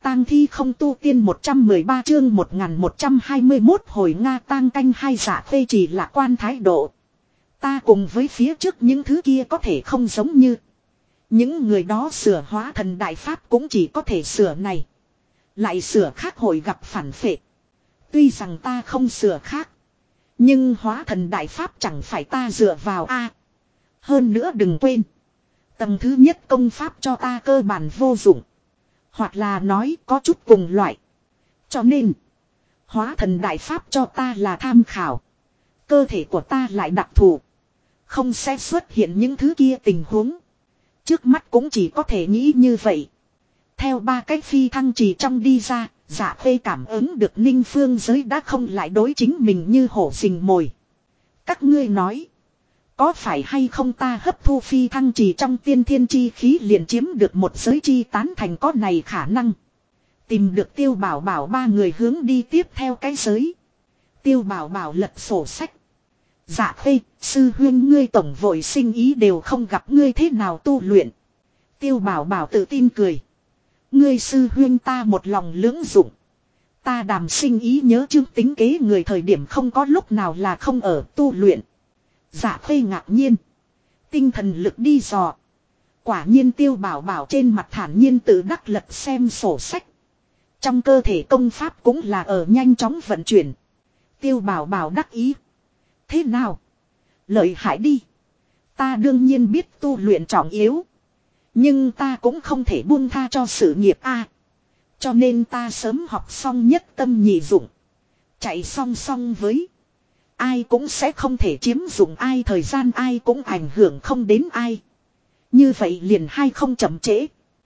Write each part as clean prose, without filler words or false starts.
tang thi không tu tiên 113 chương 1121 hồi Nga tang canh hai Dạ Khê chỉ là quan thái độ. Ta cùng với phía trước những thứ kia có thể không giống như. Những người đó sửa hóa thần đại pháp cũng chỉ có thể sửa này. Lại sửa khác hội gặp phản phệ. Tuy rằng ta không sửa khác. Nhưng hóa thần đại pháp chẳng phải ta dựa vào a. Hơn nữa đừng quên. Tầng thứ nhất công pháp cho ta cơ bản vô dụng. Hoặc là nói có chút cùng loại. Cho nên. Hóa thần đại pháp cho ta là tham khảo. Cơ thể của ta lại đặc thù. Không sẽ xuất hiện những thứ kia tình huống. Trước mắt cũng chỉ có thể nghĩ như vậy. Theo ba cách phi thăng trì trong đi ra. Dạ Khê cảm ứng được Ninh Phương giới đã không lại đối chính mình như hổ rình mồi. Các ngươi nói. Có phải hay không ta hấp thu phi thăng trì trong tiên thiên chi khí liền chiếm được một giới chi tán thành có này khả năng. Tìm được Tiêu Bảo Bảo ba người hướng đi tiếp theo cái giới. Tiêu Bảo Bảo lật sổ sách. Dạ Khê, sư huyên ngươi tổng vội sinh ý đều không gặp ngươi thế nào tu luyện. Tiêu Bảo Bảo tự tin cười. Ngươi sư huyên ta một lòng lưỡng dụng. Ta đàm sinh ý nhớ chương tính kế người thời điểm không có lúc nào là không ở tu luyện. Dạ Khê ngạc nhiên. Tinh thần lực đi dò. Quả nhiên Tiêu Bảo Bảo trên mặt thản nhiên tự đắc lật xem sổ sách. Trong cơ thể công pháp cũng là ở nhanh chóng vận chuyển. Tiêu Bảo Bảo đắc ý. Thế nào? Lợi hại đi. Ta đương nhiên biết tu luyện trọng yếu. Nhưng ta cũng không thể buông tha cho sự nghiệp a. Cho nên ta sớm học xong nhất tâm nhị dụng. Chạy song song với. Ai cũng sẽ không thể chiếm dụng ai, thời gian ai cũng ảnh hưởng không đến ai. Như vậy liền hai không chậm trễ.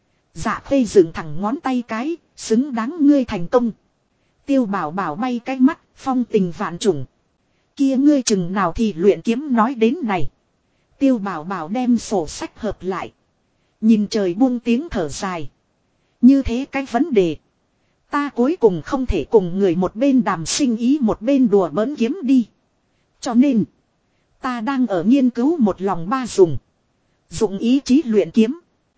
Dạ Khê dựng thẳng ngón tay cái, xứng đáng ngươi thành công. Tiêu Bảo Bảo bay cái mắt, phong tình vạn trùng. Kia ngươi chừng nào thì luyện kiếm nói đến này. Tiêu Bảo Bảo đem sổ sách hợp lại. Nhìn trời buông tiếng thở dài. Như thế cái vấn đề. Ta cuối cùng không thể cùng người một bên đàm sinh ý một bên đùa bỡn kiếm đi. Cho nên. Ta đang ở nghiên cứu một lòng ba dùng. Dụng ý chí luyện kiếm.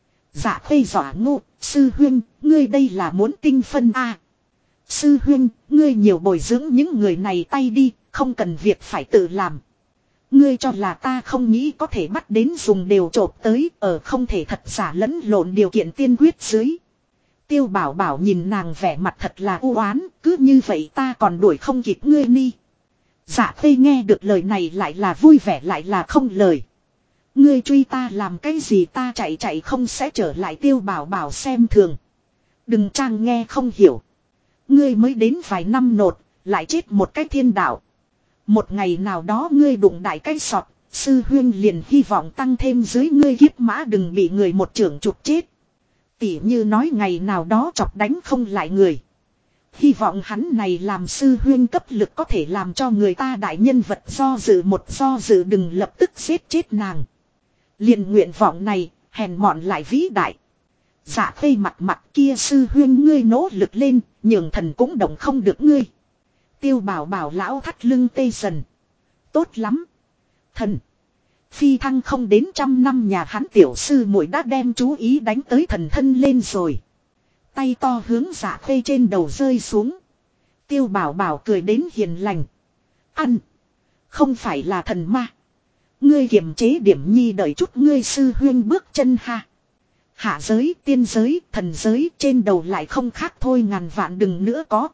Dạ Khê dọa ngu. Sư huynh, ngươi đây là muốn tinh phân a. Sư huynh, ngươi nhiều bồi dưỡng những người này tay đi. Không cần việc phải tự làm. Ngươi cho là ta không nghĩ có thể bắt đến dùng đều trộp tới. Ở không thể thật giả lẫn lộn điều kiện tiên quyết dưới. Tiêu Bảo Bảo nhìn nàng vẻ mặt thật là u oán. Cứ như vậy ta còn đuổi không kịp ngươi ni. Dạ Khê nghe được lời này lại là vui vẻ lại là không lời. Ngươi truy ta làm cái gì, ta chạy chạy không sẽ trở lại. Tiêu Bảo Bảo xem thường. Đừng trang nghe không hiểu. Ngươi mới đến vài năm nột, lại chết một cái thiên đạo. Một ngày nào đó ngươi đụng đại cái sọt, sư huyên liền hy vọng tăng thêm dưới ngươi kiếp mã đừng bị người một trưởng chụp chết. Tỉ như nói ngày nào đó chọc đánh không lại người. Hy vọng hắn này làm sư huyên cấp lực có thể làm cho người ta đại nhân vật do dự đừng lập tức giết chết nàng. Liền nguyện vọng này, hèn mọn lại vĩ đại. Dạ Khê mặt kia sư huyên ngươi nỗ lực lên, nhường thần cũng động không được ngươi. Tiêu Bảo Bảo lão thắt lưng tê dần. Tốt lắm. Thần. Phi thăng không đến 100 năm nhà hắn tiểu sư muội đã đem chú ý đánh tới thần thân lên rồi. Tay to hướng Dạ Khê trên đầu rơi xuống. Tiêu Bảo Bảo cười đến hiền lành. Ăn. Không phải là thần ma. Ngươi kiềm chế điểm nhi đợi chút ngươi sư huyên bước chân ha. Hạ giới, tiên giới, thần giới trên đầu lại không khác thôi ngàn vạn đừng nữa có.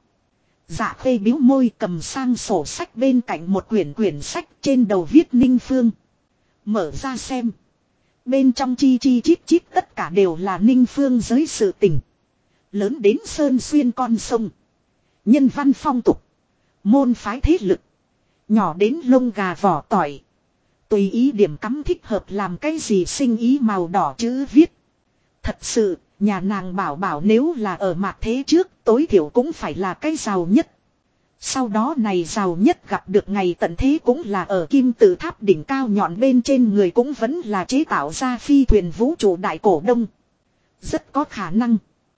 Dạ Khê biếu môi cầm sang sổ sách bên cạnh một quyển sách trên đầu viết Ninh Phương. Mở ra xem. Bên trong chi chít chít tất cả đều là Ninh Phương giới sự tình. Lớn đến sơn xuyên con sông. Nhân văn phong tục. Môn phái thế lực. Nhỏ đến lông gà vỏ tỏi. Tùy ý điểm cắm thích hợp làm cái gì sinh ý màu đỏ chữ viết. Thật sự, nhà nàng Bảo Bảo nếu là ở mạc thế trước tối thiểu cũng phải là cái giàu nhất. Sau đó này giàu nhất gặp được ngày tận thế cũng là ở kim tự tháp đỉnh cao nhọn bên trên người cũng vẫn là chế tạo ra phi thuyền vũ trụ đại cổ đông. Rất có khả năng.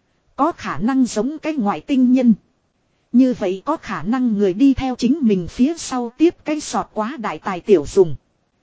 Có khả năng giống cái ngoại tinh nhân. Như vậy có khả năng người đi theo chính mình phía sau tiếp cái sọt quá đại tài tiểu dùng.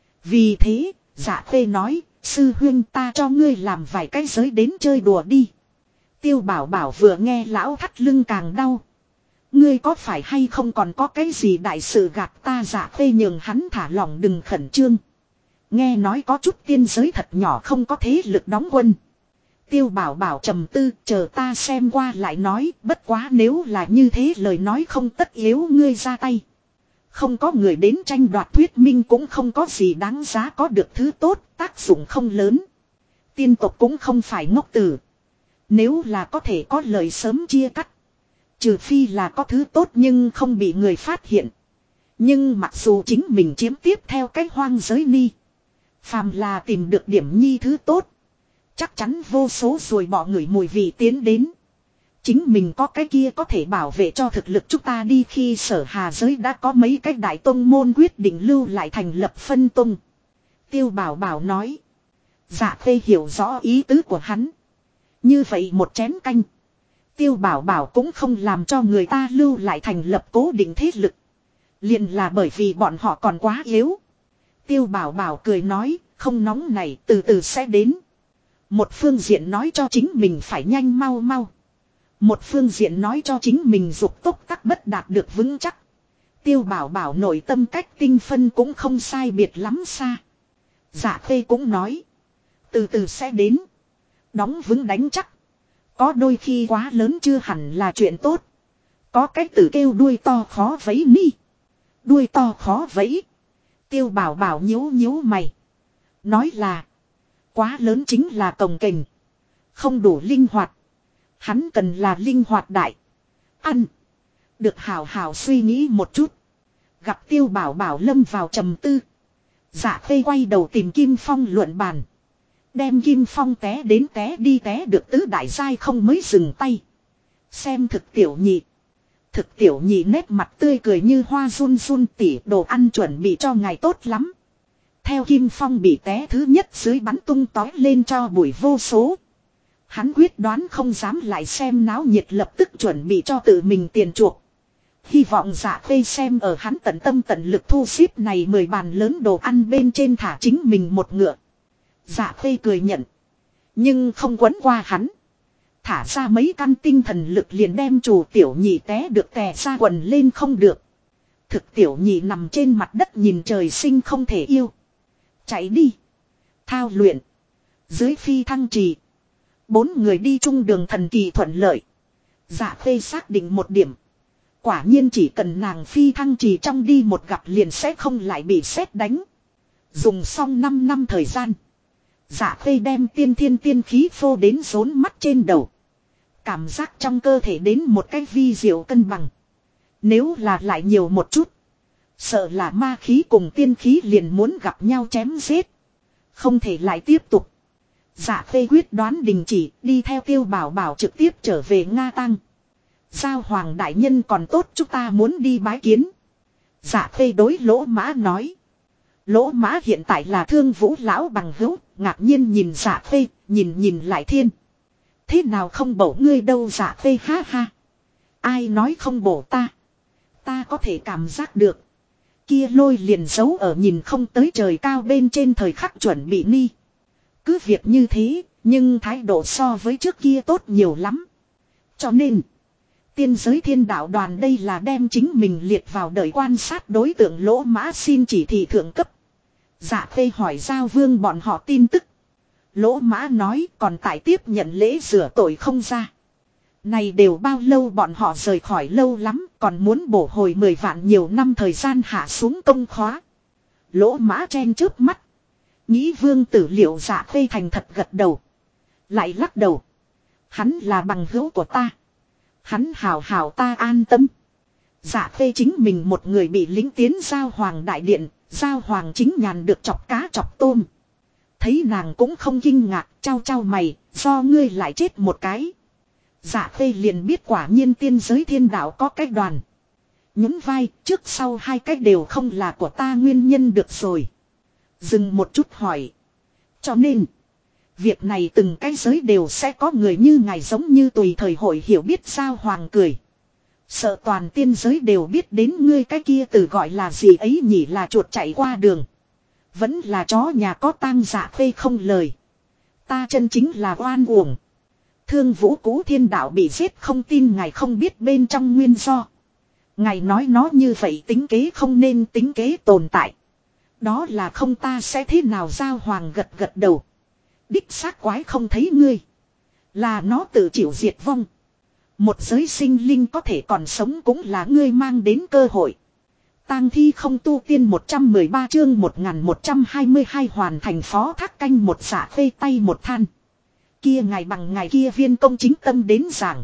Vì thế, Dạ Khê nói, sư huyên ta cho ngươi làm vài cái giới đến chơi đùa đi. Tiêu Bảo Bảo vừa nghe lão thắt lưng càng đau. Ngươi có phải hay không còn có cái gì đại sự gạt ta? Dạ Khê nhường hắn thả lỏng đừng khẩn trương. Nghe nói có chút tiên giới thật nhỏ không có thế lực đóng quân. Tiêu Bảo Bảo trầm tư, chờ ta xem qua lại nói, bất quá nếu là như thế lời nói không tất yếu ngươi ra tay. Không có người đến tranh đoạt thuyết minh cũng không có gì đáng giá, có được thứ tốt, tác dụng không lớn. Tiên tộc cũng không phải ngốc tử. Nếu là có thể có lời sớm chia cắt. Trừ phi là có thứ tốt nhưng không bị người phát hiện. Nhưng mặc dù chính mình chiếm tiếp theo cái hoang giới ni. Phàm là tìm được điểm nhi thứ tốt. Chắc chắn vô số rồi bỏ người mùi vị tiến đến. Chính mình có cái kia có thể bảo vệ cho thực lực chúng ta đi. Khi Sở Hà giới đã có mấy cái đại tông môn quyết định lưu lại thành lập phân tông. Tiêu Bảo Bảo nói. Dạ Khê hiểu rõ ý tứ của hắn. Như vậy một chén canh. Tiêu Bảo Bảo cũng không làm cho người ta lưu lại thành lập cố định thế lực. Liền là bởi vì bọn họ còn quá yếu. Tiêu Bảo Bảo cười nói, không nóng này, từ từ sẽ đến. Một phương diện nói cho chính mình phải nhanh mau mau. Một phương diện nói cho chính mình dục tốc tắc bất đạt được vững chắc. Tiêu Bảo Bảo nội tâm cách tinh phân cũng không sai biệt lắm xa. Dạ Khê cũng nói. Từ từ sẽ đến. Đóng vững đánh chắc. Có đôi khi quá lớn chưa hẳn là chuyện tốt. Có cái từ kêu đuôi to khó vẫy ni. Đuôi to khó vẫy. Tiêu Bảo Bảo nhíu nhíu mày. Nói là. Quá lớn chính là cồng kềnh. Không đủ linh hoạt. Hắn cần là linh hoạt đại. Ăn. Được hào hào suy nghĩ một chút. Gặp Tiêu Bảo Bảo lâm vào trầm tư. Dạ Khê quay đầu tìm Kim Phong luận bàn. Đem Kim Phong té đến té đi té được tứ đại giai không mới dừng tay. Xem thực tiểu nhị. Thực tiểu nhị nét mặt tươi cười như hoa run run, tỉ đồ ăn chuẩn bị cho ngài tốt lắm. Theo Kim Phong bị té thứ nhất dưới bắn tung tói lên cho bụi vô số. Hắn quyết đoán không dám lại xem náo nhiệt, lập tức chuẩn bị cho tự mình tiền chuộc. Hy vọng Dạ Khê xem ở hắn tận tâm tận lực thu xếp này 10 bàn lớn đồ ăn bên trên thả chính mình một ngựa. Dạ Khê cười nhận. Nhưng không quấn qua hắn. Thả ra mấy căn tinh thần lực liền đem chủ tiểu nhị té được tè ra quần lên không được. Thực tiểu nhị nằm trên mặt đất nhìn trời sinh không thể yêu. Chạy đi. Thao luyện. Dưới phi thăng trì. 4 người đi chung đường thần kỳ thuận lợi. Dạ Khê xác định một điểm. Quả nhiên chỉ cần nàng phi thăng trì trong đi một gặp liền sẽ không lại bị sét đánh. Dùng xong 5 năm thời gian. Dạ Khê đem tiên thiên tiên khí phô đến rốn mắt trên đầu. Cảm giác trong cơ thể đến một cái vi diệu cân bằng. Nếu là lại nhiều một chút. Sợ là ma khí cùng tiên khí liền muốn gặp nhau chém giết. Không thể lại tiếp tục. Dạ Khê quyết đoán đình chỉ, đi theo Tiêu Bảo Bảo trực tiếp trở về Nga Tăng. Giao Hoàng đại nhân còn tốt, chúng ta muốn đi bái kiến. Dạ Khê đối Lỗ Mã nói. Lỗ Mã hiện tại là Thương Vũ lão bằng hữu, ngạc nhiên nhìn Dạ Khê, nhìn lại thiên. Thế nào không bổ ngươi đâu? Dạ Khê ha ha. Ai nói không bổ ta? Ta có thể cảm giác được. Kia lôi liền giấu ở nhìn không tới trời cao bên trên thời khắc chuẩn bị ni. Cứ việc như thế, nhưng thái độ so với trước kia tốt nhiều lắm. Cho nên, tiên giới thiên đạo đoàn đây là đem chính mình liệt vào đời quan sát đối tượng. Lỗ Mã xin chỉ thị thượng cấp. Dạ Khê hỏi Giao Vương bọn họ tin tức. Lỗ Mã nói còn tại tiếp nhận lễ rửa tội không ra. Này đều bao lâu bọn họ rời khỏi lâu lắm, còn muốn bổ hồi 10 vạn nhiều năm thời gian hạ xuống công khóa. Lỗ Mã chen chớp mắt. Nghĩ Vương tử liệu. Dạ Khê thành thật gật đầu. Lại lắc đầu. Hắn là bằng hữu của ta. Hắn hào hào ta an tâm. Dạ Khê chính mình một người bị lính tiến Giao Hoàng đại điện. Giao Hoàng chính nhàn được chọc cá chọc tôm. Thấy nàng cũng không kinh ngạc, trao trao mày, do ngươi lại chết một cái. Dạ Khê liền biết quả nhiên tiên giới thiên đạo có cái đoàn. Nhún vai, trước sau hai cái đều không là của ta, nguyên nhân được rồi. Dừng một chút hỏi. Cho nên, việc này từng cái giới đều sẽ có người như ngài giống như tùy thời hội hiểu biết. Sao Hoàng cười. Sợ toàn tiên giới đều biết đến ngươi cái kia từ gọi là gì ấy nhỉ, là chuột chạy qua đường. Vẫn là chó nhà có tang. Dạ Khê không lời. Ta chân chính là oan uổng. Thương Vũ Cú Thiên Đạo bị giết, không tin ngài không biết bên trong nguyên do. Ngài nói nó như vậy tính kế không nên tính kế tồn tại. Đó là không, ta sẽ thế nào? Giao Hoàng gật gật đầu. Đích xác quái không thấy ngươi. Là nó tự chịu diệt vong. Một giới sinh linh có thể còn sống cũng là ngươi mang đến cơ hội. Tang thi không tu tiên 113 chương 1122 hoàn thành. Phó Thác Canh một xả phê tay một than. Kia ngài bằng ngài kia viên công chính tâm đến giảng.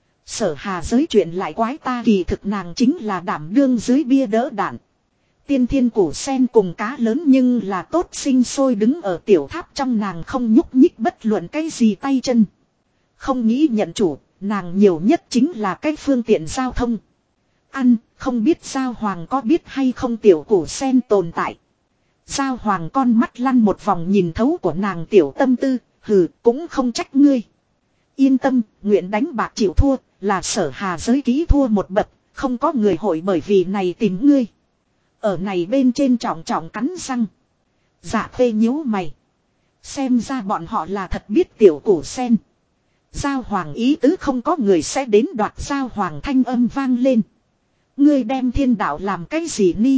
Sở Hà giới chuyện lại quái, ta kỳ thực nàng chính là đảm đương dưới bia đỡ đạn. Tiên thiên củ sen cùng cá lớn nhưng là tốt sinh sôi đứng ở tiểu tháp trong, nàng không nhúc nhích bất luận cái gì tay chân. Không nghĩ nhận chủ, nàng nhiều nhất chính là cái phương tiện giao thông. Ăn, không biết Giao Hoàng có biết hay không tiểu củ sen tồn tại. Giao Hoàng con mắt lăn một vòng, nhìn thấu của nàng tiểu tâm tư, hừ, cũng không trách ngươi. Yên tâm, nguyện đánh bạc chịu thua, là Sở Hà giới ký thua một bậc, không có người hội bởi vì này tìm ngươi. Ở này bên trên trọng trọng cắn răng. Dạ Khê nhíu mày. Xem ra bọn họ là thật biết tiểu củ sen. Giao Hoàng ý tứ không có người sẽ đến đoạt. Giao Hoàng thanh âm vang lên. Ngươi đem thiên đạo làm cái gì ni?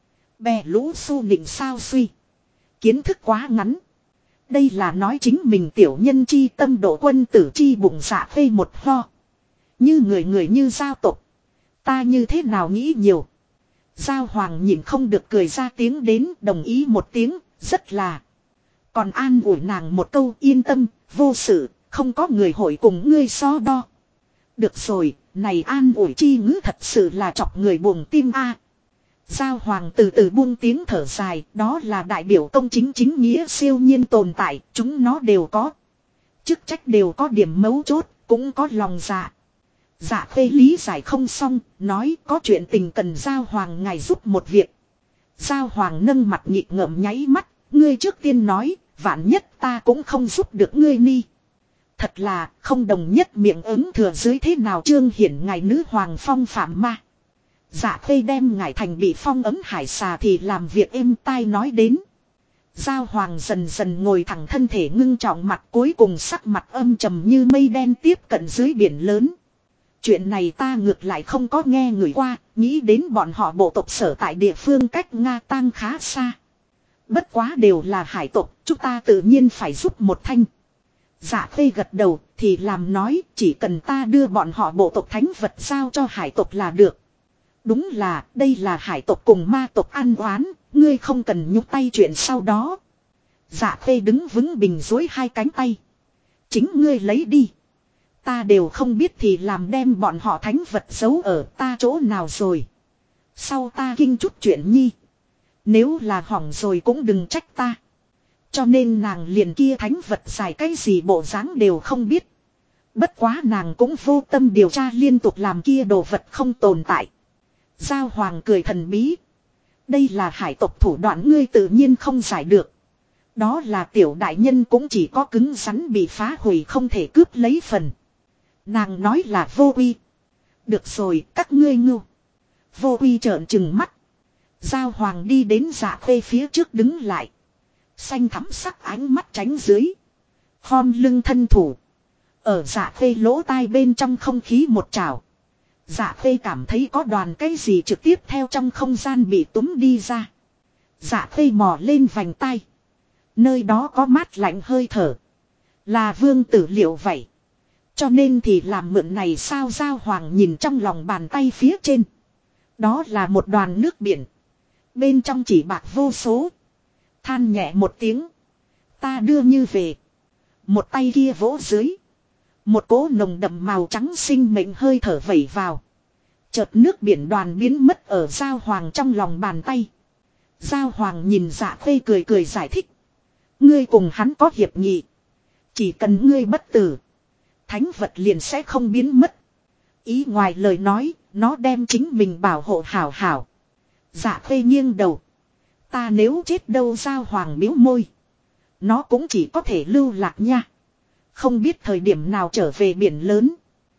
Bè lũ su nịnh sao suy. Kiến thức quá ngắn. Đây là nói chính mình tiểu nhân chi tâm độ quân tử chi bụng. Dạ Khê một ho. Như người như giao tục. Ta như thế nào nghĩ nhiều. Giao Hoàng nhìn không được cười ra tiếng đến, đồng ý một tiếng, rất là. Còn an ủi nàng một câu, yên tâm, vô sự, không có người hội cùng ngươi so đo. Được rồi, này an ủi chi ngữ thật sự là chọc người buồn tim a. Giao Hoàng từ từ buông tiếng thở dài, đó là đại biểu công chính chính nghĩa siêu nhiên tồn tại, chúng nó đều có. Chức trách đều có điểm mấu chốt, cũng có lòng dạ. Dạ Khê lý giải không xong, nói có chuyện tình cần Giao Hoàng ngài giúp một việc. Giao Hoàng nâng mặt nhịp ngợm nháy mắt, ngươi trước tiên nói, vạn nhất ta cũng không giúp được ngươi ni. Thật là không đồng nhất miệng ứng thừa dưới thế nào trương hiển ngài nữ hoàng phong phạm ma. Dạ Khê đem ngài thành bị phong ấm hải xà thì làm việc êm tai nói đến. Giao Hoàng dần dần ngồi thẳng thân thể ngưng trọng, mặt cuối cùng sắc mặt âm trầm như mây đen tiếp cận dưới biển lớn. Chuyện này ta ngược lại không có nghe người qua, nghĩ đến bọn họ bộ tộc sở tại địa phương cách Nga Tang khá xa. Bất quá đều là hải tộc, chúng ta tự nhiên phải giúp một thanh. Dạ Khê gật đầu thì làm nói, chỉ cần ta đưa bọn họ bộ tộc thánh vật giao cho hải tộc là được. Đúng là, đây là hải tộc cùng ma tộc ăn oán, ngươi không cần nhúc tay chuyện sau đó. Dạ Khê đứng vững bình duỗi hai cánh tay. Chính ngươi lấy đi. Ta đều không biết thì làm đem bọn họ thánh vật giấu ở ta chỗ nào rồi. Sau ta kinh chút chuyện nhi. Nếu là hỏng rồi cũng đừng trách ta. Cho nên nàng liền kia thánh vật xài cái gì bộ dáng đều không biết. Bất quá nàng cũng vô tâm điều tra, liên tục làm kia đồ vật không tồn tại. Giao Hoàng cười thần bí. Đây là hải tộc thủ đoạn, ngươi tự nhiên không giải được. Đó là tiểu đại nhân cũng chỉ có cứng rắn bị phá hủy không thể cướp lấy phần. Nàng nói là vô uy. Được rồi, các ngươi ngưu. Vô uy trợn trừng mắt. Giao Hoàng đi đến Dạ Khê phía trước đứng lại. Xanh thắm sắc ánh mắt tránh dưới. Khom lưng thân thủ. Ở Dạ Khê lỗ tai bên trong không khí một trào. Dạ Khê cảm thấy có đoàn cái gì trực tiếp theo trong không gian bị túm đi ra. Dạ Khê mò lên vành tai. Nơi đó có mát lạnh hơi thở. Là vương tử liệu vậy. Cho nên thì làm mượn này sao? Giao Hoàng nhìn trong lòng bàn tay phía trên. Đó là một đoàn nước biển. Bên trong chỉ bạc vô số. Than nhẹ một tiếng. Ta đưa như về. Một tay kia vỗ dưới. Một cỗ nồng đậm màu trắng sinh mệnh hơi thở vẩy vào. Chợt nước biển đoàn biến mất ở Giao Hoàng trong lòng bàn tay. Giao Hoàng nhìn Dạ Khê cười cười giải thích. Ngươi cùng hắn có hiệp nghị. Chỉ cần ngươi bất tử. Thánh vật liền sẽ không biến mất. Ý ngoài lời nói, nó đem chính mình bảo hộ hảo hảo. Dạ Khê nghiêng đầu. Ta nếu chết đâu? Giao Hoàng biếu môi. Nó cũng chỉ có thể lưu lạc nha. Không biết thời điểm nào trở về biển lớn.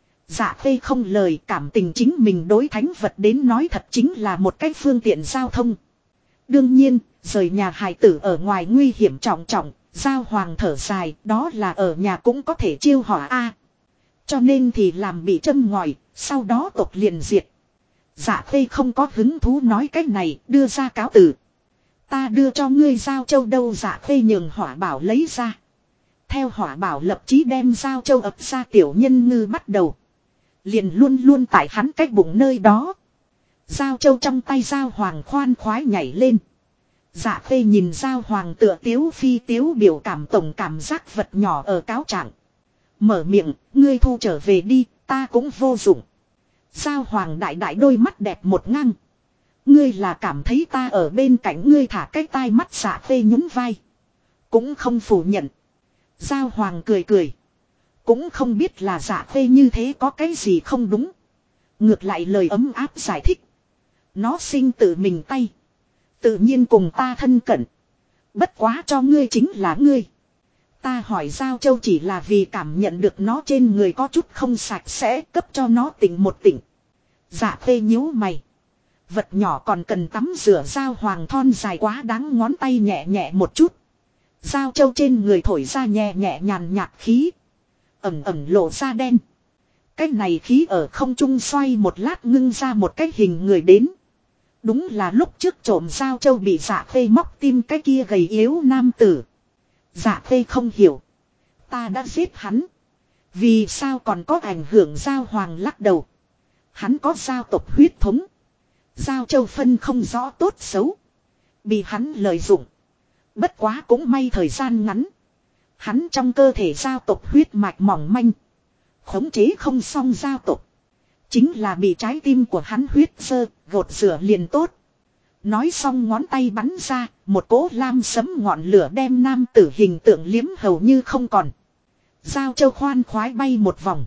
Dạ Khê không lời, cảm tình chính mình đối thánh vật đến nói thật chính là một cách phương tiện giao thông. Đương nhiên, rời nhà hài tử ở ngoài nguy hiểm trọng trọng. Giao Hoàng thở dài, đó là ở nhà cũng có thể chiêu hỏa a. Cho nên thì làm bị châm ngòi, sau đó tộc liền diệt. Dạ Khê không có hứng thú nói cái này, đưa ra cáo từ. Ta đưa cho ngươi giao châu đâu, Dạ Khê nhường hỏa bảo lấy ra. Theo hỏa bảo lập chí đem giao châu ập ra tiểu nhân ngư bắt đầu. Liền luôn luôn tại hắn cách bụng nơi đó. Giao châu trong tay giao hoàng khoan khoái nhảy lên. Dạ Khê nhìn giao hoàng tựa tiếu phi tiếu biểu cảm tổng cảm giác vật nhỏ ở cáo trạng. Mở miệng, ngươi thu trở về đi, ta cũng vô dụng. Giao hoàng đại đại đôi mắt đẹp một ngang. Ngươi là cảm thấy ta ở bên cạnh ngươi thả cái tai mắt. Dạ Khê nhún vai. Cũng không phủ nhận. Giao hoàng cười cười. Cũng không biết là Dạ Khê như thế có cái gì không đúng. Ngược lại lời ấm áp giải thích. Nó sinh tự mình tay. Tự nhiên cùng ta thân cận. Bất quá cho ngươi chính là ngươi. Ta hỏi Giao Châu chỉ là vì cảm nhận được nó trên người có chút không sạch sẽ, cấp cho nó tỉnh một tỉnh. Dạ Khê nhíu mày. Vật nhỏ còn cần tắm rửa. Giao hoàng thon dài quá đáng, ngón tay nhẹ nhẹ một chút. Giao Châu trên người thổi ra nhẹ nhẹ nhàn nhạt khí. Ẩm ẩm lộ ra đen. Cái này khí ở không trung xoay một lát ngưng ra một cái hình người đến. Đúng là lúc trước trộm Giao Châu bị Dạ Khê móc tim cái kia gầy yếu nam tử. Dạ Khê không hiểu. Ta đã giết hắn. Vì sao còn có ảnh hưởng? Giao hoàng lắc đầu. Hắn có giao tộc huyết thống. Giao Châu phân không rõ tốt xấu. Bị hắn lợi dụng. Bất quá cũng may thời gian ngắn. Hắn trong cơ thể giao tộc huyết mạch mỏng manh. Khống chế không xong giao tộc. Chính là bị trái tim của hắn huyết sơ, gột rửa liền tốt. Nói xong ngón tay bắn ra, một cỗ lam sấm ngọn lửa đem nam tử hình tượng liếm hầu như không còn. Giao Châu khoan khoái bay một vòng.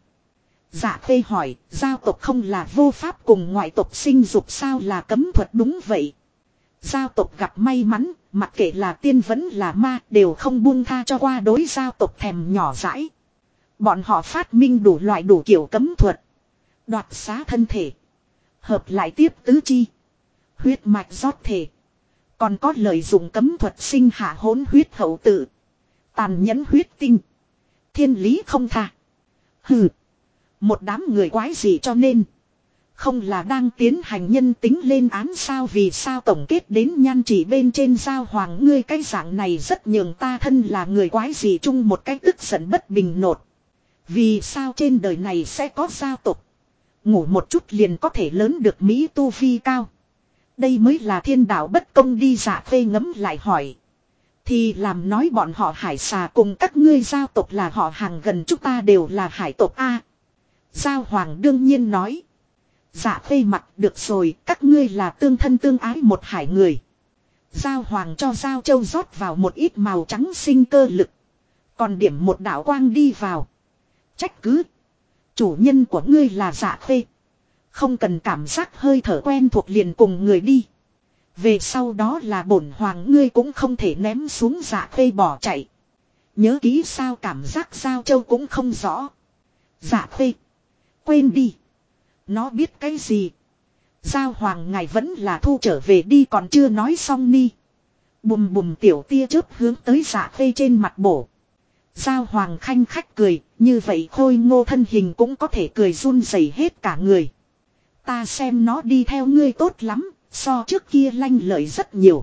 Dạ Khê hỏi, giao tộc không là vô pháp cùng ngoại tộc sinh dục sao? Là cấm thuật. Đúng vậy. Giao tộc gặp may mắn, mặc kệ là tiên vẫn là ma, đều không buông tha cho qua đối giao tộc thèm nhỏ dãi. Bọn họ phát minh đủ loại đủ kiểu cấm thuật. Đoạt xá thân thể. Hợp lại tiếp tứ chi. Huyết mạch rót thể. Còn có lợi dụng cấm thuật sinh hạ hỗn huyết hậu tự. Tàn nhẫn huyết tinh. Thiên lý không tha. Hừ. Một đám người quái gì cho nên. Không là đang tiến hành nhân tính lên án sao? Vì sao tổng kết đến nhan chỉ bên trên? Giao hoàng ngươi cái dạng này rất nhường ta thân là người quái gì chung một cái tức giận bất bình nột. Vì sao trên đời này sẽ có giao tộc? Ngủ một chút liền có thể lớn được Mỹ tu vi cao. Đây mới là thiên đạo bất công đi. Dạ Khê ngấm lại hỏi. Thì làm nói bọn họ hải xà cùng các ngươi giao tộc là họ hàng gần, chúng ta đều là hải tộc a. Giao hoàng đương nhiên nói. Dạ Khê mặt được rồi, các ngươi là tương thân tương ái một hải người. Giao hoàng cho Giao Châu rót vào một ít màu trắng sinh cơ lực. Còn điểm một đạo quang đi vào. Trách cứ. Chủ nhân của ngươi là Dạ Khê. Không cần cảm giác hơi thở quen thuộc liền cùng người đi. Về sau đó là bổn hoàng ngươi cũng không thể ném xuống. Dạ Khê bỏ chạy. Nhớ kỹ sao? Cảm giác Giao Châu cũng không rõ. Dạ Khê. Quên đi. Nó biết cái gì? Giao hoàng ngài vẫn là thu trở về đi. Còn chưa nói xong ni. Bùm bùm tiểu tia chớp hướng tới Dạ Khê trên mặt bổ. Giao hoàng khanh khách cười. Như vậy khôi ngô thân hình cũng có thể cười run rẩy hết cả người. Ta xem nó đi theo ngươi tốt lắm. So trước kia lanh lợi rất nhiều.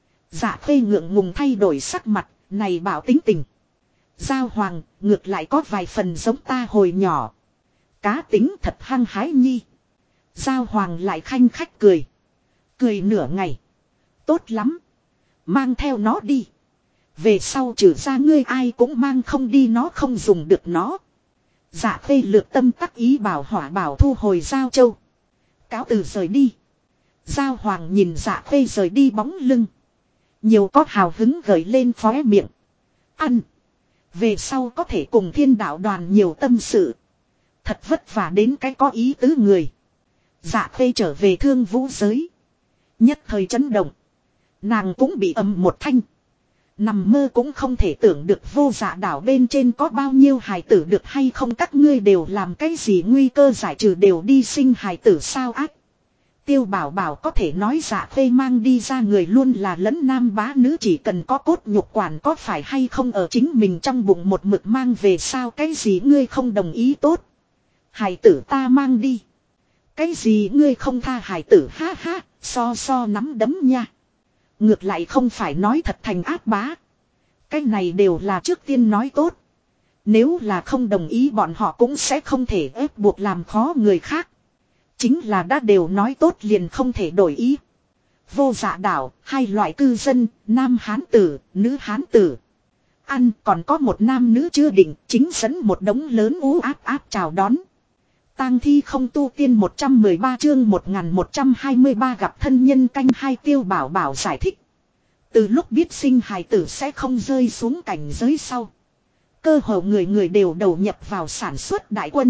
Dạ Khê ngượng ngùng thay đổi sắc mặt. Này bảo tính tình. Giao hoàng ngược lại có vài phần giống ta hồi nhỏ. Cá tính thật hăng hái nhi. Giao hoàng lại khanh khách cười. Cười nửa ngày. Tốt lắm. Mang theo nó đi. Về sau trừ ra ngươi ai cũng mang không đi, nó không dùng được nó. Dạ Khê lược tâm tắc ý bảo hỏa bảo thu hồi Giao Châu. Cáo từ rời đi. Giao hoàng nhìn Dạ Khê rời đi bóng lưng. Nhiều có hào hứng gợi lên khóe miệng. Ăn. Về sau có thể cùng thiên đạo đoàn nhiều tâm sự. Thật vất vả đến cái có ý tứ người. Dạ Khê trở về Thương Vũ giới. Nhất thời chấn động. Nàng cũng bị ầm một thanh. Nằm mơ cũng không thể tưởng được Vô Dạ đảo bên trên có bao nhiêu hài tử được hay không. Các ngươi đều làm cái gì? Nguy cơ giải trừ đều đi sinh hài tử sao? Ác. Tiêu Bảo Bảo có thể nói Dạ Khê mang đi ra người luôn là lẫn nam bá nữ, chỉ cần có cốt nhục quản có phải hay không ở chính mình trong bụng một mực mang về sao? Cái gì ngươi không đồng ý tốt? Hải tử ta mang đi. Cái gì ngươi không tha hải tử, ha ha, so nắm đấm nha. Ngược lại không phải nói thật thành ác bá. Cái này đều là trước tiên nói tốt. Nếu là không đồng ý bọn họ cũng sẽ không thể ép buộc làm khó người khác. Chính là đã đều nói tốt liền không thể đổi ý. Vô Dạ đảo, hai loại cư dân, nam hán tử, nữ hán tử. Ăn còn có một nam nữ chưa định, chính dẫn một đống lớn ú áp chào đón. Tang thi không tu tiên 113 chương 1123 gặp thân nhân canh hai. Tiêu Bảo Bảo giải thích. Từ lúc biết sinh hài tử sẽ không rơi xuống cảnh giới sau. Cơ hồ người người đều đầu nhập vào sản xuất đại quân.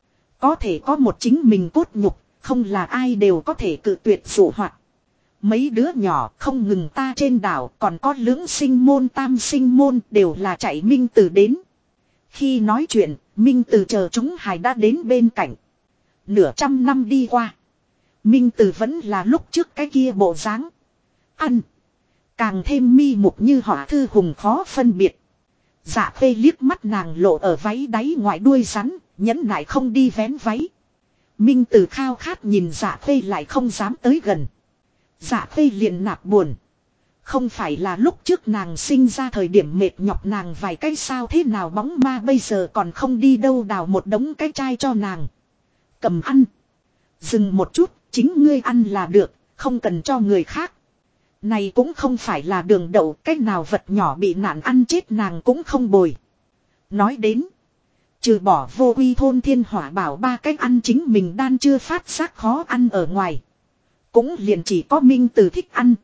Có thể có một chính mình cốt nhục, không là ai đều có thể cự tuyệt dụ hoặc. Mấy đứa nhỏ không ngừng ta trên đảo, còn có lưỡng sinh môn tam sinh môn đều là chạy Minh Từ đến. Khi nói chuyện, Minh Từ chờ chúng hài đã đến bên cạnh. Nửa trăm năm đi qua, Minh Từ vẫn là lúc trước cái kia bộ dáng. Ăn. Càng thêm mi mục như họa thư hùng khó phân biệt. Dạ Khê liếc mắt nàng lộ ở váy đáy ngoài đuôi rắn, nhẫn nại không đi vén váy. Minh Từ khao khát nhìn Dạ Khê lại không dám tới gần. Dạ Khê liền nạp buồn. Không phải là lúc trước nàng sinh ra thời điểm mệt nhọc nàng vài cái sao thế nào bóng ma bây giờ còn không đi đâu đào một đống cái chai cho nàng. Cầm ăn. Dừng một chút, chính ngươi ăn là được, không cần cho người khác. Này cũng không phải là đường đậu, cách nào vật nhỏ bị nạn ăn chết nàng cũng không bồi. Nói đến, trừ bỏ vô uy thôn thiên hỏa bảo ba cách ăn chính mình đan chưa phát giác khó ăn ở ngoài. Cũng liền chỉ có Minh Từ thích ăn.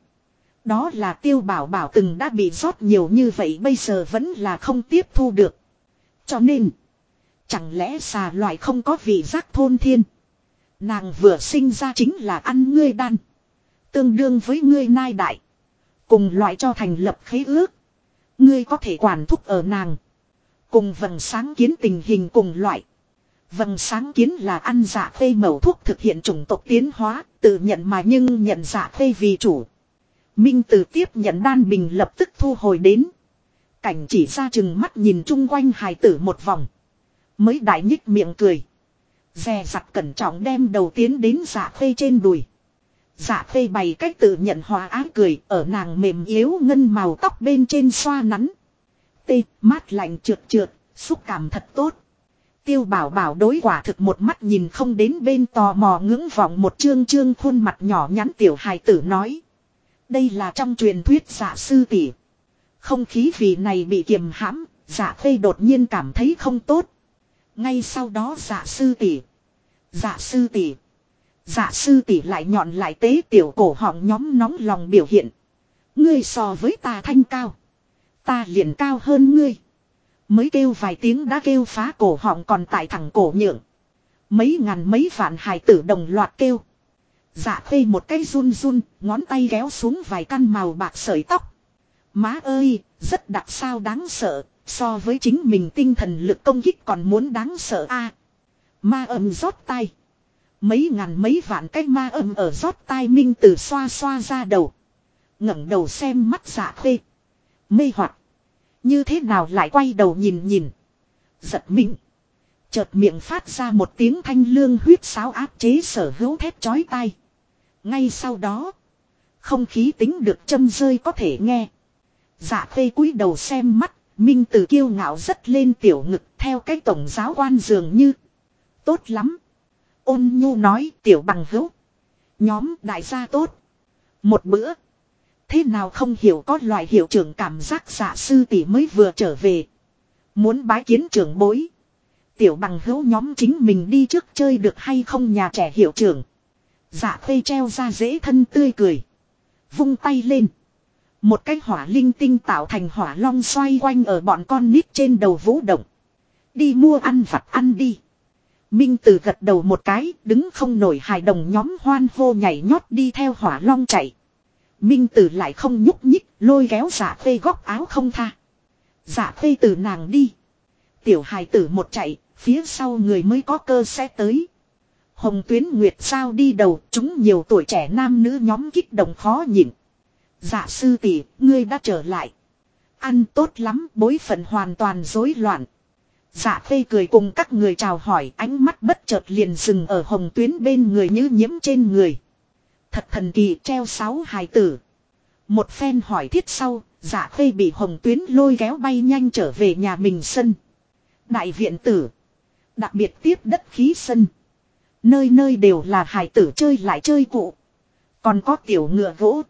Đó là Tiêu Bảo Bảo từng đã bị rót nhiều như vậy bây giờ vẫn là không tiếp thu được. Cho nên, chẳng lẽ xà loại không có vị giác thôn thiên. Nàng vừa sinh ra chính là ăn ngươi đan. Tương đương với ngươi nai đại. Cùng loại cho thành lập khế ước. Ngươi có thể quản thúc ở nàng. Cùng vầng sáng kiến tình hình cùng loại. Vầng sáng kiến là ăn Dạ Khê mẩu thuốc thực hiện chủng tộc tiến hóa. Tự nhận mà nhưng nhận Dạ Khê vì chủ. Minh Từ tiếp nhận đan bình lập tức thu hồi đến. Cảnh chỉ ra chừng mắt nhìn chung quanh hài tử một vòng. Mới đại nhích miệng cười. Dè dặt cẩn trọng đem đầu tiến đến Dạ Khê trên đùi. Dạ Khê bày cách tự nhận hòa ái cười ở nàng mềm yếu ngân màu tóc bên trên xoa nắn. Tê, mát lạnh trượt, xúc cảm thật tốt. Tiêu Bảo Bảo đối quả thực một mắt nhìn không đến bên tò mò ngưỡng vọng một trương khuôn mặt nhỏ nhắn tiểu hài tử nói. Đây là trong truyền thuyết Dạ sư tỷ. Không khí vì này bị kiềm hãm, Dạ Khê đột nhiên cảm thấy không tốt. Ngay sau đó Dạ sư tỷ. Dạ sư tỷ. Dạ sư tỷ lại nhọn lại tế tiểu cổ họng nhóm nóng lòng biểu hiện. Ngươi so với ta thanh cao. Ta liền cao hơn ngươi. Mới kêu vài tiếng đã kêu phá cổ họng còn tại thẳng cổ nhượng. Mấy ngàn mấy vạn hài tử đồng loạt kêu. Dạ Khê một cái run run, ngón tay kéo xuống vài căn màu bạc sợi tóc. Má ơi, rất đặc sao đáng sợ, so với chính mình tinh thần lực công kích còn muốn đáng sợ a. Ma âm rót tay. Mấy ngàn mấy vạn cái ma âm ở rót tai. Minh Từ xoa xoa ra đầu. ngẩng đầu xem mắt Dạ Khê. Mê hoặc. Như thế nào lại quay đầu nhìn. Giật mình. Chợt miệng phát ra một tiếng thanh lương huyết sáo áp chế sở hữu thét chói tai. Ngay sau đó. Không khí tính được châm rơi có thể nghe. Dạ Khê cúi đầu xem mắt. Minh Từ kiêu ngạo rất lên tiểu ngực theo cái tổng giáo quan dường như. Tốt lắm. Ôn nhu nói tiểu bằng hữu. Nhóm đại gia tốt. Một bữa. Thế nào không hiểu có loại hiệu trưởng cảm giác Dạ sư tỷ mới vừa trở về. Muốn bái kiến trưởng bối. Tiểu bằng hữu nhóm chính mình đi trước chơi được hay không nhà trẻ hiệu trưởng. Dạ Khê treo ra dễ thân tươi cười. Vung tay lên. Một cái hỏa linh tinh tạo thành hỏa long xoay quanh ở bọn con nít trên đầu vũ động. Đi mua ăn vặt ăn đi. Minh Từ gật đầu một cái, đứng không nổi hài đồng nhóm hoan hô nhảy nhót đi theo hỏa long chạy. Minh Từ lại không nhúc nhích, lôi kéo Dạ Khê góc áo không tha. Dạ Khê từ nàng đi. Tiểu hài tử một chạy, phía sau người mới có cơ sẽ tới. Hồng Tuyến Nguyệt sao đi đầu, chúng nhiều tuổi trẻ nam nữ nhóm kích động khó nhịn. Dạ sư tỷ, ngươi đã trở lại. Ăn tốt lắm, bối phận hoàn toàn rối loạn. Dạ Khê cười cùng các người chào hỏi, ánh mắt bất chợt liền dừng ở Hồng Tuyến bên người Như Nhiễm trên người. Thật thần kỳ, treo 6 hài tử. Một phen hỏi thiết sau, Dạ Khê bị Hồng Tuyến lôi kéo bay nhanh trở về nhà mình sân. Đại viện tử. Đặc biệt tiếp đất khí sân. Nơi nơi đều là hài tử chơi lại chơi cụ. Còn có tiểu ngựa gỗ.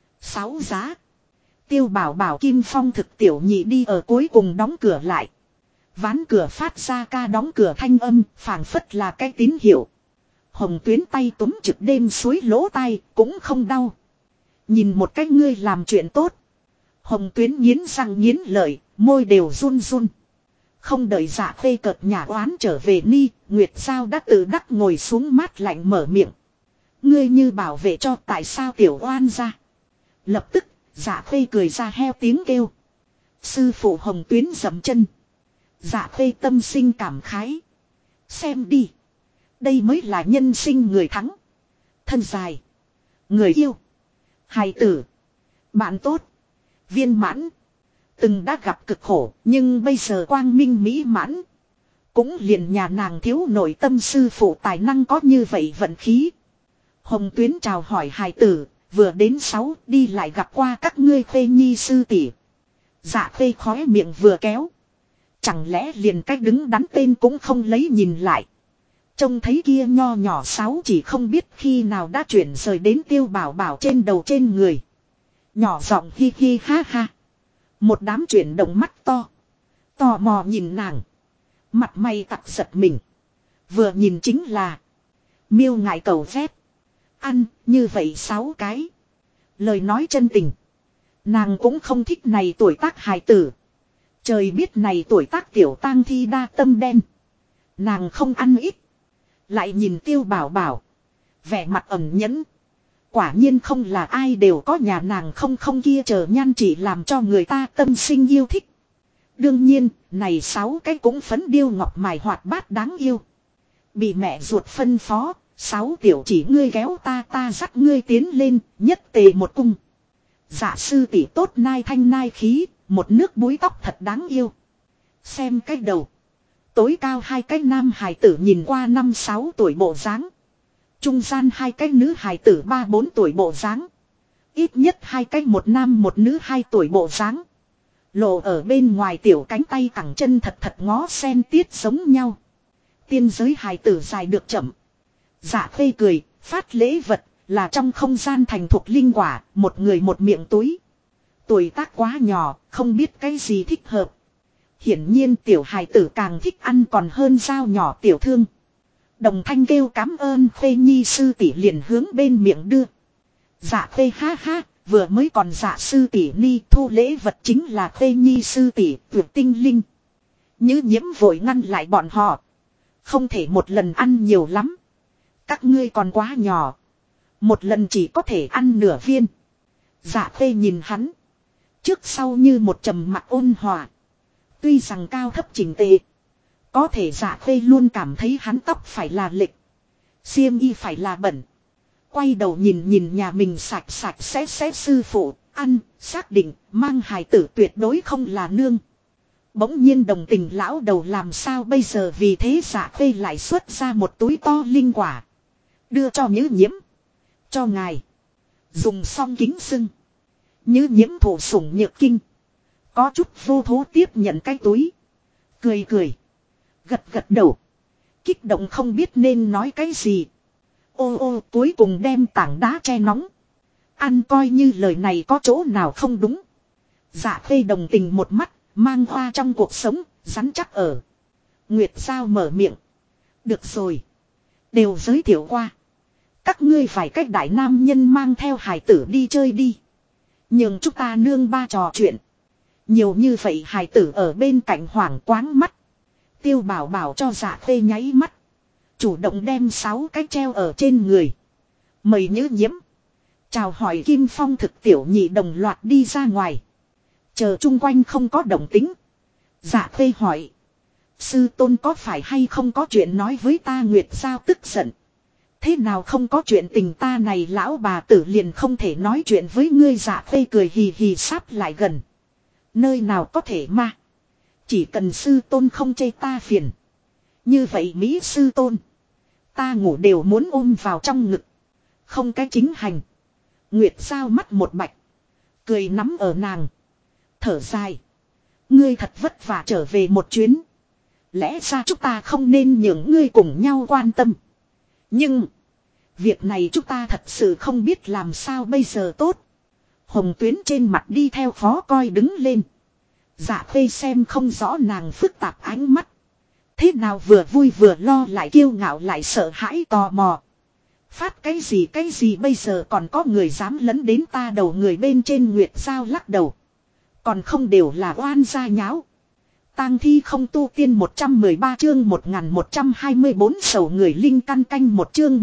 6 giá. Tiêu Bảo Bảo Kim Phong thực tiểu nhị đi ở cuối cùng đóng cửa lại. Ván cửa phát ra ca đóng cửa thanh âm, phảng phất là cái tín hiệu. Hồng Tuyến tay túm trực đêm suối lỗ tai, cũng không đau. Nhìn một cách ngươi làm chuyện tốt. Hồng Tuyến nghiến răng nghiến lợi, môi đều run run. Không đợi Dạ Khê cợt nhả oán trở về ni, Nguyệt Giao đã tự đắc ngồi xuống mát lạnh mở miệng. Ngươi như bảo vệ cho tại sao tiểu oan ra. Lập tức, Dạ Khê cười ra heo tiếng kêu. Sư phụ Hồng Tuyến dậm chân. Dạ Khê tâm sinh cảm khái. Xem đi. Đây mới là nhân sinh người thắng. Thân dài. Người yêu. Hài tử. Bạn tốt. Viên mãn. Từng đã gặp cực khổ, nhưng bây giờ quang minh mỹ mãn. Cũng liền nhà nàng thiếu nội tâm sư phụ tài năng có như vậy vận khí. Hồng Tuyến chào hỏi hài tử, vừa đến 6 đi lại gặp qua các ngươi Khê Nhi sư tỷ. Dạ Khê khóe miệng vừa kéo. Chẳng lẽ liền cách đứng đắn tên cũng không lấy nhìn lại. Trông thấy kia nho nhỏ 6 chỉ không biết khi nào đã chuyển rời đến Tiêu Bảo Bảo trên đầu trên người. Nhỏ giọng hi hi ha ha. Một đám chuyển động mắt to. Tò mò nhìn nàng. Mặt mày tặc giật mình. Vừa nhìn chính là. Miêu ngại cầu phép. Ăn như vậy 6 cái. Lời nói chân tình. Nàng cũng không thích này tuổi tác hài tử. Trời biết này tuổi tác tiểu tang thi đa tâm đen. Nàng không ăn ít. Lại nhìn Tiêu Bảo Bảo. Vẻ mặt ẩn nhẫn. Quả nhiên không là ai đều có nhà nàng không kia chờ nhan chỉ làm cho người ta tâm sinh yêu thích. Đương nhiên, này 6 cái cũng phấn điêu ngọc mài hoạt bát đáng yêu. Bị mẹ ruột phân phó, 6 tiểu chỉ ngươi kéo ta dắt ngươi tiến lên, nhất tề một cung. Dạ sư tỷ tốt nai thanh nai khí, một nước búi tóc thật đáng yêu. Xem cái đầu. Tối cao 2 cái nam hài tử nhìn qua 5-6 tuổi bộ dáng. Trung gian 2 cái nữ hài tử 3-4 tuổi bộ dáng. Ít nhất 2 cái một nam một nữ 2 tuổi bộ dáng. Lộ ở bên ngoài tiểu cánh tay cẳng chân thật ngó sen tiết giống nhau. Tiên giới hài tử dài được chậm. Dạ Khê cười, phát lễ vật là trong không gian thành thục linh quả, một người một miệng túi. Tuổi tác quá nhỏ, không biết cái gì thích hợp. Hiển nhiên tiểu hài tử càng thích ăn còn hơn dao nhỏ tiểu thương. Đồng thanh kêu cám ơn Khê Nhi sư tỷ liền hướng bên miệng đưa. Dạ Khê ha ha, vừa mới còn dạ sư tỷ ni thu lễ vật chính là Khê Nhi sư tỷ tuyệt tinh linh. Như Nhiễm vội ngăn lại bọn họ. Không thể một lần ăn nhiều lắm. Các ngươi còn quá nhỏ. Một lần chỉ có thể ăn nửa viên. Dạ Khê nhìn hắn. Trước sau như một trầm mặc ôn hòa. Tuy rằng cao thấp chỉnh tề. Có thể Dạ Khê luôn cảm thấy hắn tóc phải là lệch. Xiêm y phải là bẩn. Quay đầu nhìn nhà mình sạch sẽ sư phụ. Ăn, xác định, mang hài tử tuyệt đối không là nương. Bỗng nhiên đồng tình lão đầu làm sao bây giờ vì thế Dạ Khê lại xuất ra một túi to linh quả. Đưa cho Như Nhiễm. Cho ngài. Dùng xong kính xưng. Như Nhiễm thủ sủng nhược kinh. Có chút vô thố tiếp nhận cái túi. Cười. Gật đầu. Kích động không biết nên nói cái gì. Ô cuối cùng đem tảng đá che nóng. Ăn coi như lời này có chỗ nào không đúng. Dạ Khê đồng tình một mắt. Mang hoa trong cuộc sống. Rắn chắc ở. Nguyệt Giao mở miệng. Được rồi. Đều giới thiệu qua. Các ngươi phải cách đại nam nhân mang theo hài tử đi chơi đi. Nhưng chúng ta nương ba trò chuyện. Nhiều như vậy hài tử ở bên cạnh hoảng quáng mắt. Tiêu Bảo Bảo cho Dạ Khê nháy mắt. Chủ động đem 6 cái treo ở trên người. Mời Như Nhiễm. Chào hỏi Kim Phong thực tiểu nhị đồng loạt đi ra ngoài. Chờ chung quanh không có động tính. Dạ Khê hỏi. Sư tôn có phải hay không có chuyện nói với ta Nguyệt Giao tức giận. Thế nào không có chuyện tình ta này lão bà tử liền không thể nói chuyện với ngươi. Dạ Khê cười hì hì sắp lại gần. Nơi nào có thể mà. Chỉ cần sư tôn không chê ta phiền. Như vậy Mỹ sư tôn. Ta ngủ đều muốn ôm vào trong ngực. Không cái chính hành. Nguyệt Giao mắt một bạch. Cười nắm ở nàng. Thở dài. Ngươi thật vất vả trở về một chuyến. Lẽ ra chúng ta không nên nhường ngươi cùng nhau quan tâm. Nhưng. Việc này chúng ta thật sự không biết làm sao bây giờ tốt. Hồng Tuyến trên mặt đi theo phó coi đứng lên. Dạ Khê xem không rõ nàng phức tạp ánh mắt. Thế nào vừa vui vừa lo lại kiêu ngạo lại sợ hãi tò mò. Phát cái gì bây giờ còn có người dám lấn đến ta đầu người bên trên Nguyệt Giao lắc đầu. Còn không đều là oan gia nháo. Tang thi không tu tiên 113 chương 1124 sầu người linh căn canh một chương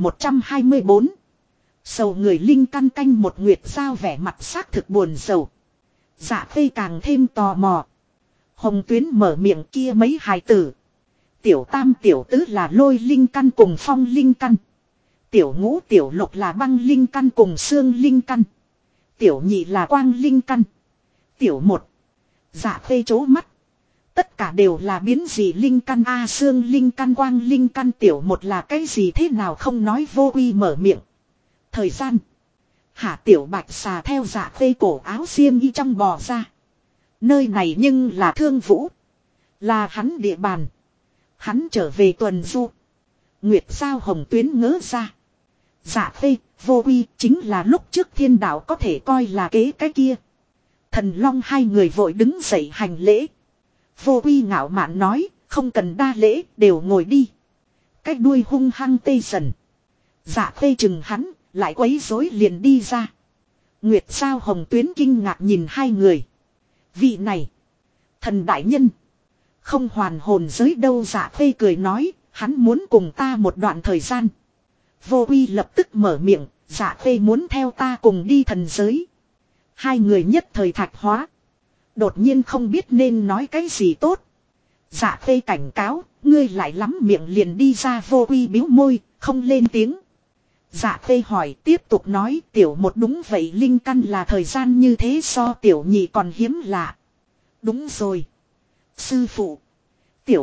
1124. Sầu người linh căn canh một Nguyệt Giao vẻ mặt xác thực buồn sầu. Dạ Khê càng thêm tò mò. Hồng Tuyến mở miệng kia mấy hài tử. Tiểu tam tiểu tứ là lôi linh căn cùng phong linh căn. Tiểu ngũ tiểu lục là băng linh căn cùng xương linh căn. Tiểu nhị là quang linh căn. Tiểu một. Dạ Khê chố mắt. Tất cả đều là biến dị linh căn a xương linh căn quang linh căn tiểu một là cái gì thế nào không nói vô quy mở miệng. Thời gian. Hạ tiểu bạch xà theo Dạ Khê cổ áo xiêm y trong bò ra. Nơi này nhưng là Thương Vũ. Là hắn địa bàn. Hắn trở về tuần du. Nguyệt Giao Hồng Tuyến ngỡ ra. Dạ Khê, vô quy chính là lúc trước thiên đạo có thể coi là kế cái kia. Thần Long hai người vội đứng dậy hành lễ. Vô quy ngạo mạn nói, không cần đa lễ, đều ngồi đi. Cái đuôi hung hăng tê dần. Dạ Khê chừng hắn, lại quấy rối liền đi ra. Nguyệt Giao Hồng Tuyến kinh ngạc nhìn hai người. Vị này, thần đại nhân, không hoàn hồn giới đâu. Dạ Khê cười nói, hắn muốn cùng ta một đoạn thời gian. Vô quy lập tức mở miệng, Dạ Khê muốn theo ta cùng đi thần giới. Hai người nhất thời thạch hóa. Đột nhiên không biết nên nói cái gì tốt. Dạ Khê cảnh cáo, ngươi lại lắm miệng liền đi ra. Vô quy bĩu môi, không lên tiếng. Dạ Khê hỏi tiếp tục nói tiểu một đúng vậy linh căn là thời gian như thế so tiểu nhị còn hiếm lạ. Đúng rồi. Sư phụ. Tiểu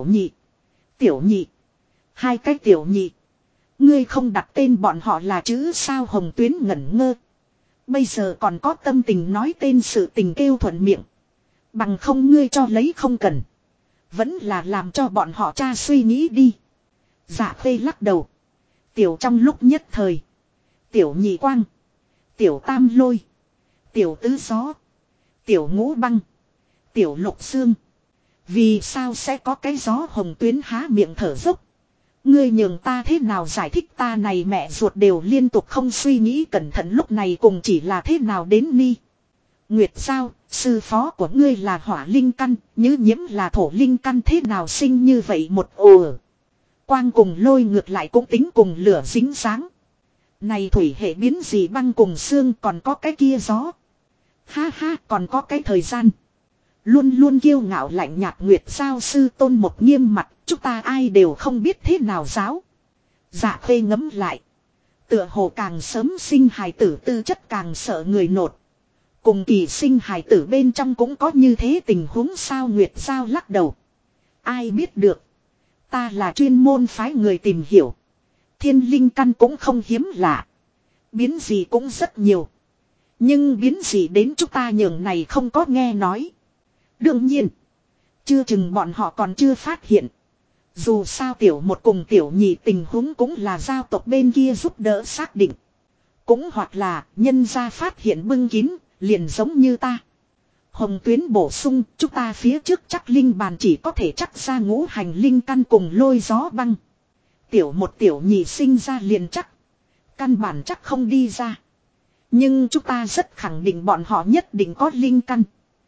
nhị. Hai cái tiểu nhị. Ngươi không đặt tên bọn họ là chữ sao. Hồng Tuyến ngẩn ngơ. Bây giờ còn có tâm tình nói tên sự tình kêu thuận miệng. Bằng không ngươi cho lấy không cần. Vẫn là làm cho bọn họ cha suy nghĩ đi. Dạ Khê lắc đầu. Tiểu trong lúc nhất thời. Tiểu nhị quang. Tiểu tam lôi. Tiểu tứ gió. Tiểu ngũ băng. Tiểu lục xương. Vì sao sẽ có cái gió. Hồng Tuyến há miệng thở dốc. Ngươi nhường ta thế nào giải thích ta này mẹ ruột đều liên tục không suy nghĩ cẩn thận lúc này cùng chỉ là thế nào đến ni. Nguyệt Giao, sư phó của ngươi là hỏa linh căn, Như Nhiễm là thổ linh căn thế nào sinh như vậy một ồ. Quang cùng lôi ngược lại cũng tính cùng lửa dính dáng. Này thủy hệ biến gì băng cùng xương còn có cái kia gió. Ha ha còn có cái thời gian. Luôn luôn kiêu ngạo lạnh nhạt Nguyệt Giao sư tôn một nghiêm mặt, chúng ta ai đều không biết thế nào giáo. Dạ Khê ngấm lại. Tựa hồ càng sớm sinh hài tử tư chất càng sợ người nột. Cùng kỳ sinh hài tử bên trong cũng có như thế tình huống sao. Nguyệt Giao lắc đầu. Ai biết được. Ta là chuyên môn phái người tìm hiểu. Thiên linh căn cũng không hiếm lạ. Biến gì cũng rất nhiều. Nhưng biến gì đến chúng ta nhường này không có nghe nói. Đương nhiên. Chưa chừng bọn họ còn chưa phát hiện. Dù sao tiểu một cùng tiểu nhị tình huống cũng là giao tộc bên kia giúp đỡ xác định. Cũng hoặc là nhân gia phát hiện bưng kín, liền giống như ta. Hồng Tuyến bổ sung, chúng ta phía trước chắc linh bàn chỉ có thể chắc ra ngũ hành linh căn cùng lôi gió băng. Tiểu một tiểu nhị sinh ra liền chắc. Căn bản chắc không đi ra. Nhưng chúng ta rất khẳng định bọn họ nhất định có linh căn.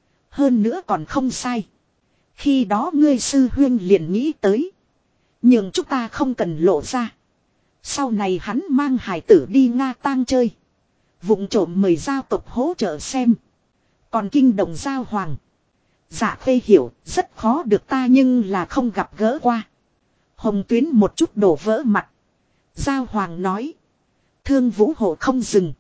Hơn nữa còn không sai. Khi đó ngươi sư huyên liền nghĩ tới. Nhưng chúng ta không cần lộ ra. Sau này hắn mang hải tử đi Nga tang chơi. Vụng trộm mời giao tộc hỗ trợ xem. Còn kinh động giao hoàng. Dạ Khê hiểu rất khó được ta nhưng là không gặp gỡ qua. Hồng Tuyến một chút đổ vỡ mặt. Giao hoàng nói. Thương Vũ hộ không dừng.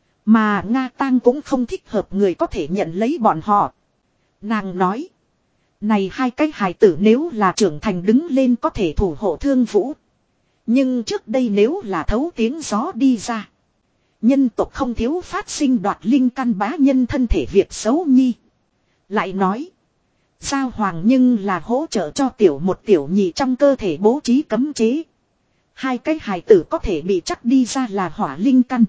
Mà Nga tang cũng không thích hợp người có thể nhận lấy bọn họ. Nàng nói. Này hai cái hài tử nếu là trưởng thành đứng lên có thể thủ hộ Thương Vũ. Nhưng trước đây nếu là thấu tiếng gió đi ra. Nhân tộc không thiếu phát sinh đoạt linh căn bá nhân thân thể việc xấu nhi. Lại nói. Giao hoàng nhưng là hỗ trợ cho một tiểu nhị trong cơ thể bố trí cấm chế. Hai cái hài tử có thể bị chắc đi ra là hỏa linh căn.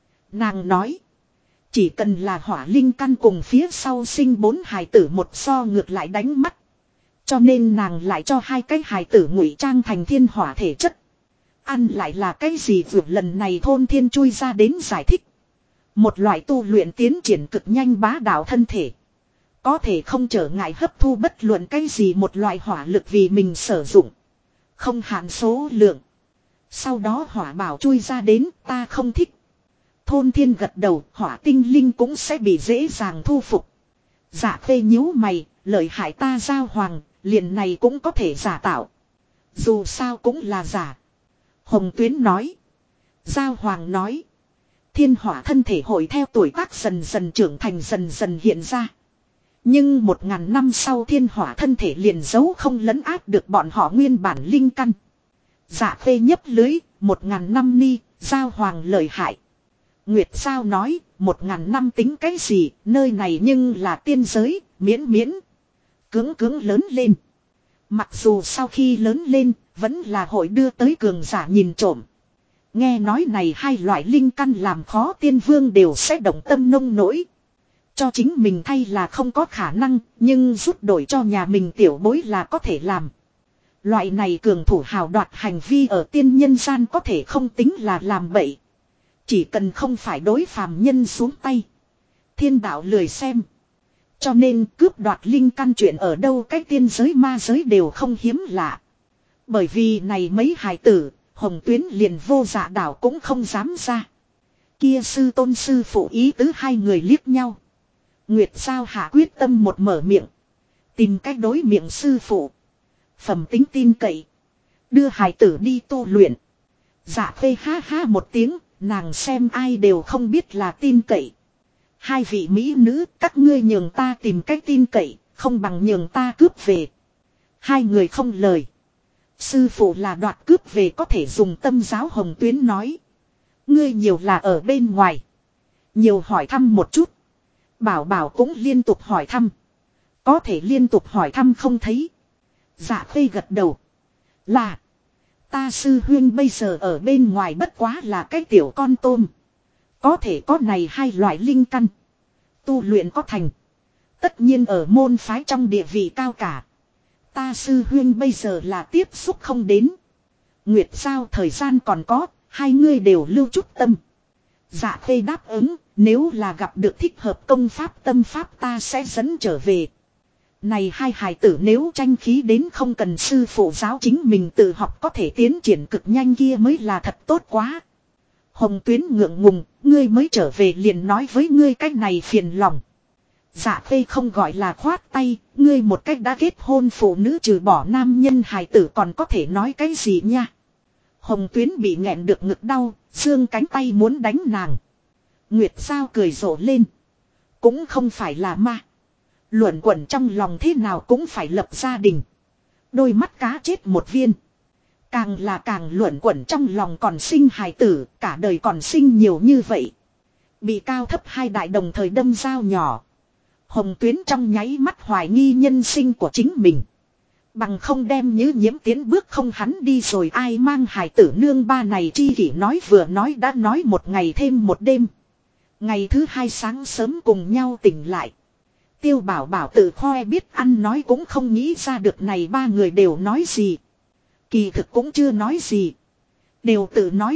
Nàng nói. Chỉ cần là hỏa linh căn cùng phía sau sinh 4 hài tử một so ngược lại đánh mắt. Cho nên nàng lại cho hai cái hài tử ngụy trang thành thiên hỏa thể chất. Ăn lại là cái gì vượt lần này thôn thiên chui ra đến giải thích. Một loại tu luyện tiến triển cực nhanh bá đạo thân thể. Có thể không trở ngại hấp thu bất luận cái gì một loại hỏa lực vì mình sử dụng. Không hạn số lượng. Sau đó hỏa bảo chui ra đến ta không thích. Thôn thiên gật đầu hỏa tinh linh cũng sẽ bị dễ dàng thu phục. Dạ phê nhíu mày, lợi hại ta giao hoàng, liền này cũng có thể giả tạo. Dù sao cũng là giả. Hồng Tuyến nói. Giao hoàng nói. Thiên hỏa thân thể hội theo tuổi tác dần dần trưởng thành dần dần hiện ra. Nhưng 1000 năm sau thiên hỏa thân thể liền giấu không lấn át được bọn họ nguyên bản linh căn. Dạ phê nhấp lưới, 1000 năm ni, giao hoàng lợi hại. Nguyệt Sao nói, 1000 năm tính cái gì, nơi này nhưng là tiên giới, miễn. Cưỡng lớn lên. Mặc dù sau khi lớn lên, vẫn là hội đưa tới cường giả nhìn trộm. Nghe nói này hai loại linh căn làm khó tiên vương đều sẽ động tâm nông nỗi. Cho chính mình thay là không có khả năng, nhưng rút đổi cho nhà mình tiểu bối là có thể làm. Loại này cường thủ hào đoạt hành vi ở tiên nhân gian có thể không tính là làm bậy. Chỉ cần không phải đối phàm nhân xuống tay. Thiên đạo lười xem. Cho nên cướp đoạt linh căn chuyện ở đâu cái tiên giới ma giới đều không hiếm lạ. Bởi vì này mấy hài tử, Hồng Tuyến liền vô dạ đảo cũng không dám ra. Kia sư tôn sư phụ ý tứ hai người liếc nhau. Nguyệt Sao hạ quyết tâm một mở miệng. Tìm cách đối miệng sư phụ. Phẩm tính tin cậy. Đưa hài tử đi tu luyện. Dạ phê ha ha một tiếng, nàng xem ai đều không biết là tin cậy. Hai vị mỹ nữ, các ngươi nhường ta tìm cách tin cậy, không bằng nhường ta cướp về. Hai người không lời. Sư phụ là đoạt cướp về có thể dùng tâm giáo Hồng Tuyến nói. Ngươi nhiều là ở bên ngoài. Nhiều hỏi thăm một chút. Bảo cũng liên tục hỏi thăm. Có thể liên tục hỏi thăm không thấy. Dạ phê gật đầu. Là. Ta sư huyên bây giờ ở bên ngoài bất quá là cái tiểu con tôm. Có thể có này hai loại linh căn. Tu luyện có thành. Tất nhiên ở môn phái trong địa vị cao cả. Ta sư huyên bây giờ là tiếp xúc không đến. Nguyệt Sao thời gian còn có. Hai ngươi đều lưu chút tâm. Dạ phê đáp ứng. Nếu là gặp được thích hợp công pháp tâm pháp ta sẽ dẫn trở về. Này hai hài tử nếu tranh khí đến không cần sư phụ giáo chính mình tự học có thể tiến triển cực nhanh kia mới là thật tốt quá. Hồng Tuyến ngượng ngùng, ngươi mới trở về liền nói với ngươi cách này phiền lòng. Dạ phê không gọi là khoát tay, ngươi một cách đã kết hôn phụ nữ trừ bỏ nam nhân hài tử còn có thể nói cái gì nha. Hồng Tuyến bị nghẹn được ngực đau, xương cánh tay muốn đánh nàng. Nguyệt Sao cười rộ lên. Cũng không phải là ma. Luẩn quẩn trong lòng thế nào cũng phải lập gia đình. Đôi mắt cá chết một viên. Càng là càng luẩn quẩn trong lòng còn sinh hài tử, cả đời còn sinh nhiều như vậy. Bị cao thấp hai đại đồng thời đâm dao nhỏ. Hồng Tuyến trong nháy mắt hoài nghi nhân sinh của chính mình. Bằng không đem như nhiễm tiến bước không hắn đi rồi ai mang hài tử nương ba này chi kỷ nói vừa nói đã nói một ngày thêm một đêm. Ngày thứ hai sáng sớm cùng nhau tỉnh lại. Tiêu Bảo tự khoe biết ăn nói cũng không nghĩ ra được này ba người đều nói gì. Kỳ thực cũng chưa nói gì. Đều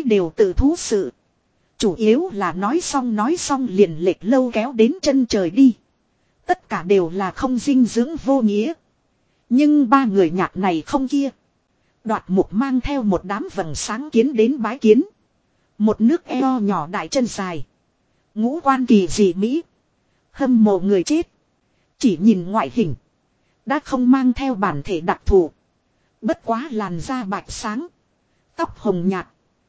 tự thú sự. Chủ yếu là nói xong liền lệch lâu kéo đến chân trời đi. Tất cả đều là không dinh dưỡng vô nghĩa. Nhưng ba người nhạc này không kia. Đoạt Mục mang theo một đám vầng sáng kiến đến bái kiến. Một nước eo nhỏ đại chân dài. Ngũ quan kỳ dị mỹ. Hâm mộ người chết. Chỉ nhìn ngoại hình. Đã không mang theo bản thể đặc thù. Bất quá làn da bạch sáng. Tóc hồng nhạt.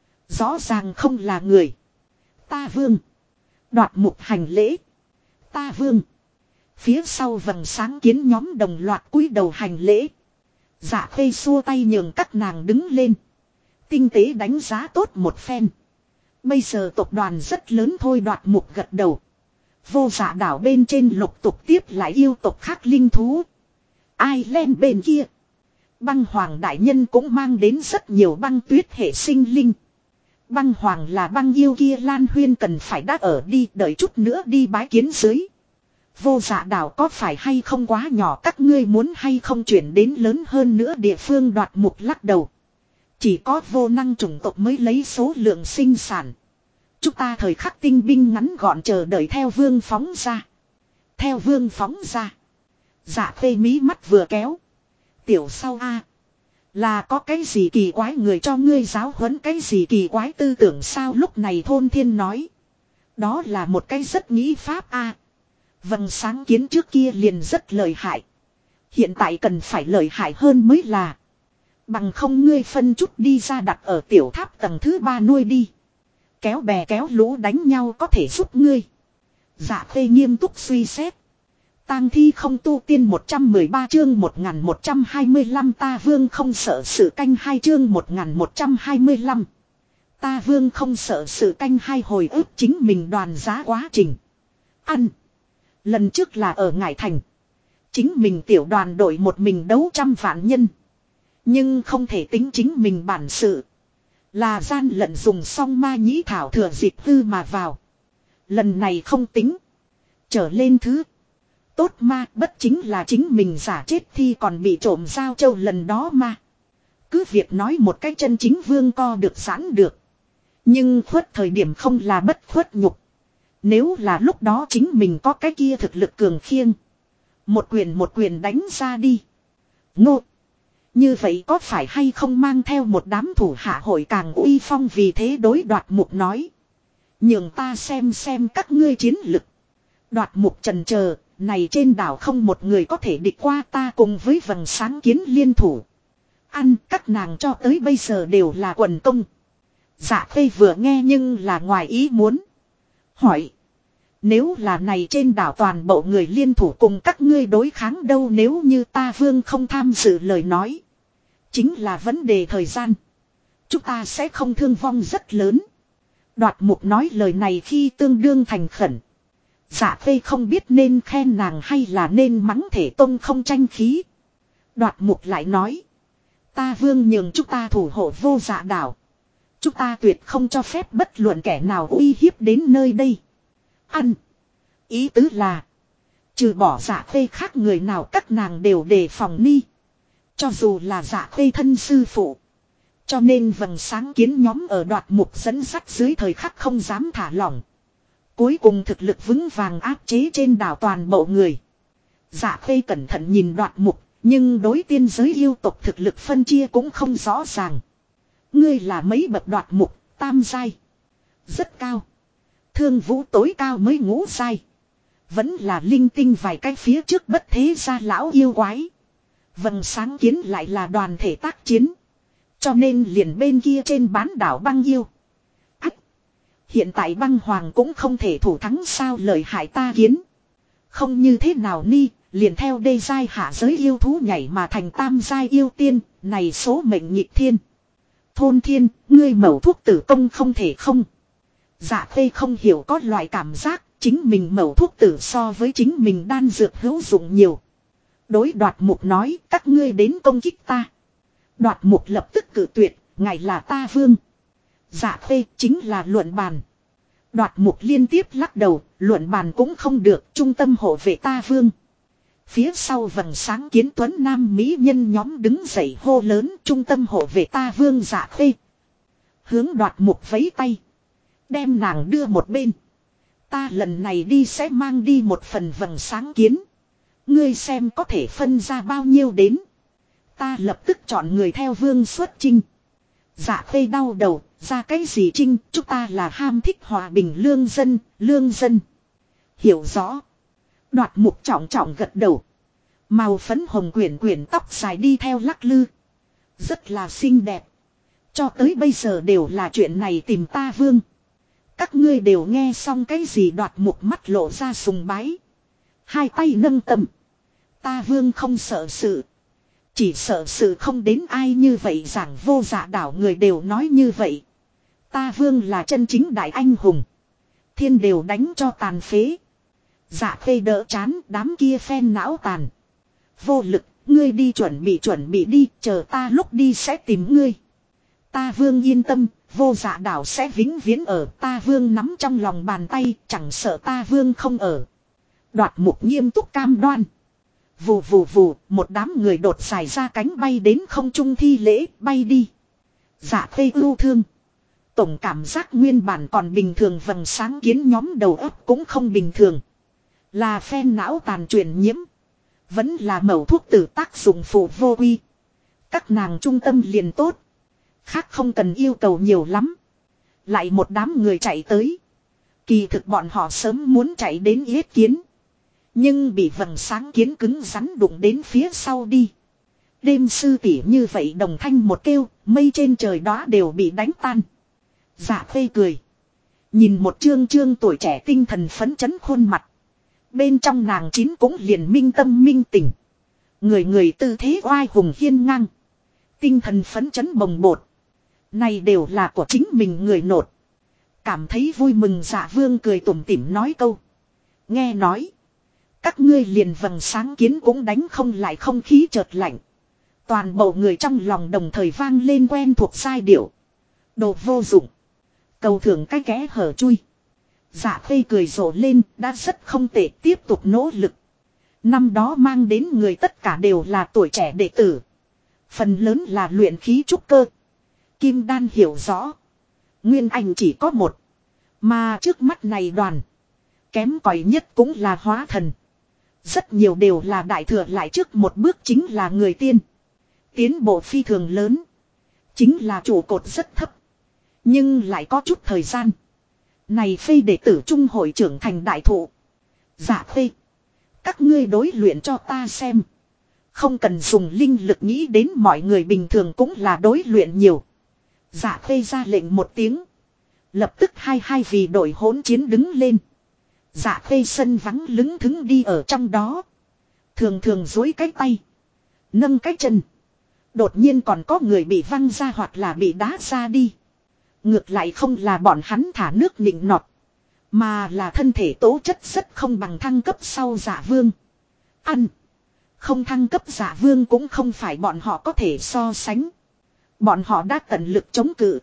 Rõ ràng không là người. Ta vương. Đoạt Mục hành lễ. Ta vương. Phía sau vầng sáng kiến nhóm đồng loạt cúi đầu hành lễ. Dạ khê xua tay nhường các nàng đứng lên. Tinh tế đánh giá tốt một phen. Bây giờ tộc đoàn rất lớn thôi. Đoạt Mục gật đầu. Vô Dạ đảo bên trên lục tục tiếp lại yêu tộc khác linh thú. Ireland bên kia. Băng Hoàng đại nhân cũng mang đến rất nhiều băng tuyết hệ sinh linh. Băng Hoàng là băng yêu kia Lan Huyên cần phải đã ở đi, đợi chút nữa đi bái kiến dưới. Vô Dạ đảo có phải hay không quá nhỏ, các ngươi muốn hay không chuyển đến lớn hơn nữa địa phương? Đoạt Mục lắc đầu. Chỉ có vô năng chủng tộc mới lấy số lượng sinh sản. Chúng ta thời khắc tinh binh ngắn gọn chờ đợi theo vương phóng ra. Theo vương phóng ra. Dạ khê mí mắt vừa kéo. Tiểu sau a, là có cái gì kỳ quái người cho ngươi giáo huấn cái gì kỳ quái tư tưởng sao? Lúc này Thôn Thiên nói. Đó là một cái rất nghĩ pháp a. Vầng sáng kiến trước kia liền rất lợi hại. Hiện tại cần phải lợi hại hơn mới là. Bằng không ngươi phân chút đi ra đặt ở tiểu tháp tầng thứ 3 nuôi đi. Kéo bè kéo lũ đánh nhau có thể giúp ngươi. Dạ khê nghiêm túc suy xét. Tang thi không tu tiên 113 chương 1125 ta vương không sợ sự canh 2 chương 1125. Ta vương không sợ sự canh 2 hồi ức chính mình đoàn giá quá trình. Ăn. Lần trước là ở Ngải Thành. Chính mình tiểu đoàn đội một mình đấu 100 vạn nhân. Nhưng không thể tính chính mình bản sự. Là gian lận dùng song ma nhĩ thảo thừa dịp hư mà vào. Lần này không tính. Trở lên thứ. Tốt ma bất chính là chính mình giả chết thì còn bị trộm giao châu lần đó ma. Cứ việc nói một cái chân chính vương co được giãn được. Nhưng khuất thời điểm không là bất khuất nhục. Nếu là lúc đó chính mình có cái kia thực lực cường khiêng. Một quyền đánh ra đi. Ngô. Như vậy có phải hay không mang theo một đám thủ hạ hội càng uy phong? Vì thế đối Đoạt Mục nói. Nhường ta xem các ngươi chiến lực. Đoạt Mục trần chờ. Này trên đảo không một người có thể địch qua ta cùng với vầng sáng kiến liên thủ. Ăn các nàng cho tới bây giờ đều là quần công. Dạ khê vừa nghe nhưng là ngoài ý muốn. Hỏi. Nếu là này trên đảo toàn bộ người liên thủ cùng các ngươi đối kháng đâu? Nếu như ta vương không tham dự lời nói. Chính là vấn đề thời gian. Chúng ta sẽ không thương vong rất lớn. Đoạt Mục nói lời này khi tương đương thành khẩn. Dạ khê không biết nên khen nàng hay là nên mắng Thể Tông không tranh khí. Đoạt Mục lại nói. Ta vương nhường chúng ta thủ hộ Vô Dạ đảo. Chúng ta tuyệt không cho phép bất luận kẻ nào uy hiếp đến nơi đây. Ăn. Ý tứ là. Trừ bỏ Dạ khê khác người nào các nàng đều đề phòng ni. Cho dù là Dạ khê thân sư phụ. Cho nên vầng sáng kiến nhóm ở Đoạt Mục dẫn dắt dưới thời khắc không dám thả lỏng. Cuối cùng thực lực vững vàng áp chế trên đảo toàn bộ người. Dạ khê cẩn thận nhìn Đoạt Mục. Nhưng đối tiên giới yêu tộc thực lực phân chia cũng không rõ ràng. Ngươi là mấy bậc? Đoạt Mục tam giai. Rất cao. Thương Vũ tối cao mới ngũ giai. Vẫn là linh tinh vài cái phía trước bất thế gia lão yêu quái. Vầng sáng kiến lại là đoàn thể tác chiến. Cho nên liền bên kia trên bán đảo băng yêu. Ách. Hiện tại băng hoàng cũng không thể thủ thắng sao? Lợi hại ta kiến. Không như thế nào ni. Liền theo đê giai hạ giới yêu thú nhảy mà thành tam giai yêu tiên. Này số mệnh nhịp thiên. Thôn Thiên, ngươi mẩu thuốc tử công không thể không. Dạ khê không hiểu có loại cảm giác. Chính mình mẩu thuốc tử so với chính mình đan dược hữu dụng nhiều. Đối Đoạt Mục nói các ngươi đến công kích ta. Đoạt Mục lập tức cự tuyệt. Ngài là ta vương. Dạ khê chính là luận bàn. Đoạt Mục liên tiếp lắc đầu. Luận bàn cũng không được. Trung tâm hộ vệ ta vương. Phía sau vầng sáng kiến tuấn nam mỹ nhân nhóm đứng dậy hô lớn. Trung tâm hộ vệ ta vương. Dạ khê hướng Đoạt Mục vẫy tay. Đem nàng đưa một bên. Ta lần này đi sẽ mang đi một phần vầng sáng kiến. Ngươi xem có thể phân ra bao nhiêu đến. Ta lập tức chọn người theo vương xuất chinh. Dạ khê đau đầu. Ra cái gì chinh? Chúng ta là ham thích hòa bình lương dân. Lương dân. Hiểu rõ. Đoạt Mục trọng trọng gật đầu. Màu phấn hồng quyển tóc dài đi theo lắc lư. Rất là xinh đẹp. Cho tới bây giờ đều là chuyện này tìm ta vương. Các ngươi đều nghe xong cái gì? Đoạt Mục mắt lộ ra sùng bái. Hai tay nâng tầm. Ta vương không sợ sự. Chỉ sợ sự không đến ai như vậy, giảng Vô Dạ đảo người đều nói như vậy. Ta vương là chân chính đại anh hùng. Thiên đều đánh cho tàn phế. Dạ Khê đỡ chán, đám kia phen não tàn. Vô lực, ngươi đi chuẩn bị đi, chờ ta lúc đi sẽ tìm ngươi. Ta vương yên tâm, Vô Dạ đảo sẽ vĩnh viễn ở, ta vương nắm trong lòng bàn tay, chẳng sợ ta vương không ở. Đoạt Mục nghiêm túc cam đoan. Vù vù vù, một đám người đột xài ra cánh bay đến không trung thi lễ, bay đi. Dạ Khê ưu thương. Tổng cảm giác nguyên bản còn bình thường, vầng sáng kiến nhóm đầu óc cũng không bình thường. Là phen não tàn truyền nhiễm. Vẫn là mẩu thuốc tử tác dụng phụ vô quy. Các nàng trung tâm liền tốt. Khác không cần yêu cầu nhiều lắm. Lại một đám người chạy tới. Kỳ thực bọn họ sớm muốn chạy đến yết kiến. Nhưng bị vầng sáng kiến cứng rắn đụng đến phía sau đi. Đêm sư tỷ như vậy đồng thanh một kêu, mây trên trời đó đều bị đánh tan. Dạ Khê cười. Nhìn một trương trương tuổi trẻ tinh thần phấn chấn khuôn mặt. Bên trong nàng chín cũng liền minh tâm minh tình. Người người tư thế oai hùng hiên ngang. Tinh thần phấn chấn bồng bột. Này đều là của chính mình người nột. Cảm thấy vui mừng Dạ Vương cười tủm tỉm nói câu. Nghe nói. Các ngươi liền vầng sáng kiến cũng đánh không lại, không khí chợt lạnh. Toàn bộ người trong lòng đồng thời vang lên quen thuộc giai điệu. Đồ vô dụng. Cầu thưởng cái kẽ hở chui. Dạ Khê cười rộ lên, đã rất không tệ, tiếp tục nỗ lực. Năm đó mang đến người tất cả đều là tuổi trẻ đệ tử. Phần lớn là luyện khí trúc cơ. Kim đan hiểu rõ. Nguyên anh chỉ có một. Mà trước mắt này đoàn. Kém cỏi nhất cũng là hóa thần. Rất nhiều đều là đại thừa, lại trước một bước chính là người tiên. Tiến bộ phi thường lớn. Chính là trụ cột rất thấp. Nhưng lại có chút thời gian. Này Phê đệ tử trung hội trưởng thành đại thụ. Dạ Phê. Các ngươi đối luyện cho ta xem. Không cần dùng linh lực, nghĩ đến mọi người bình thường cũng là đối luyện nhiều. Dạ Phê ra lệnh một tiếng. Lập tức hai vì đội hỗn chiến đứng lên. Dạ Phê sân vắng lững thững đi ở trong đó. Thường thường duỗi cái tay. Nâng cái chân. Đột nhiên còn có người bị văng ra hoặc là bị đá ra đi. Ngược lại không là bọn hắn thả nước nịnh nọt. Mà là thân thể tố chất rất không bằng thăng cấp sau Dạ Vương. Ăn. Không thăng cấp Dạ Vương cũng không phải bọn họ có thể so sánh. Bọn họ đã tận lực chống cự.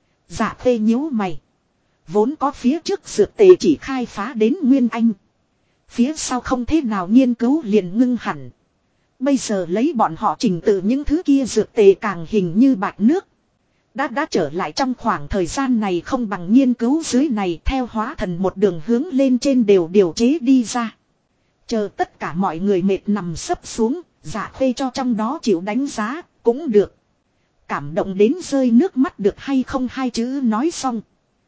Dạ Phê nhíu mày. Vốn có phía trước dược tề chỉ khai phá đến Nguyên Anh. Phía sau không thế nào nghiên cứu liền ngưng hẳn. Bây giờ lấy bọn họ trình tự những thứ kia dược tề càng hình như bạch nước. Đã trở lại trong khoảng thời gian này không bằng nghiên cứu dưới này, theo hóa thần một đường hướng lên trên đều điều chế đi ra. Chờ tất cả mọi người mệt nằm sấp xuống, Dạ Khê cho trong đó chịu đánh giá, cũng được. Cảm động đến rơi nước mắt được hay không, hai chữ nói xong.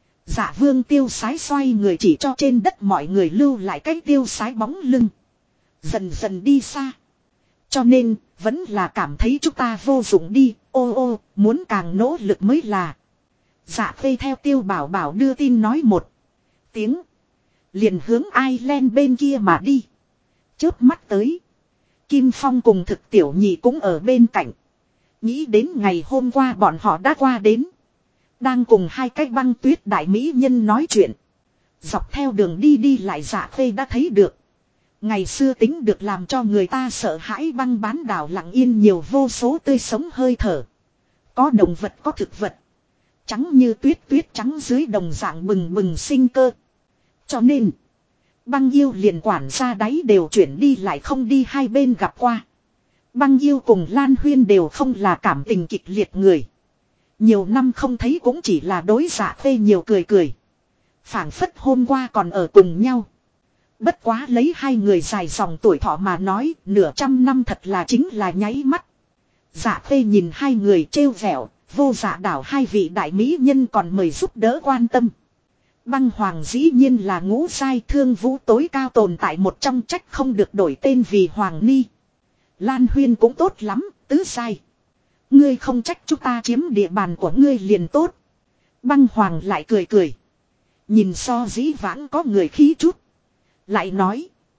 Dạ Vương tiêu sái xoay người chỉ cho trên đất mọi người lưu lại cái tiêu sái bóng lưng. Dần dần đi xa. Cho nên, vẫn là cảm thấy chúng ta vô dụng đi, ô muốn càng nỗ lực mới là. Dạ Khê theo Tiêu Bảo Bảo đưa tin nói một tiếng. Liền hướng Ireland bên kia mà đi. Chớp mắt tới. Kim Phong cùng Thực Tiểu Nhị cũng ở bên cạnh. Nghĩ đến ngày hôm qua bọn họ đã qua đến. Đang cùng hai cái băng tuyết đại mỹ nhân nói chuyện. Dọc theo đường đi lại Dạ Khê đã thấy được. Ngày xưa tính được làm cho người ta sợ hãi băng bán đảo lặng yên nhiều vô số tươi sống hơi thở. Có động vật có thực vật. Trắng như tuyết trắng dưới đồng dạng bừng bừng sinh cơ. Cho nên, băng yêu liền quản ra đáy đều chuyển đi lại không đi hai bên gặp qua. Băng yêu cùng Lan Huyên đều không là cảm tình kịch liệt người. Nhiều năm không thấy cũng chỉ là đối Dạ Khê nhiều cười. Phảng phất hôm qua còn ở cùng nhau. Bất quá lấy hai người dài dòng tuổi thọ mà nói, nửa trăm năm thật là chính là nháy mắt. Dạ Khê nhìn hai người trêu vẹo, Vô Dạ đảo hai vị đại mỹ nhân còn mời giúp đỡ quan tâm. Băng Hoàng dĩ nhiên là ngũ giai thương vũ tối cao tồn tại một trong, trách không được đổi tên vì Hoàng Ni. Lan Huyên cũng tốt lắm, tứ giai. Ngươi không trách chúng ta chiếm địa bàn của ngươi liền tốt. Băng Hoàng lại cười. Nhìn so dĩ vãng có người khí chút. Lại nói.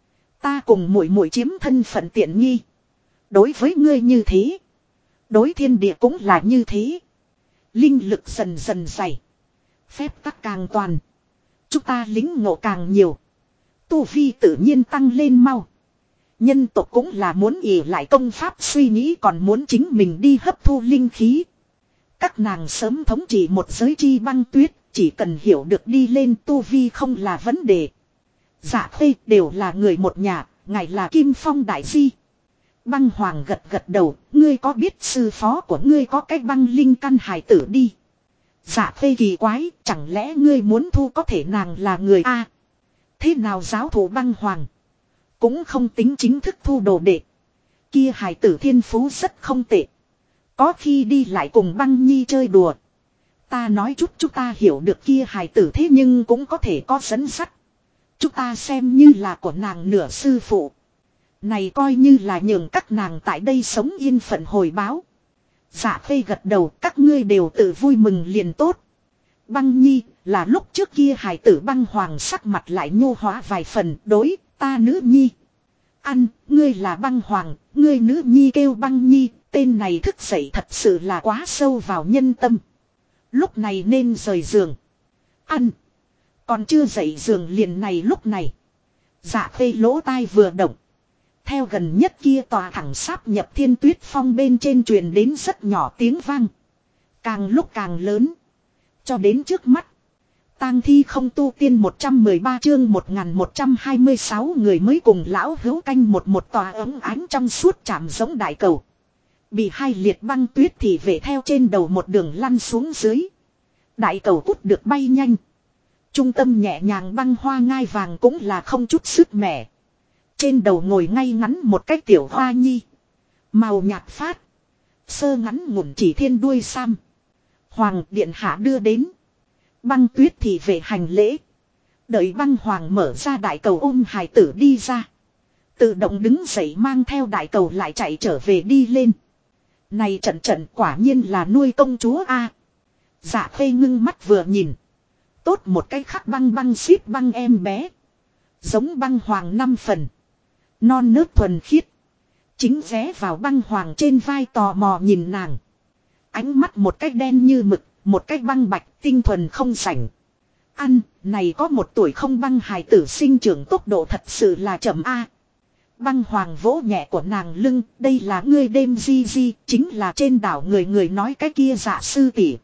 Ta cùng muội muội chiếm thân phận tiện nghi. Đối với ngươi như thế. Đối thiên địa cũng là như thế. Linh lực dần dần dày. Phép tắc càng toàn. Chúng ta lính ngộ càng nhiều. Tu vi tự nhiên tăng lên mau. Nhân tộc cũng là muốn ỉ lại công pháp suy nghĩ còn muốn chính mình đi hấp thu linh khí. Các nàng sớm thống trị một giới chi băng tuyết. Chỉ cần hiểu được đi lên tu vi không là vấn đề. Dạ Khê đều là người một nhà. Ngài là Kim Phong Đại Di. Băng Hoàng gật gật đầu. Ngươi có biết sư phó của ngươi có cái băng linh căn hài tử đi. Dạ Khê kỳ quái. Chẳng lẽ ngươi muốn thu có thể nàng là người A. Thế nào giáo thủ Băng Hoàng. Cũng không tính chính thức thu đồ đệ. Kia hài tử thiên phú rất không tệ. Có khi đi lại cùng Băng Nhi chơi đùa. Ta nói chút chúng ta hiểu được kia hài tử thế nhưng cũng có thể có dẫn sắt. Chúng ta xem như là của nàng nửa sư phụ. Này coi như là nhường các nàng tại đây sống yên phận hồi báo. Dạ Khê gật đầu các ngươi đều tự vui mừng liền tốt. Băng Nhi là lúc trước kia hài tử Băng Hoàng sắc mặt lại nhô hóa vài phần đối ta nữ nhi. Ăn, ngươi là Băng Hoàng, ngươi nữ nhi kêu Băng Nhi, tên này thức dậy thật sự là quá sâu vào nhân tâm. Lúc này nên rời giường. Ăn. Còn chưa dậy giường liền này lúc này. Dạ Khê lỗ tai vừa động. Theo gần nhất kia tòa thẳng sáp nhập Thiên Tuyết Phong bên trên truyền đến rất nhỏ tiếng vang. Càng lúc càng lớn. Cho đến trước mắt. Tang thi không tu tiên 113 chương 1126 người mới cùng lão hữu canh một tòa ấm ánh trong suốt chạm giống đại cầu. Bị hai liệt băng tuyết thì về theo trên đầu một đường lăn xuống dưới. Đại cầu cút được bay nhanh. Trung tâm nhẹ nhàng băng hoa ngai vàng cũng là không chút sức mẻ. Trên đầu ngồi ngay ngắn một cái tiểu hoa nhi. Màu nhạt phát. Sơ ngắn ngủn chỉ thiên đuôi sam. Hoàng điện hạ đưa đến. Băng tuyết thì về hành lễ. Đợi Băng Hoàng mở ra đại cầu ôm hài tử đi ra. Tự động đứng dậy mang theo đại cầu lại chạy trở về đi lên. Này trận quả nhiên là nuôi công chúa a. Dạ Khê ngưng mắt vừa nhìn. Tốt một cái khắc băng ship băng em bé. Giống Băng Hoàng 5 phần. Non nớt thuần khiết. Chính ghé vào Băng Hoàng trên vai tò mò nhìn nàng. Ánh mắt một cái đen như mực, một cái băng bạch tinh thuần không sảnh. Ăn, này có một tuổi không băng hài tử sinh trưởng tốc độ thật sự là chậm a. Băng Hoàng vỗ nhẹ của nàng lưng, đây là ngươi đêm di, chính là trên đảo người nói cái kia Dạ sư tỷ.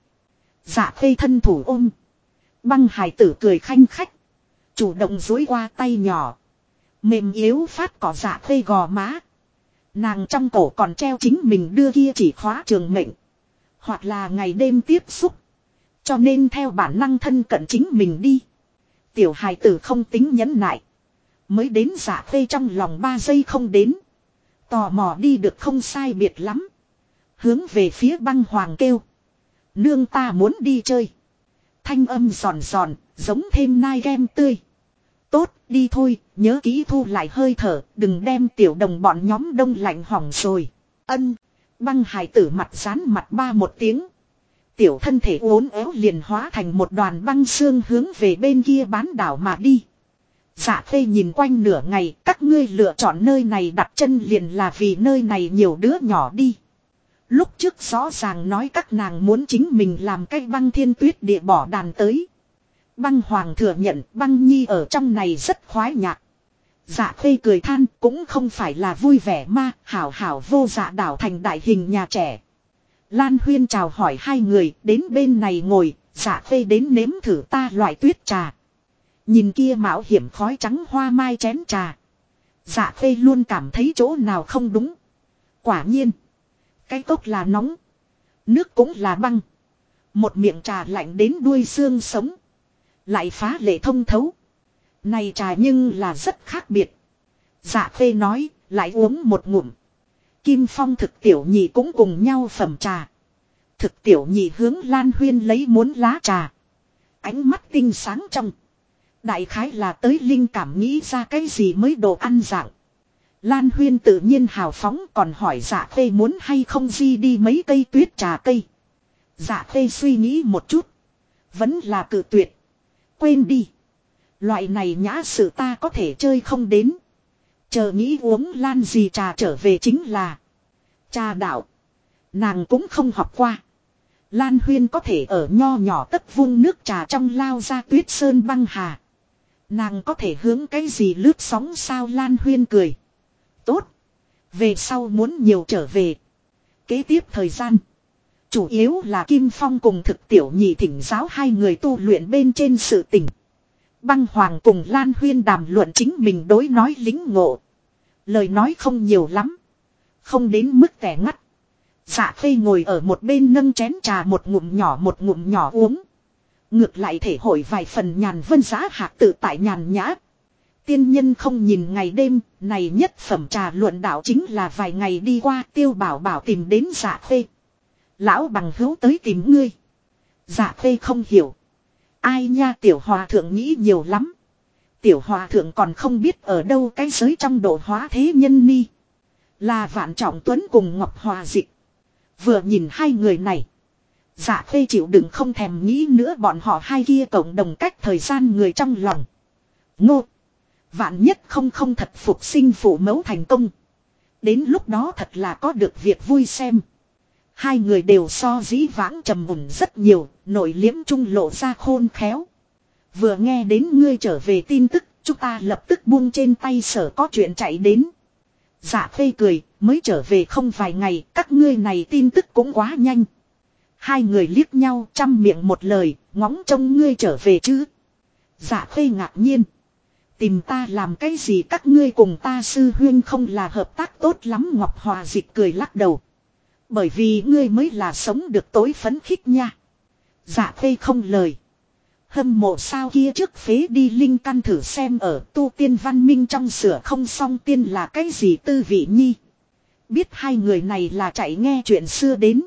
Dạ Khê thân thủ ôm. Băng hài tử cười khanh khách. Chủ động duỗi qua tay nhỏ. Mềm yếu phát cỏ Dạ Khê gò má. Nàng trong cổ còn treo chính mình đưa kia chỉ khóa trường mệnh. Hoặc là ngày đêm tiếp xúc. Cho nên theo bản năng thân cận chính mình đi. Tiểu hài tử không tính nhẫn nại. Mới đến Dạ Khê trong lòng 3 giây không đến. Tò mò đi được không sai biệt lắm. Hướng về phía Băng Hoàng kêu. Nương ta muốn đi chơi. Thanh âm giòn giòn, giống thêm nai kem tươi. Tốt, đi thôi, nhớ kỹ thu lại hơi thở, đừng đem tiểu đồng bọn nhóm đông lạnh hỏng rồi. Ân, Băng hài tử mặt rán mặt ba một tiếng. Tiểu thân thể uốn éo liền hóa thành một đoàn băng xương hướng về bên kia bán đảo mà đi. Dạ Khê nhìn quanh nửa ngày, các ngươi lựa chọn nơi này đặt chân liền là vì nơi này nhiều đứa nhỏ đi. Lúc trước rõ ràng nói các nàng muốn chính mình làm cái băng thiên tuyết địa bỏ đàn tới. Băng Hoàng thừa nhận Băng Nhi ở trong này rất khoái nhạc. Dạ Khê cười than cũng không phải là vui vẻ mà hảo hảo vô dạ đảo thành đại hình nhà trẻ. Lan Huyên chào hỏi hai người đến bên này ngồi, Dạ Khê đến nếm thử ta loại tuyết trà. Nhìn kia mạo hiểm khói trắng hoa mai chén trà. Dạ Khê luôn cảm thấy chỗ nào không đúng. Quả nhiên. Cái cốc là nóng. Nước cũng là băng. Một miệng trà lạnh đến đuôi xương sống. Lại phá lệ thông thấu. Này trà nhưng là rất khác biệt. Dạ Khê nói, lại uống một ngụm. Kim Phong Thực Tiểu Nhị cũng cùng nhau phẩm trà. Thực Tiểu Nhị hướng Lan Huyên lấy muốn lá trà. Ánh mắt tinh sáng trong. Đại khái là tới linh cảm nghĩ ra cái gì mới đồ ăn dạng. Lan Huyên tự nhiên hào phóng còn hỏi Dạ Khê muốn hay không di đi mấy cây tuyết trà cây. Dạ Khê suy nghĩ một chút. Vẫn là cự tuyệt. Quên đi. Loại này nhã sự ta có thể chơi không đến. Chờ nghĩ uống lan gì trà trở về chính là. Trà đạo. Nàng cũng không học qua. Lan Huyên có thể ở nho nhỏ tất vung nước trà trong lao ra tuyết sơn băng hà. Nàng có thể hướng cái gì lướt sóng sao Lan Huyên cười. Tốt. Về sau muốn nhiều trở về. Kế tiếp thời gian. Chủ yếu là Kim Phong cùng Thực Tiểu Nhị thỉnh giáo hai người tu luyện bên trên sự tình. Băng Hoàng cùng Lan Huyên đàm luận chính mình đối nói lính ngộ. Lời nói không nhiều lắm. Không đến mức tẻ ngắt. Dạ Khê ngồi ở một bên nâng chén trà một ngụm nhỏ uống. Ngược lại thể hội vài phần nhàn vân giá hạc tự tại nhàn nhã. Tiên nhân không nhìn ngày đêm, này nhất phẩm trà luận đạo chính là vài ngày đi qua Tiêu Bảo Bảo tìm đến Dạ Khê. Lão bằng hữu tới tìm ngươi. Dạ Khê không hiểu. Ai nha tiểu hòa thượng nghĩ nhiều lắm. Tiểu hòa thượng còn không biết ở đâu cái giới trong độ hóa thế nhân ni. Là Vạn Trọng Tuấn cùng Ngọc Hòa Dịch. Vừa nhìn hai người này. Dạ Khê chịu đựng không thèm nghĩ nữa bọn họ hai kia cộng đồng cách thời gian người trong lòng. Ngô. Vạn nhất không thật phục sinh phụ mẫu thành công. Đến lúc đó thật là có được việc vui xem. Hai người đều so dĩ vãng trầm mùn rất nhiều, nội liếm trung lộ ra khôn khéo. Vừa nghe đến ngươi trở về tin tức, chúng ta lập tức buông trên tay sở có chuyện chạy đến. Dạ Khê cười, mới trở về không vài ngày, các ngươi này tin tức cũng quá nhanh. Hai người liếc nhau chăm miệng một lời, ngóng trông ngươi trở về chứ. Dạ Khê ngạc nhiên. Tìm ta làm cái gì các ngươi cùng ta sư huyên không là hợp tác tốt lắm Ngọc Hòa Dịch cười lắc đầu. Bởi vì ngươi mới là sống được tối phấn khích nha. Dạ Khê không lời. Hâm mộ sao kia trước phế đi linh căn thử xem ở tu tiên văn minh trong sửa không xong tiên là cái gì tư vị nhi. Biết hai người này là chạy nghe chuyện xưa đến.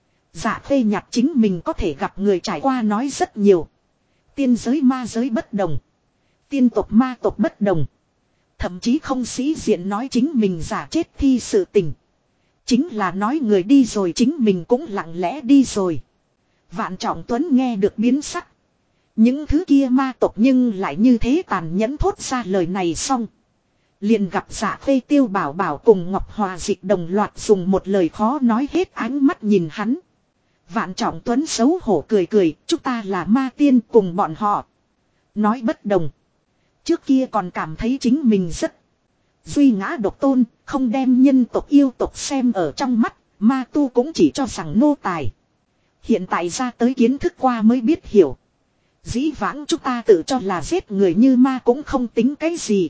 Dạ Khê nhặt chính mình có thể gặp người trải qua nói rất nhiều. Tiên giới ma giới bất đồng. Tiên tộc ma tộc bất đồng. Thậm chí không sĩ diện nói chính mình giả chết thi sự tình. Chính là nói người đi rồi chính mình cũng lặng lẽ đi rồi. Vạn Trọng Tuấn nghe được biến sắc. Những thứ kia ma tộc nhưng lại như thế tàn nhẫn thốt ra lời này xong. Liền gặp Dạ Khê Tiêu Bảo Bảo cùng Ngọc Hòa Dịch đồng loạt dùng một lời khó nói hết ánh mắt nhìn hắn. Vạn Trọng Tuấn xấu hổ cười cười, chúng ta là ma tiên cùng bọn họ. Nói bất đồng. Trước kia còn cảm thấy chính mình rất duy ngã độc tôn, không đem nhân tộc yêu tộc xem ở trong mắt, ma tu cũng chỉ cho rằng nô tài. Hiện tại ra tới kiến thức qua mới biết hiểu. Dĩ vãng chúng ta tự cho là giết người như ma cũng không tính cái gì.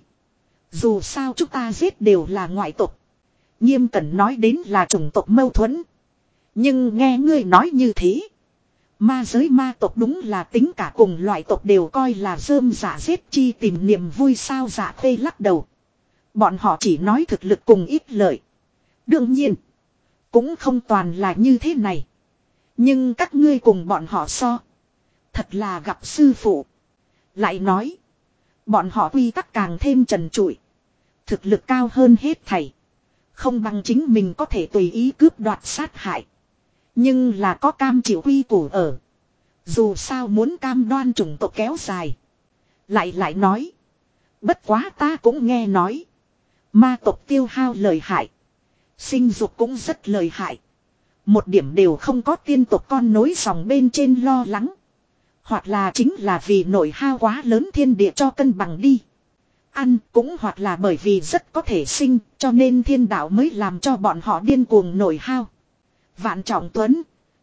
Dù sao chúng ta giết đều là ngoại tộc. Nghiêm cẩn nói đến là chủng tộc mâu thuẫn. Nhưng nghe ngươi nói như thế. Ma giới ma tộc đúng là tính cả cùng loại tộc đều coi là rơm dạ giết chi tìm niềm vui sao Dạ Khê lắc đầu. Bọn họ chỉ nói thực lực cùng ít lợi. Đương nhiên. Cũng không toàn là như thế này. Nhưng các ngươi cùng bọn họ so. Thật là gặp sư phụ. Lại nói. Bọn họ quy tắc càng thêm trần trụi. Thực lực cao hơn hết thảy. Không bằng chính mình có thể tùy ý cướp đoạt sát hại. Nhưng là có cam chịu quy củ ở. Dù sao muốn cam đoan chủng tộc kéo dài. Lại nói. Bất quá ta cũng nghe nói. Ma tộc tiêu hao lợi hại. Sinh dục cũng rất lợi hại. Một điểm đều không có tiên tộc con nối dòng bên trên lo lắng. Hoặc là chính là vì nội hao quá lớn thiên địa cho cân bằng đi. Ăn cũng hoặc là bởi vì rất có thể sinh cho nên thiên đạo mới làm cho bọn họ điên cuồng nội hao. Vạn Trọng Tuấn.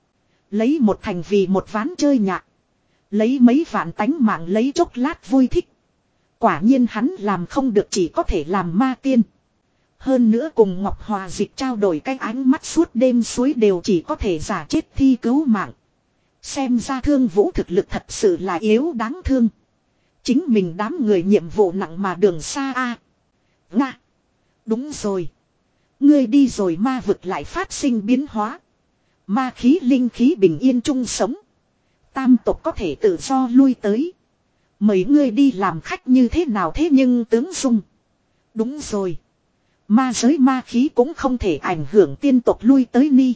Lấy một thành vì một ván chơi nhạc. Lấy mấy vạn tánh mạng lấy chốc lát vui thích. Quả nhiên hắn làm không được chỉ có thể làm ma tiên. Hơn nữa cùng Ngọc Hòa Dịch trao đổi cái ánh mắt suốt đêm suối đều chỉ có thể giả chết thi cứu mạng. Xem ra Thương Vũ thực lực thật sự là yếu đáng thương. Chính mình đám người nhiệm vụ nặng mà đường xa a. Nga. Đúng rồi. Ngươi đi rồi ma vực lại phát sinh biến hóa. Ma khí linh khí bình yên chung sống. Tam tộc có thể tự do lui tới. Mấy ngươi đi làm khách như thế nào thế nhưng tướng dung. Đúng rồi. Ma giới ma khí cũng không thể ảnh hưởng tiên tộc lui tới ni.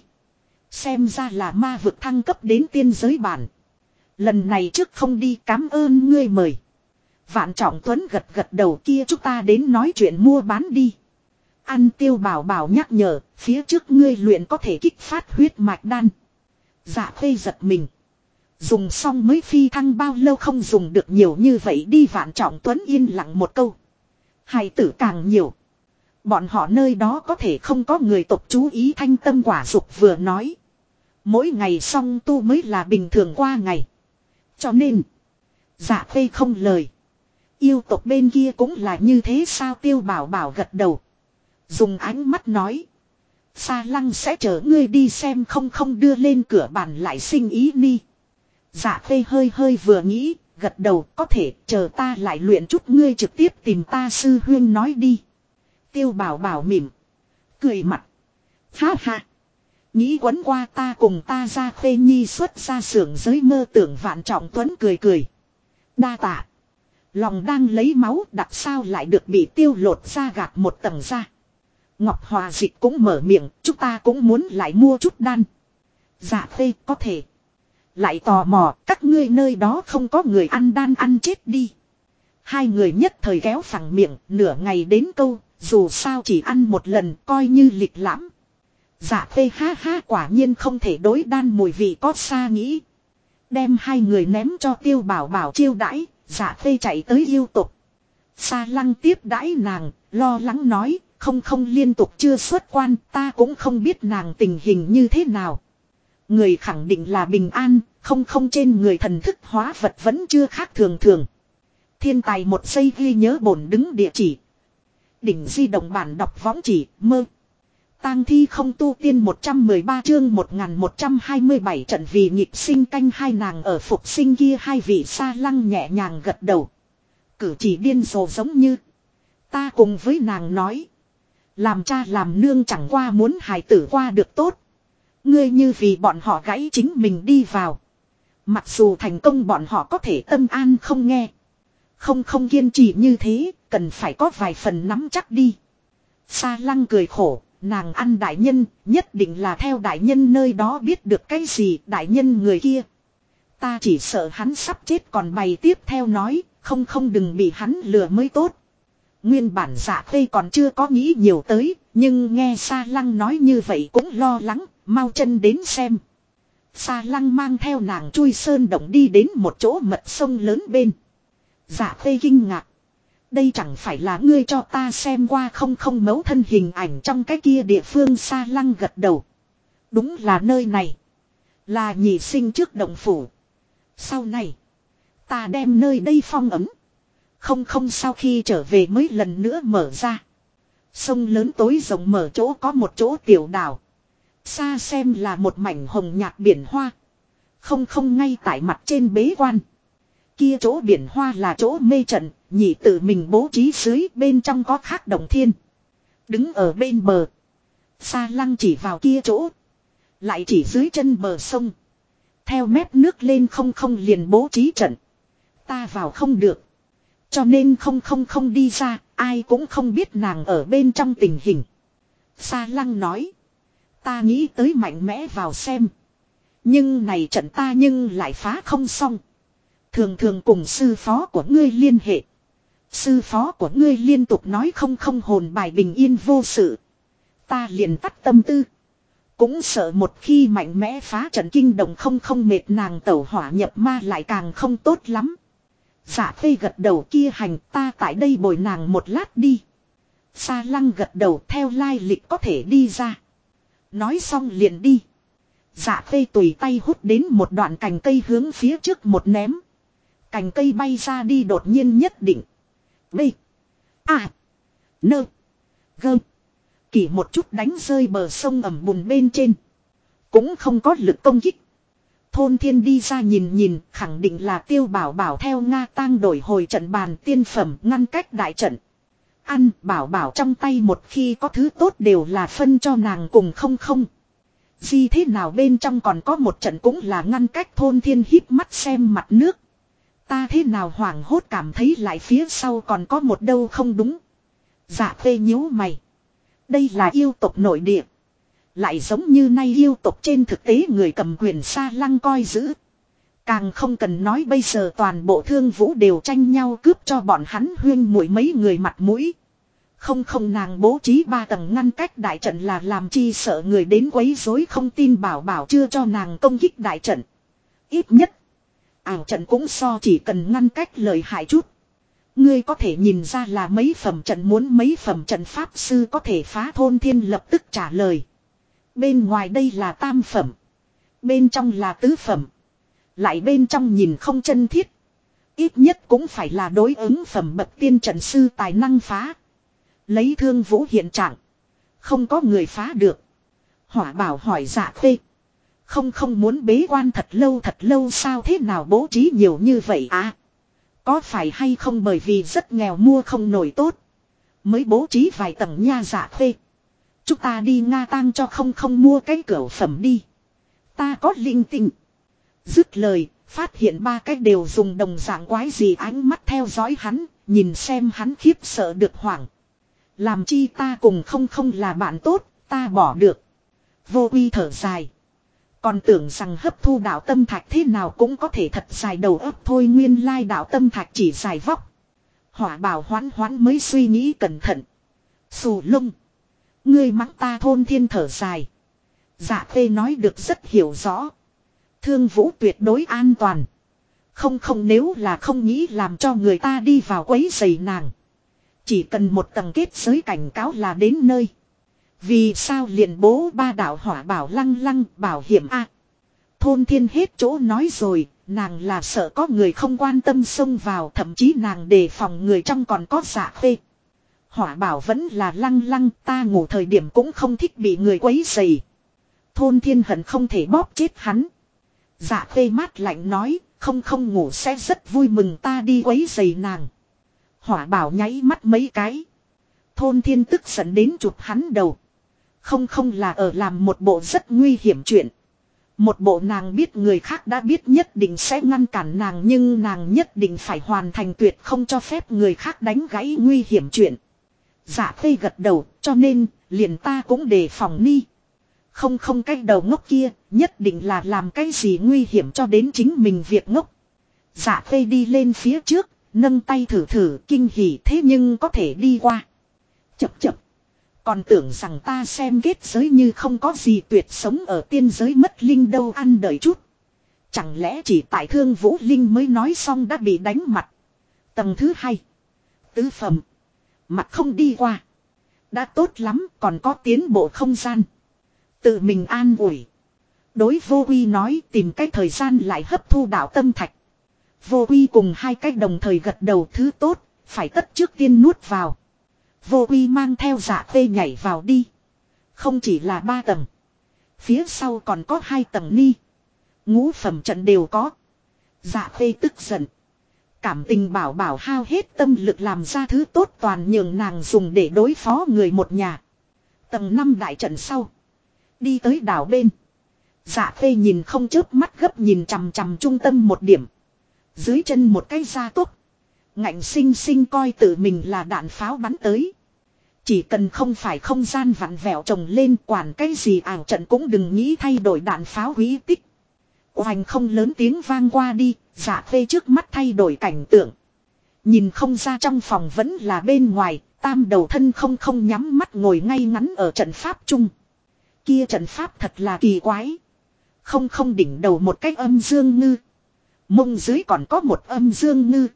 Xem ra là ma vực thăng cấp đến tiên giới bản. Lần này trước không đi cảm ơn ngươi mời. Vạn Trọng Tuấn gật gật đầu, kia chúng ta đến nói chuyện mua bán đi. Ăn Tiêu Bảo Bảo nhắc nhở, phía trước ngươi luyện có thể kích phát huyết mạch đan. Dạ Khê giật mình. Dùng xong mới phi thăng bao lâu không dùng được nhiều như vậy đi. Vạn Trọng Tuấn yên lặng một câu. Hài tử càng nhiều. Bọn họ nơi đó có thể không có người tộc chú ý. Thanh Tâm quả dục vừa nói. Mỗi ngày song tu mới là bình thường qua ngày. Cho nên. Dạ Khê không lời. Yêu tộc bên kia cũng là như thế sao? Tiêu Bảo Bảo gật đầu. Dùng ánh mắt nói. Sa Lăng sẽ chở ngươi đi xem, không đưa lên cửa bàn lại sinh ý ni. Dạ Khê hơi vừa nghĩ, gật đầu, có thể chờ ta lại luyện chút, ngươi trực tiếp tìm ta sư huyên nói đi. Tiêu Bảo Bảo mỉm. Cười mặt. Ha ha. Nghĩ quấn qua ta cùng ta ra Khê Nhi xuất ra xưởng giới mơ tưởng. Vạn Trọng Tuấn cười. Đa tạ. Lòng đang lấy máu đặt sao lại được bị tiêu lột ra gạt một tầng ra. Ngọc Hòa Dịch cũng mở miệng, chúng ta cũng muốn lại mua chút đan. Dạ Khê có thể. Lại tò mò, các ngươi nơi đó không có người ăn đan ăn chết đi. Hai người nhất thời kéo phẳng miệng, nửa ngày đến câu, dù sao chỉ ăn một lần coi như lịch lãm. Dạ Khê ha ha, quả nhiên không thể đối đan mùi vị có xa nghĩ. Đem hai người ném cho Tiêu Bảo Bảo chiêu đãi, Dạ Khê chạy tới yêu tục. Sa Lăng tiếp đãi nàng, lo lắng nói, không liên tục chưa xuất quan, ta cũng không biết nàng tình hình như thế nào. Người khẳng định là bình an, không trên người thần thức hóa vật vẫn chưa khác thường. Thiên tài một giây ghi nhớ bổn đứng địa chỉ. Đỉnh di động bản đọc võng chỉ, mơ. Tang thi không tu tiên 113 chương 1127 trận vì nhịp sinh canh hai. Nàng ở phục sinh kia hai vị. Sa Lăng nhẹ nhàng gật đầu. Cử chỉ điên rồ giống như. Ta cùng với nàng nói. Làm cha làm nương chẳng qua muốn hài tử qua được tốt. Ngươi như vì bọn họ gãy chính mình đi vào. Mặc dù thành công bọn họ có thể tâm an không nghe. Không kiên trì như thế, cần phải có vài phần nắm chắc đi. Sa Lăng cười khổ, nàng ăn đại nhân, nhất định là theo đại nhân nơi đó biết được cái gì. Đại nhân người kia. Ta chỉ sợ hắn sắp chết còn bày tiếp theo nói, không đừng bị hắn lừa mới tốt. Nguyên bản Dạ Khê còn chưa có nghĩ nhiều tới, nhưng nghe Sa Lăng nói như vậy cũng lo lắng, mau chân đến xem. Sa Lăng mang theo nàng chui sơn động đi đến một chỗ mật sông lớn bên. Dạ Khê kinh ngạc. Đây chẳng phải là ngươi cho ta xem qua không mẫu thân hình ảnh trong cái kia địa phương. Sa Lăng gật đầu. Đúng là nơi này. Là nhị sinh trước động phủ. Sau này, ta đem nơi đây phong ấm. Không sau khi trở về mới lần nữa mở ra. Sông lớn tối rộng mở chỗ có một chỗ tiểu đảo. Xa xem là một mảnh hồng nhạt biển hoa. Không ngay tại mặt trên bế quan. Kia chỗ biển hoa là chỗ mê trận, nhị tự mình bố trí dưới, bên trong có khác động thiên. Đứng ở bên bờ. Sa Lăng chỉ vào kia chỗ. Lại chỉ dưới chân bờ sông. Theo mép nước lên không liền bố trí trận. Ta vào không được. Cho nên không đi ra, ai cũng không biết nàng ở bên trong tình hình. Sa Lăng nói. Ta nghĩ tới mạnh mẽ vào xem. Nhưng này trận ta nhưng lại phá không xong. Thường cùng sư phó của ngươi liên hệ. Sư phó của ngươi liên tục nói không hồn bài bình yên vô sự. Ta liền tắt tâm tư. Cũng sợ một khi mạnh mẽ phá trận kinh động không mệt nàng tẩu hỏa nhập ma lại càng không tốt lắm. Dạ Khê gật đầu, kia hành, ta tại đây bồi nàng một lát đi. Sa Lăng gật đầu, theo lai lịch có thể đi ra. Nói xong liền đi. Dạ Khê tùy tay hút đến một đoạn cành cây hướng phía trước một ném. Cành cây bay ra đi đột nhiên nhất định. B. A. Nơ. Gơ. Chỉ một chút đánh rơi bờ sông ẩm bùn bên trên. Cũng không có lực công kích. Thôn Thiên đi ra nhìn, khẳng định là Tiêu Bảo Bảo theo Nga Tang đổi hồi trận bàn tiên phẩm ngăn cách đại trận. Ăn Bảo Bảo trong tay một khi có thứ tốt đều là phân cho nàng cùng không. Gì thế nào bên trong còn có một trận cũng là ngăn cách. Thôn Thiên híp mắt xem mặt nước. Ta thế nào hoảng hốt cảm thấy lại phía sau còn có một đâu không đúng. Dạ Khê nhíu mày. Đây là yêu tộc nội địa. Lại giống như nay yêu tộc trên thực tế người cầm quyền Sa Lăng coi giữ. Càng không cần nói bây giờ toàn bộ Thương Vũ đều tranh nhau cướp cho bọn hắn huyên muội mấy người mặt mũi. Không nàng bố trí 3 tầng ngăn cách đại trận là làm chi sợ người đến quấy rối, không tin bảo bảo chưa cho nàng công kích đại trận. Ít nhất ảo trận cũng so chỉ cần ngăn cách lợi hại chút. Ngươi có thể nhìn ra là mấy phẩm trận, muốn mấy phẩm trận pháp sư có thể phá. Thôn Thiên lập tức trả lời. Bên ngoài đây là tam phẩm. Bên trong là tứ phẩm. Lại bên trong nhìn không chân thiết. Ít nhất cũng phải là đối ứng phẩm bậc tiên trận sư tài năng phá. Lấy Thương Vũ hiện trạng. Không có người phá được. Hỏa Bảo hỏi Dạ Khê. Không muốn bế quan thật lâu sao, thế nào bố trí nhiều như vậy à? Có phải hay không bởi vì rất nghèo mua không nổi tốt. Mới bố trí vài tầng nha Dạ Khê. Chúng ta đi Nga Tang cho không mua cái cửu phẩm đi. Ta có linh tinh. Dứt lời, phát hiện 3 cái đều dùng đồng dạng quái gì ánh mắt theo dõi hắn, nhìn xem hắn khiếp sợ được hoảng. Làm chi ta cùng không là bạn tốt, ta bỏ được. Vô Uy thở dài. Còn tưởng rằng hấp thu đạo tâm thạch thế nào cũng có thể thật dài đầu óc thôi, nguyên lai đạo tâm thạch chỉ dài vóc. Hỏa Bảo hoán mới suy nghĩ cẩn thận. Xù lung. Ngươi mắng ta. Thôn Thiên thở dài. Dạ Khê nói được rất hiểu rõ. Thương Vũ tuyệt đối an toàn. Không nếu là không nghĩ làm cho người ta đi vào quấy rầy nàng. Chỉ cần một tầng kết giới cảnh cáo là đến nơi. Vì sao liền bố 3 đạo Hỏa Bảo lăng bảo hiểm a? Thôn Thiên hết chỗ nói rồi, nàng là sợ có người không quan tâm xông vào, thậm chí nàng đề phòng người trong còn có Dạ Khê. Hỏa Bảo vẫn là lăng, ta ngủ thời điểm cũng không thích bị người quấy rầy. Thôn Thiên hận không thể bóp chết hắn. Dạ Khê mát lạnh nói, không ngủ sẽ rất vui mừng ta đi quấy rầy nàng. Hỏa Bảo nháy mắt mấy cái. Thôn Thiên tức giận đến chụp hắn đầu. Không là ở làm một bộ rất nguy hiểm chuyện. Một bộ nàng biết người khác đã biết nhất định sẽ ngăn cản nàng, nhưng nàng nhất định phải hoàn thành, tuyệt không cho phép người khác đánh gãy nguy hiểm chuyện. Dạ Khê gật đầu, cho nên liền ta cũng đề phòng ni. Không cái đầu ngốc kia, nhất định là làm cái gì nguy hiểm cho đến chính mình việc ngốc. Dạ Khê đi lên phía trước, nâng tay thử kinh hỉ, thế nhưng có thể đi qua. Chập. Còn tưởng rằng ta xem kết giới như không có gì tuyệt sống ở tiên giới mất linh đâu, ăn đợi chút. Chẳng lẽ chỉ tại Thương Vũ Linh mới nói xong đã bị đánh mặt. Tầng thứ 2. Tứ phẩm. Mặt không đi qua. Đã tốt lắm, còn có tiến bộ không gian. Tự mình an ủi. Đối Vô Uy nói, tìm cách thời gian lại hấp thu đạo tâm thạch. Vô Uy cùng 2 cách đồng thời gật đầu, thứ tốt, phải tất trước tiên nuốt vào. Vô Uy mang theo Dạ Khê nhảy vào đi. Không chỉ là 3 tầng. Phía sau còn có 2 tầng ni. Ngũ phẩm trận đều có. Dạ Khê tức giận. Cảm tình bảo hao hết tâm lực làm ra thứ tốt toàn nhường nàng dùng để đối phó người một nhà. Tầng 5 đại trận sau. Đi tới đảo bên. Dạ Khê nhìn không chớp mắt gấp nhìn chằm trung tâm một điểm. Dưới chân một cái gia tốc. Ngạnh sinh coi tự mình là đạn pháo bắn tới. Chỉ cần không phải không gian vặn vẹo trồng lên, quản cái gì ảo trận cũng đừng nghĩ thay đổi đạn pháo quý tích. Oanh không lớn tiếng vang qua đi, Dạ Khê trước mắt thay đổi cảnh tượng. Nhìn không ra trong phòng vẫn là bên ngoài, tam đầu thân không nhắm mắt ngồi ngay ngắn ở trận pháp chung. Kia trận pháp thật là kỳ quái. Không đỉnh đầu một cái âm dương ngư. Mông dưới còn có một âm dương ngư.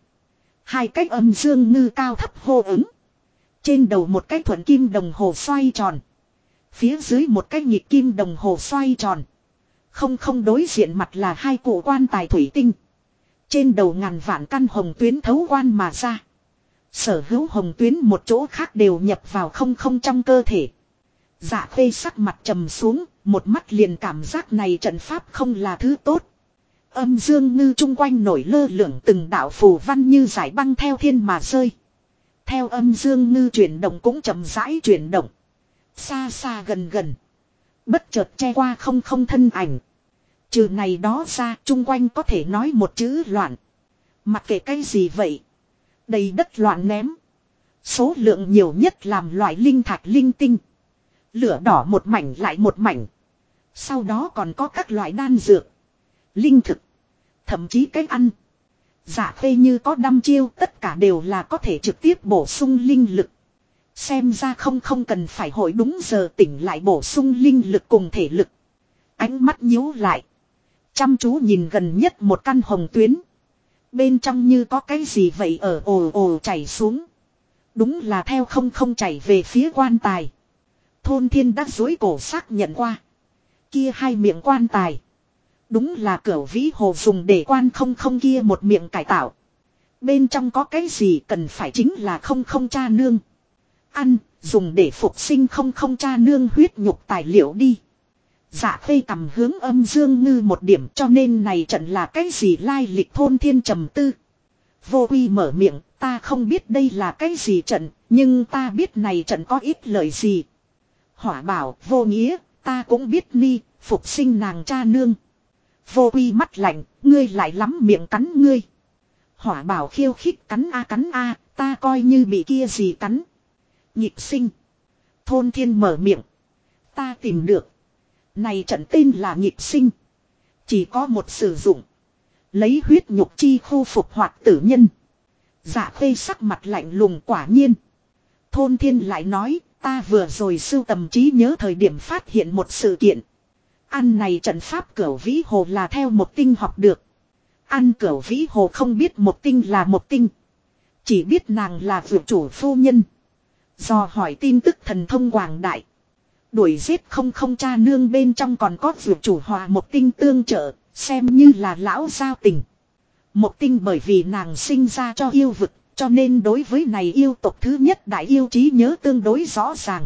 2 cái âm dương ngư cao thấp hô ứng. Trên đầu một cái thuận kim đồng hồ xoay tròn. Phía dưới một cái nhịp kim đồng hồ xoay tròn. Không đối diện mặt là 2 cụ quan tài thủy tinh. Trên đầu ngàn vạn căn hồng tuyến thấu quan mà ra. Sở hữu hồng tuyến một chỗ khác đều nhập vào không trong cơ thể. Dạ Khê sắc mặt trầm xuống, một mắt liền cảm giác này trận pháp không là thứ tốt. Âm dương ngư chung quanh nổi lơ lửng từng đạo phù văn như giải băng theo thiên mà rơi. Theo âm dương ngư chuyển động cũng chậm rãi chuyển động. Xa gần. Bất chợt che qua không thân ảnh. Trừ này đó ra, chung quanh có thể nói một chữ loạn. Mặc kệ cái gì vậy. Đầy đất loạn ném. Số lượng nhiều nhất làm loại linh thạch linh tinh. Lửa đỏ một mảnh lại một mảnh. Sau đó còn có các loại đan dược. Linh thực. thậm chí cách ăn. Dạ khê như có đăm chiêu tất cả đều là có thể trực tiếp bổ sung linh lực. Xem ra không cần phải hội đúng giờ tỉnh lại bổ sung linh lực cùng thể lực. Ánh mắt nhíu lại. Chăm chú nhìn gần nhất một căn hồng tuyến. Bên trong như có cái gì vậy ở ồ ồ chảy xuống. Đúng là theo không chảy về phía quan tài. Thôn Thiên đã duỗi cổ xác nhận qua. Kia hai miệng quan tài. Đúng là Cửu Vĩ Hồ dùng để quan không kia một miệng cải tạo. Bên trong có cái gì cần phải chính là không cha nương. Ăn, dùng để phục sinh không cha nương huyết nhục tài liệu đi. Dạ khê cầm hướng âm dương ngư một điểm cho nên này trận là cái gì lai lịch Thôn Thiên trầm tư. Vô Uy mở miệng, ta không biết đây là cái gì trận, nhưng ta biết này trận có ít lợi gì. Hỏa bảo, vô nghĩa, ta cũng biết ni, phục sinh nàng cha nương. Vô Uy mắt lạnh, ngươi lại lắm miệng cắn ngươi. Hỏa bảo khiêu khích cắn a, ta coi như bị kia gì cắn. Nhịp sinh. Thôn Thiên mở miệng. Ta tìm được. Này trận tên là nhịp sinh. Chỉ có một sử dụng. Lấy huyết nhục chi khu phục hoạt tử nhân. Dạ khê sắc mặt lạnh lùng quả nhiên. Thôn Thiên lại nói, ta vừa rồi sưu tầm trí nhớ thời điểm phát hiện một sự kiện. Ăn này trận pháp Cửu Vĩ Hồ là theo một tinh học được. Ăn Cửu Vĩ Hồ không biết một tinh là một tinh. Chỉ biết nàng là vượt chủ phu nhân. Do hỏi tin tức thần thông quảng đại. Đuổi giết không cha nương bên trong còn có vượt chủ hòa một tinh tương trợ, xem như là lão giao tình. Một tinh bởi vì nàng sinh ra cho yêu vực, cho nên đối với này yêu tộc thứ nhất đại yêu trí nhớ tương đối rõ ràng.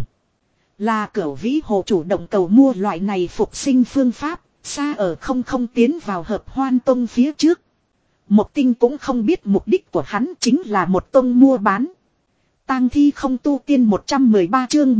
Là Cửu Vĩ Hồ chủ động cầu mua loại này phục sinh phương pháp, xa ở không tiến vào hợp Hoan Tông phía trước. Một tinh cũng không biết mục đích của hắn chính là một tông mua bán. Tang thi không tu tiên 113 chương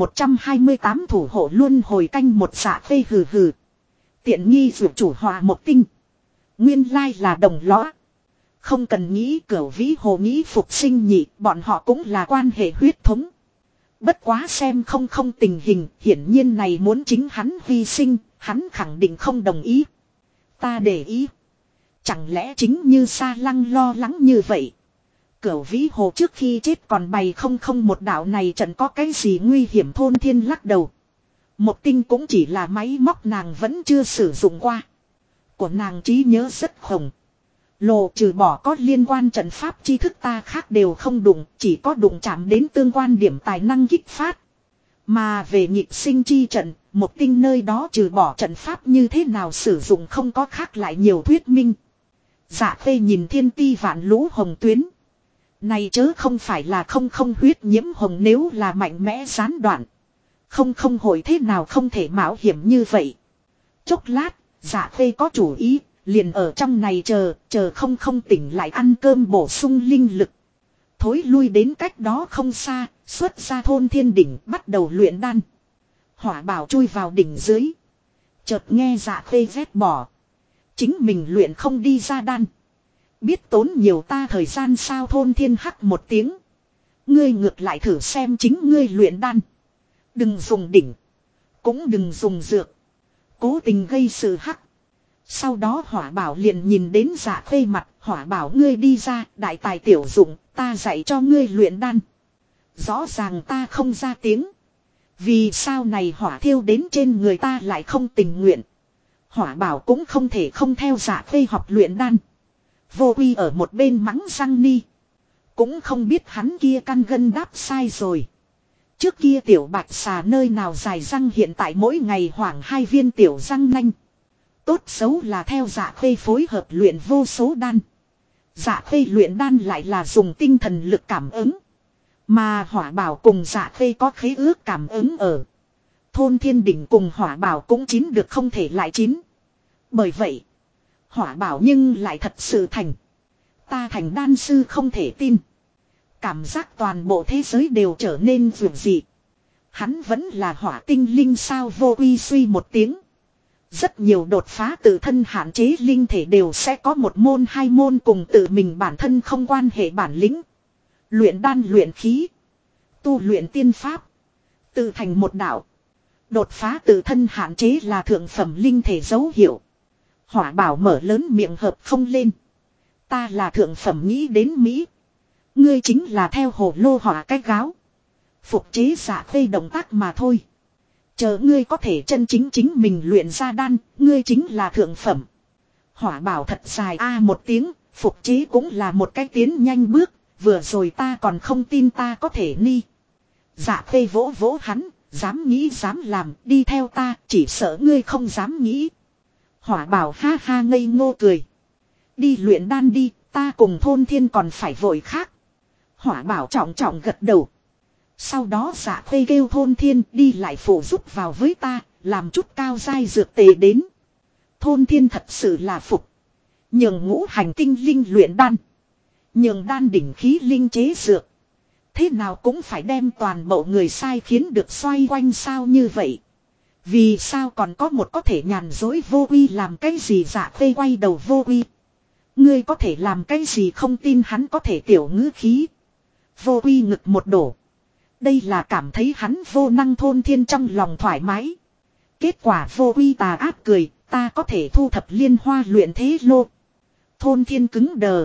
1128 thủ hộ luân hồi canh một dạ phê hừ hừ. Tiện nghi dụ chủ hòa một tinh. Nguyên lai là đồng lõa. Không cần nghĩ Cửu Vĩ Hồ nghĩ phục sinh nhị, bọn họ cũng là quan hệ huyết thống. Bất quá xem không tình hình, hiển nhiên này muốn chính hắn hy sinh, hắn khẳng định không đồng ý. Ta để ý. Chẳng lẽ chính như Sa Lăng lo lắng như vậy. Cửu Vĩ Hồ trước khi chết còn bày không một đạo này trận có cái gì nguy hiểm. Thôn Thiên lắc đầu. Một tinh cũng chỉ là máy móc nàng vẫn chưa sử dụng qua. Của nàng trí nhớ rất khổng. Lồ trừ bỏ có liên quan trận pháp tri thức ta khác đều không đụng, chỉ có đụng chạm đến tương quan điểm tài năng kích phát. Mà về nhịp sinh chi trận, một tinh nơi đó trừ bỏ trận pháp như thế nào sử dụng không có khác lại nhiều thuyết minh. Dạ khê nhìn thiên ti vạn lũ hồng tuyến. Này chớ không phải là không huyết nhiễm hồng nếu là mạnh mẽ gián đoạn. Không hồi thế nào không thể mạo hiểm như vậy. Chốc lát, dạ khê có chủ ý, liền ở trong này chờ không tỉnh lại ăn cơm bổ sung linh lực. Thối lui đến cách đó không xa, xuất ra Thôn Thiên đỉnh bắt đầu luyện đan. Hỏa bảo chui vào đỉnh dưới. Chợt nghe dạ khê vét bỏ. Chính mình luyện không đi ra đan. Biết tốn nhiều ta thời gian sao Thôn Thiên hắc một tiếng. Ngươi ngược lại thử xem chính ngươi luyện đan. Đừng dùng đỉnh. Cũng đừng dùng dược. Cố tình gây sự hắc. Sau đó hỏa bảo liền nhìn đến dạ khê mặt. Hỏa bảo ngươi đi ra đại tài tiểu dụng. Ta dạy cho ngươi luyện đan. Rõ ràng ta không ra tiếng. Vì sao này hỏa thiêu đến trên người ta lại không tình nguyện. Hỏa bảo cũng không thể không theo dạ khê học luyện đan. Vô Uy ở một bên mắng răng ni. Cũng không biết hắn kia căn gân đáp sai rồi. Trước kia tiểu bạch xà nơi nào dài răng hiện tại mỗi ngày khoảng 2 viên tiểu răng nanh. Tốt xấu là theo dạ khê phối hợp luyện vô số đan. Dạ khê luyện đan lại là dùng tinh thần lực cảm ứng. Mà hỏa bảo cùng dạ khê có khế ước cảm ứng ở. Thôn Thiên đỉnh cùng hỏa bảo cũng chín được không thể lại chín. Bởi vậy, hỏa bảo nhưng lại thật sự thành. Ta thành đan sư không thể tin. Cảm giác toàn bộ thế giới đều trở nên vượt dị. Hắn vẫn là hỏa tinh linh sao Vô Uy suy một tiếng. Rất nhiều đột phá tự thân hạn chế linh thể đều sẽ có một môn hai môn cùng tự mình bản thân không quan hệ bản lĩnh. Luyện đan luyện khí. Tu luyện tiên pháp. Tự thành một đạo. Đột phá tự thân hạn chế là thượng phẩm linh thể dấu hiệu. Hỏa bảo mở lớn miệng hợp không lên. Ta là thượng phẩm nghĩ đến Mỹ. Ngươi chính là theo hồ lô hỏa cái gáo. Phục chế giả phê động tác mà thôi. Chờ ngươi có thể chân chính chính mình luyện ra đan, ngươi chính là thượng phẩm. Hỏa bảo thật dài a một tiếng, phục chế cũng là một cái tiến nhanh bước, vừa rồi ta còn không tin ta có thể ni. Dạ phê vỗ vỗ hắn, dám nghĩ dám làm, đi theo ta, chỉ sợ ngươi không dám nghĩ. Hỏa bảo ha ha ngây ngô cười. Đi luyện đan đi, ta cùng thôn thiên còn phải vội khác. Hỏa bảo trọng trọng gật đầu. Sau đó dạ phê kêu thôn thiên đi lại phụ giúp vào với ta, làm chút cao giai dược tề đến. Thôn thiên thật sự là phục. Nhường ngũ hành tinh linh luyện đan. Nhường đan đỉnh khí linh chế dược. Thế nào cũng phải đem toàn bộ người sai khiến được xoay quanh sao như vậy. Vì sao còn có một có thể nhàn dối vô uy làm cái gì dạ phê quay đầu vô uy. Ngươi có thể làm cái gì không tin hắn có thể tiểu ngữ khí. Vô uy ngực một đổ. Đây là cảm thấy hắn vô năng thôn thiên trong lòng thoải mái. Kết quả vô uy tà ác cười, ta có thể thu thập liên hoa luyện thế lô. Thôn thiên cứng đờ.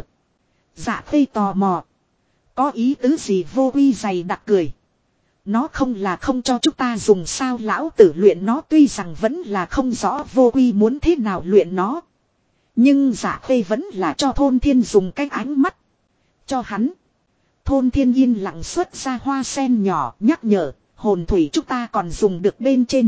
Dạ phê tò mò. Có ý tứ gì vô uy dày đặc cười. Nó không là không cho chúng ta dùng sao lão tử luyện nó tuy rằng vẫn là không rõ vô uy muốn thế nào luyện nó. Nhưng giả phê vẫn là cho thôn thiên dùng cái ánh mắt. Cho hắn. Thôn thiên yên lặng xuất ra hoa sen nhỏ nhắc nhở, hồn thủy chúng ta còn dùng được bên trên.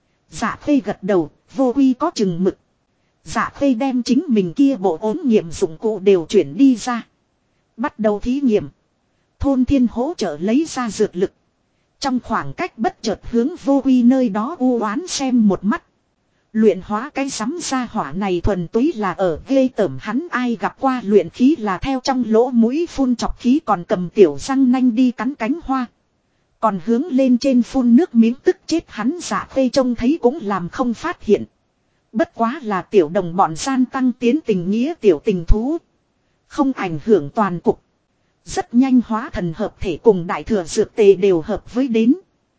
Dạ phê gật đầu, vô uy có chừng mực. Dạ phê đem chính mình kia bộ ốm nghiệm dụng cụ đều chuyển đi ra. Bắt đầu thí nghiệm. Thôn thiên hỗ trợ lấy ra dược lực. Trong khoảng cách bất chợt hướng vô uy nơi đó u oán xem một mắt. Luyện hóa cái sắm ra hỏa này thuần túy là ở ghê tởm hắn ai gặp qua luyện khí là theo trong lỗ mũi phun chọc khí còn cầm tiểu răng nanh đi cắn cánh hoa. Còn hướng lên trên phun nước miếng tức chết hắn dạ phê trông thấy cũng làm không phát hiện. Bất quá là tiểu đồng bọn gian tăng tiến tình nghĩa tiểu tình thú. Không ảnh hưởng toàn cục. Rất nhanh hóa thần hợp thể cùng đại thừa dược tề đều hợp với đến.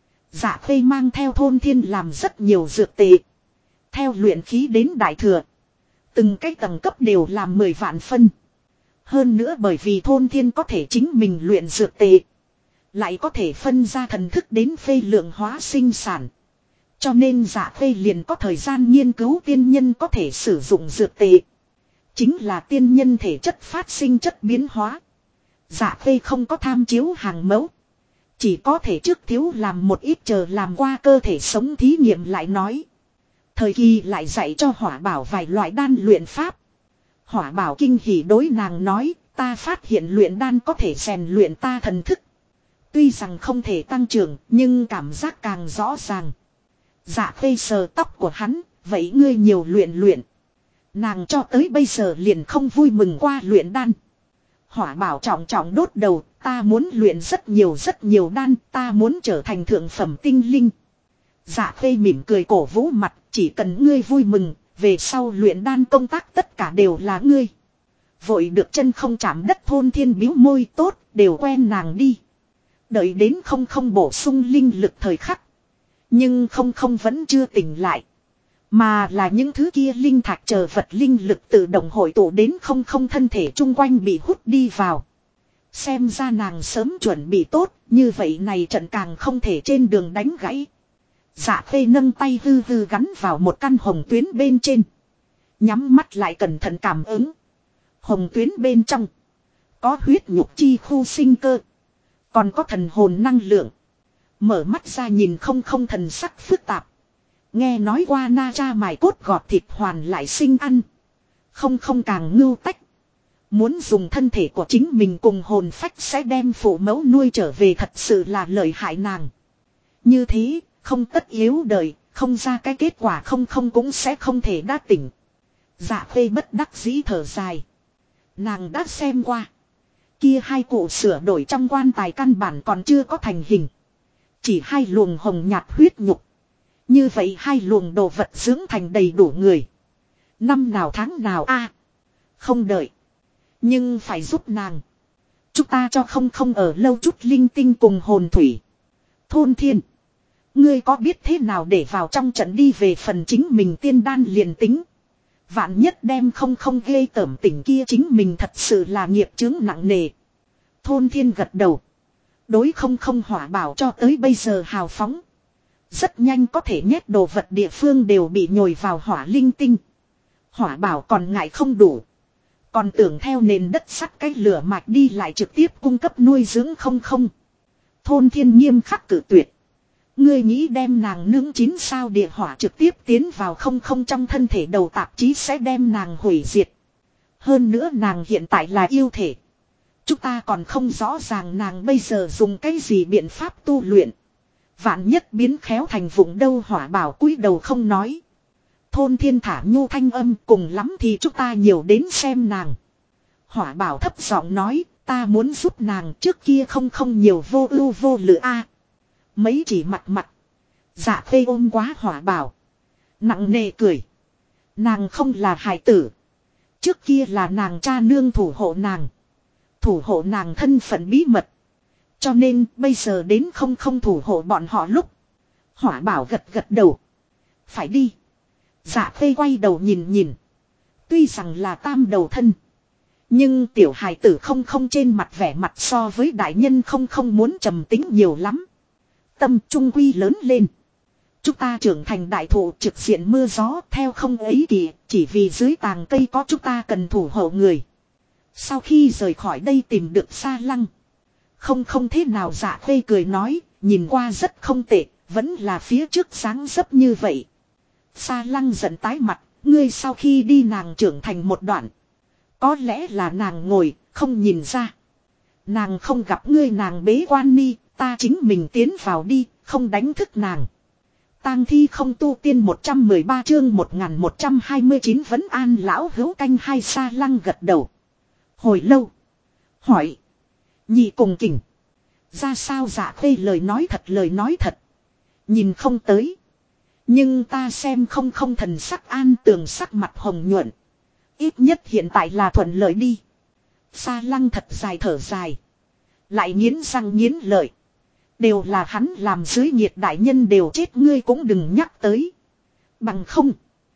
Dạ phê mang theo thôn thiên làm rất nhiều dược tề. Theo luyện khí đến đại thừa. Từng cái tầng cấp đều làm 10 vạn phân. Hơn nữa bởi vì thôn thiên có thể chính mình luyện dược tề. Lại có thể phân ra thần thức đến phê lượng hóa sinh sản. Cho nên dạ phê liền có thời gian nghiên cứu tiên nhân có thể sử dụng dược tề. Chính là tiên nhân thể chất phát sinh chất biến hóa. Dạ phê không có tham chiếu hàng mẫu. Chỉ có thể trước thiếu làm một ít chờ làm qua cơ thể sống thí nghiệm lại nói. Thời kỳ lại dạy cho hỏa bảo vài loại đan luyện pháp. Hỏa bảo kinh hỉ đối nàng nói, ta phát hiện luyện đan có thể rèn luyện ta thần thức. Tuy rằng không thể tăng trưởng, nhưng cảm giác càng rõ ràng. Dạ phê sờ tóc của hắn, vậy ngươi nhiều luyện luyện. Nàng cho tới bây giờ liền không vui mừng qua luyện đan. Hỏa bảo trọng trọng đốt đầu, ta muốn luyện rất nhiều đan, ta muốn trở thành thượng phẩm tinh linh. Dạ phê mỉm cười cổ vũ mặt, chỉ cần ngươi vui mừng, về sau luyện đan công tác tất cả đều là ngươi. Vội được chân không chạm đất thôn thiên biếu môi tốt, đều quen nàng đi. Đợi đến không bổ sung linh lực thời khắc. Nhưng không vẫn chưa tỉnh lại. Mà là những thứ kia linh thạch chờ vật linh lực tự động hội tụ đến không thân thể chung quanh bị hút đi vào. Xem ra nàng sớm chuẩn bị tốt, như vậy này trận càng không thể trên đường đánh gãy. Dạ phê nâng tay hư hư gắn vào một căn hồng tuyến bên trên. Nhắm mắt lại cẩn thận cảm ứng. Hồng tuyến bên trong. Có huyết nhục chi khu sinh cơ. Còn có thần hồn năng lượng. Mở mắt ra nhìn không thần sắc phức tạp. Nghe nói qua na cha mài cốt gọt thịt hoàn lại sinh ăn. Không càng ngưu tách. Muốn dùng thân thể của chính mình cùng hồn phách sẽ đem phụ mẫu nuôi trở về thật sự là lợi hại nàng. Như thế, không tất yếu đời, không ra cái kết quả không cũng sẽ không thể đa tỉnh. Dạ phê bất đắc dĩ thở dài. Nàng đã xem qua. Kia hai cụ sửa đổi trong quan tài căn bản còn chưa có thành hình. Chỉ hai luồng hồng nhạt huyết nhục. Như vậy hai luồng đồ vật dưỡng thành đầy đủ người. Năm nào tháng nào a không đợi. Nhưng phải giúp nàng. Chúng ta cho không ở lâu chút linh tinh cùng hồn thủy. Thôn thiên. Ngươi có biết thế nào để vào trong trận đi về phần chính mình tiên đan liền tính. Vạn nhất đem không ghê tởm tỉnh kia chính mình thật sự là nghiệp chướng nặng nề. Thôn Thiên gật đầu. Đối không hỏa bảo cho tới bây giờ hào phóng. Rất nhanh có thể nhét đồ vật địa phương đều bị nhồi vào hỏa linh tinh. Hỏa bảo còn ngại không đủ. Còn tưởng theo nền đất sắt cái lửa mạch đi lại trực tiếp cung cấp nuôi dưỡng không. Thôn Thiên nghiêm khắc cử tuyệt. Ngươi nghĩ đem nàng nướng chín sao địa hỏa trực tiếp tiến vào không trong thân thể đầu tạp chí sẽ đem nàng hủy diệt. Hơn nữa nàng hiện tại là yêu thể. Chúng ta còn không rõ ràng nàng bây giờ dùng cái gì biện pháp tu luyện. Vạn nhất biến khéo thành vụng đâu hỏa bảo cúi đầu không nói. Thôn Thiên thả nhu thanh âm cùng lắm thì chúng ta nhiều đến xem nàng. Hỏa bảo thấp giọng nói ta muốn giúp nàng trước kia không nhiều vô ưu vô lự a. Mấy chỉ mặt. Dạ phê ôm quá hỏa bảo. Nặng nề cười. Nàng không là hài tử. Trước kia là nàng cha nương thủ hộ nàng. Thủ hộ nàng thân phận bí mật. Cho nên bây giờ đến không thủ hộ bọn họ lúc. Hỏa bảo gật đầu. Phải đi. Dạ phê quay đầu nhìn. Tuy rằng là tam đầu thân. Nhưng tiểu hài tử không trên mặt vẻ mặt so với đại nhân không muốn trầm tính nhiều lắm. Tâm trung quy lớn lên. Chúng ta trưởng thành đại thụ trực diện mưa gió theo không ấy kìa. Chỉ vì dưới tàng cây có chúng ta cần thủ hộ người. Sau khi rời khỏi đây tìm được Sa Lăng. Không thế nào dạ phê cười nói. Nhìn qua rất không tệ. Vẫn là phía trước sáng dấp như vậy. Sa Lăng giận tái mặt. Ngươi sau khi đi nàng trưởng thành một đoạn. Có lẽ là nàng ngồi không nhìn ra. Nàng không gặp ngươi nàng bế quan ni. Ta chính mình tiến vào đi. Không đánh thức nàng. Tang thi không tu tiên 113 chương 1129 vẫn an lão hữu canh hai. Sa Lăng gật đầu. Hồi lâu. Hỏi. Nhị cùng kỉnh. Ra sao dạ phê lời nói thật. Nhìn không tới. Nhưng ta xem không thần sắc an tường sắc mặt hồng nhuận. Ít nhất hiện tại là thuận lợi đi. Sa Lăng thật dài thở dài. Lại nghiến răng nghiến lợi. Đều là hắn làm dưới nhiệt đại nhân đều chết ngươi cũng đừng nhắc tới. Bằng không.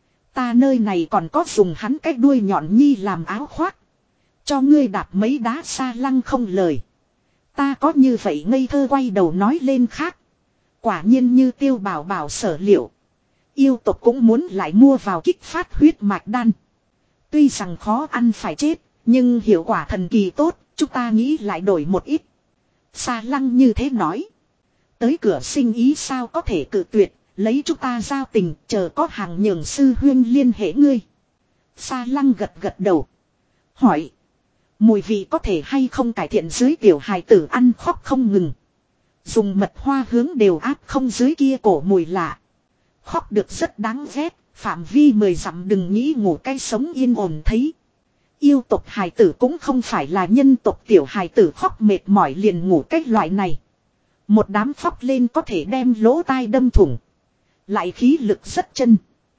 Ta nơi này còn có dùng hắn cái đuôi nhọn nhi làm áo khoác. Cho ngươi đạp mấy đá. Sa Lăng không lời. Ta có như vậy ngây thơ quay đầu nói lên khác. Quả nhiên như Tiêu Bảo Bảo sở liệu. Yêu tộc cũng muốn lại mua vào kích phát huyết mạch đan. Tuy rằng khó ăn phải chết. Nhưng hiệu quả thần kỳ tốt. Chúng ta nghĩ lại đổi một ít. Sa Lăng như thế nói. Tới cửa sinh ý sao có thể cự tuyệt. Lấy chúng ta giao tình. Chờ có hàng nhường sư huyên liên hệ ngươi. Sa Lăng gật đầu. Hỏi. Mùi vị có thể hay không cải thiện dưới tiểu hài tử ăn khóc không ngừng. Dùng mật hoa hướng đều áp không dưới kia cổ mùi lạ. Khóc được rất đáng ghét. Phạm vi 10 dặm đừng nghĩ ngủ cái sống yên ổn thấy. Yêu tộc hài tử cũng không phải là nhân tộc tiểu hài tử khóc mệt mỏi liền ngủ cái loại này. Một đám khóc lên có thể đem lỗ tai đâm thủng. Lại khí lực rất chân.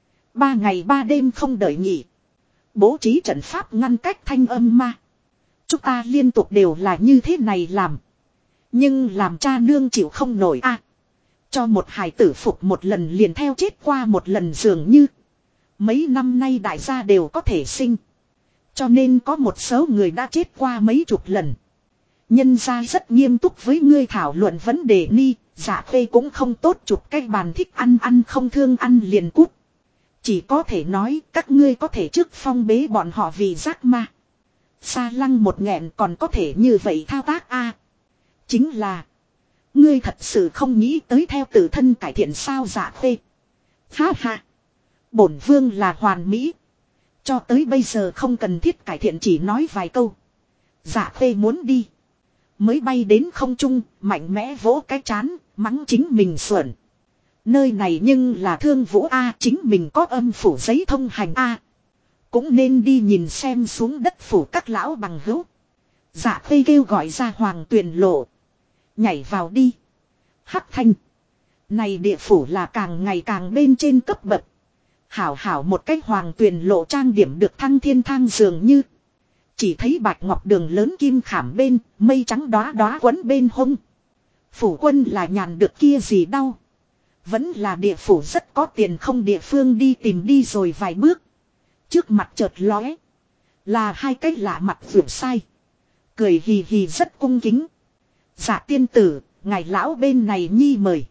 3 ngày 3 đêm không đợi nghỉ. Bố trí trận pháp ngăn cách thanh âm ma. Chúng ta liên tục đều là như thế này làm. Nhưng làm cha nương chịu không nổi a. Cho một hài tử phục một lần liền theo chết qua một lần dường như. Mấy năm nay đại gia đều có thể sinh. Cho nên có một số người đã chết qua mấy chục lần. Nhân gia rất nghiêm túc với ngươi thảo luận vấn đề ni. Dạ phê cũng không tốt chụp cái bàn thích ăn không thương ăn liền cút. Chỉ có thể nói các ngươi có thể trước phong bế bọn họ vì giác ma. Sa Lăng một nghẹn còn có thể như vậy thao tác a. Chính là. Ngươi thật sự không nghĩ tới theo tự thân cải thiện sao dạ phê. Ha ha. Bổn vương là hoàn mỹ. Cho tới bây giờ không cần thiết cải thiện chỉ nói vài câu. Dạ phê muốn đi. Mới bay đến không trung, mạnh mẽ vỗ cái chán, mắng chính mình xuẩn. Nơi này nhưng là Thương Vũ A, chính mình có âm phủ giấy thông hành A. Cũng nên đi nhìn xem xuống đất phủ các lão bằng hữu. Dạ phê kêu gọi ra Hoàng Tuyền Lộ. Nhảy vào đi. Hắc Thanh. Này địa phủ là càng ngày càng bên trên cấp bậc. Hảo một cái Hoàng Tuyền Lộ trang điểm được thăng thiên thang dường như. Chỉ thấy bạch ngọc đường lớn kim khảm bên, mây trắng đóa đóa quấn bên hông. Phủ quân là nhàn được kia gì đau. Vẫn là địa phủ rất có tiền không địa phương đi tìm đi rồi vài bước. Trước mặt chợt lóe. Là hai cái lạ mặt vượt sai. Cười hì hì rất cung kính. Dạ tiên tử, ngài lão bên này nhi mời.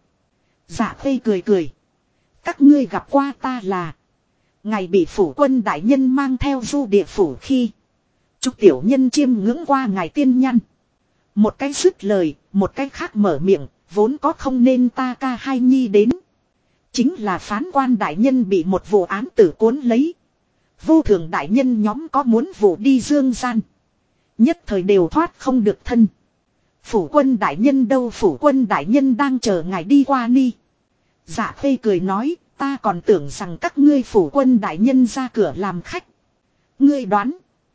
Dạ khê cười cười. Các ngươi gặp qua ta là. Ngài bị phủ quân đại nhân mang theo du địa phủ khi. Chúc tiểu nhân chiêm ngưỡng qua ngài tiên nhăn. Một cái dứt lời, một cái khác mở miệng, vốn có không nên ta ca hai nhi đến. Chính là phán quan đại nhân bị một vụ án tử cuốn lấy. Vô thường đại nhân nhóm có muốn vụ đi dương gian. Nhất thời đều thoát không được thân. Phủ quân đại nhân đâu, phủ quân đại nhân đang chờ ngài đi qua ni. Dạ khê cười nói, ta còn tưởng rằng các ngươi phủ quân đại nhân ra cửa làm khách. Ngươi đoán.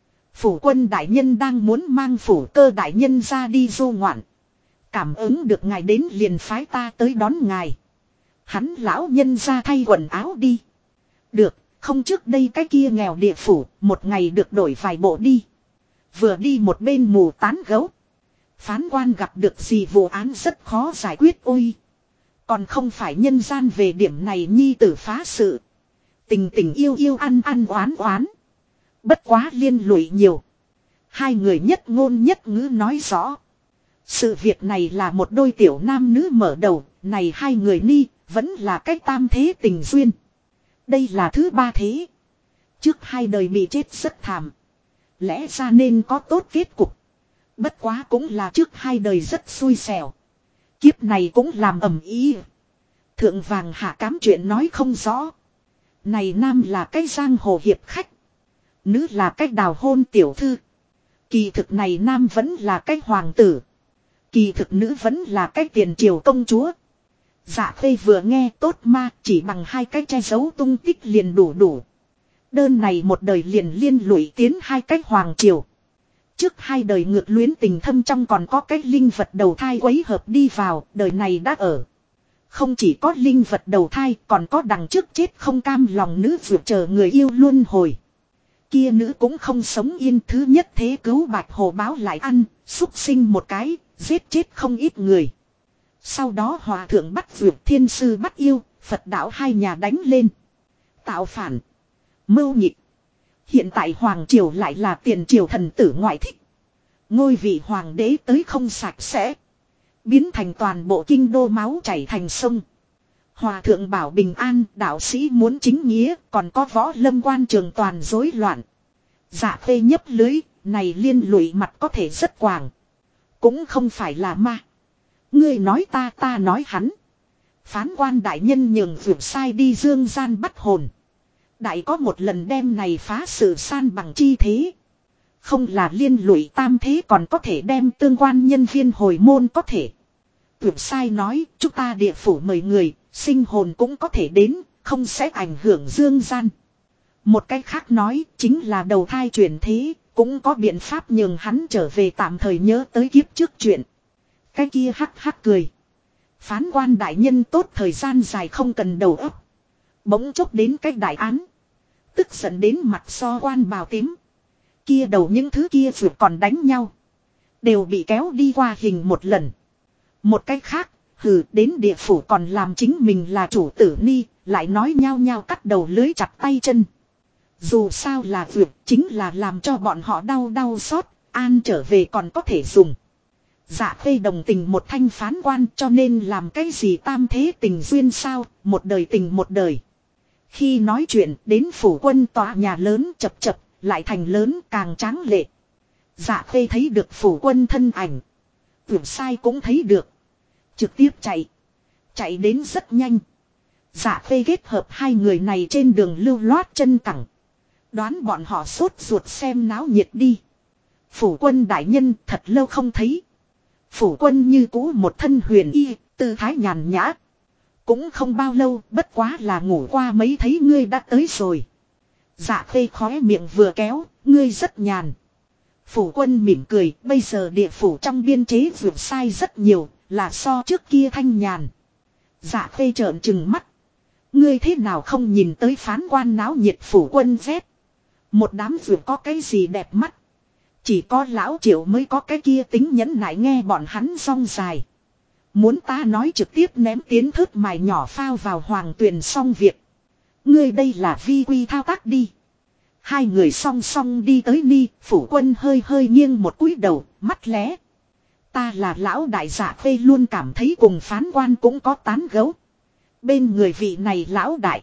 Phủ quân đại nhân đang muốn mang phủ cơ đại nhân ra đi du ngoạn. Cảm ứng được ngài đến liền phái ta tới đón ngài. Hắn lão nhân ra thay quần áo đi. Được, không trước đây cái kia nghèo địa phủ, một ngày được đổi vài bộ đi. Vừa đi một bên mù tán gấu. Phán quan gặp được gì vụ án rất khó giải quyết ôi. Còn không phải nhân gian về điểm này nhi tử phá sự. Tình tình yêu yêu ăn ăn oán oán. Bất quá liên lụy nhiều. Hai người nhất ngôn nhất ngữ nói rõ. Sự việc này là một đôi tiểu nam nữ mở đầu. Này hai người ni vẫn là cách tam thế tình duyên. Đây là thứ ba thế. Trước hai đời bị chết rất thảm. Lẽ ra nên có tốt kết cục. Bất quá cũng là trước hai đời rất xui xẻo. Kiếp này cũng làm ầm ĩ. Thượng vàng hạ cám chuyện nói không rõ. Này nam là cái giang hồ hiệp khách. Nữ là cái đào hôn tiểu thư. Kỳ thực này nam vẫn là cái hoàng tử. Kỳ thực nữ vẫn là cái tiền triều công chúa. Dạ khê vừa nghe tốt ma chỉ bằng hai cái che giấu tung tích liền đủ. Đơn này một đời liền liên lụy tiến hai cái hoàng triều. Trước hai đời ngược luyến tình thâm trong còn có cái linh vật đầu thai quấy hợp đi vào, đời này đã ở. Không chỉ có linh vật đầu thai, còn có đằng trước chết không cam lòng nữ vượt chờ người yêu luân hồi. Kia nữ cũng không sống yên, thứ nhất thế cứu bạch hồ báo lại ăn, xúc sinh một cái, giết chết không ít người. Sau đó hòa thượng bắt vượt, thiên sư bắt yêu, Phật đạo hai nhà đánh lên. Tạo phản, mưu nhịp. Hiện tại hoàng triều lại là tiền triều thần tử ngoại thích. Ngôi vị hoàng đế tới không sạch sẽ. Biến thành toàn bộ kinh đô máu chảy thành sông. Hòa thượng bảo bình an, đạo sĩ muốn chính nghĩa, còn có võ lâm quan trường toàn rối loạn. Dạ phê nhấp lưới, này liên lụy mặt có thể rất quảng. Cũng không phải là ma. Ngươi nói ta nói hắn. Phán quan đại nhân nhường vượt sai đi dương gian bắt hồn. Đại có một lần đem này phá sự san bằng chi thế. Không là liên lụy tam thế còn có thể đem tương quan nhân viên hồi môn có thể. Vượt sai nói chúng ta địa phủ mời người, sinh hồn cũng có thể đến, không sẽ ảnh hưởng dương gian. Một cách khác nói chính là đầu thai chuyển thế, cũng có biện pháp nhường hắn trở về tạm thời nhớ tới kiếp trước chuyện. Cái kia hắc hắc cười. Phán quan đại nhân tốt thời gian dài không cần đầu óc. Bỗng chốc đến cách đại án. Tức giận đến mặt so quan bào tím. Kia đầu những thứ kia vượt còn đánh nhau. Đều bị kéo đi qua hình một lần. Một cách khác, đến địa phủ còn làm chính mình là chủ tử ni, lại nói nhau nhau cắt đầu lưới chặt tay chân. Dù sao là vượt chính là làm cho bọn họ đau xót, an trở về còn có thể dùng. Dạ phê đồng tình một thanh phán quan cho nên làm cái gì tam thế tình duyên sao, một đời tình một đời. Khi nói chuyện đến phủ quân tòa nhà lớn chập lại thành lớn càng tráng lệ. Dạ phê thấy được phủ quân thân ảnh. Vượt sai cũng thấy được. Trực tiếp chạy đến rất nhanh. Dạ phê kết hợp hai người này trên đường lưu loát chân cẳng. Đoán bọn họ sốt ruột xem náo nhiệt đi. Phủ quân đại nhân thật lâu không thấy. Phủ quân như cũ một thân huyền y, tư thái nhàn nhã. Cũng không bao lâu, bất quá là ngủ qua mấy thấy ngươi đã tới rồi. Dạ phê khóe miệng vừa kéo, ngươi rất nhàn. Phủ quân mỉm cười, bây giờ địa phủ trong biên chế vượt sai rất nhiều, là so trước kia thanh nhàn. Dạ phê trợn trừng mắt. Ngươi thế nào không nhìn tới phán quan náo nhiệt phủ quân vét. Một đám vượt có cái gì đẹp mắt. Chỉ có lão Triệu mới có cái kia tính nhẫn nại nghe bọn hắn rong dài. Muốn ta nói trực tiếp ném tiến thớt mài nhỏ phao vào hoàng tuyền xong việc. Ngươi đây là vi quy thao tác đi. Hai người song song đi tới Ni, phủ quân hơi hơi nghiêng một cúi đầu, mắt lé. Ta là lão đại Dạ Khê luôn cảm thấy cùng phán quan cũng có tán gấu. Bên người vị này lão đại.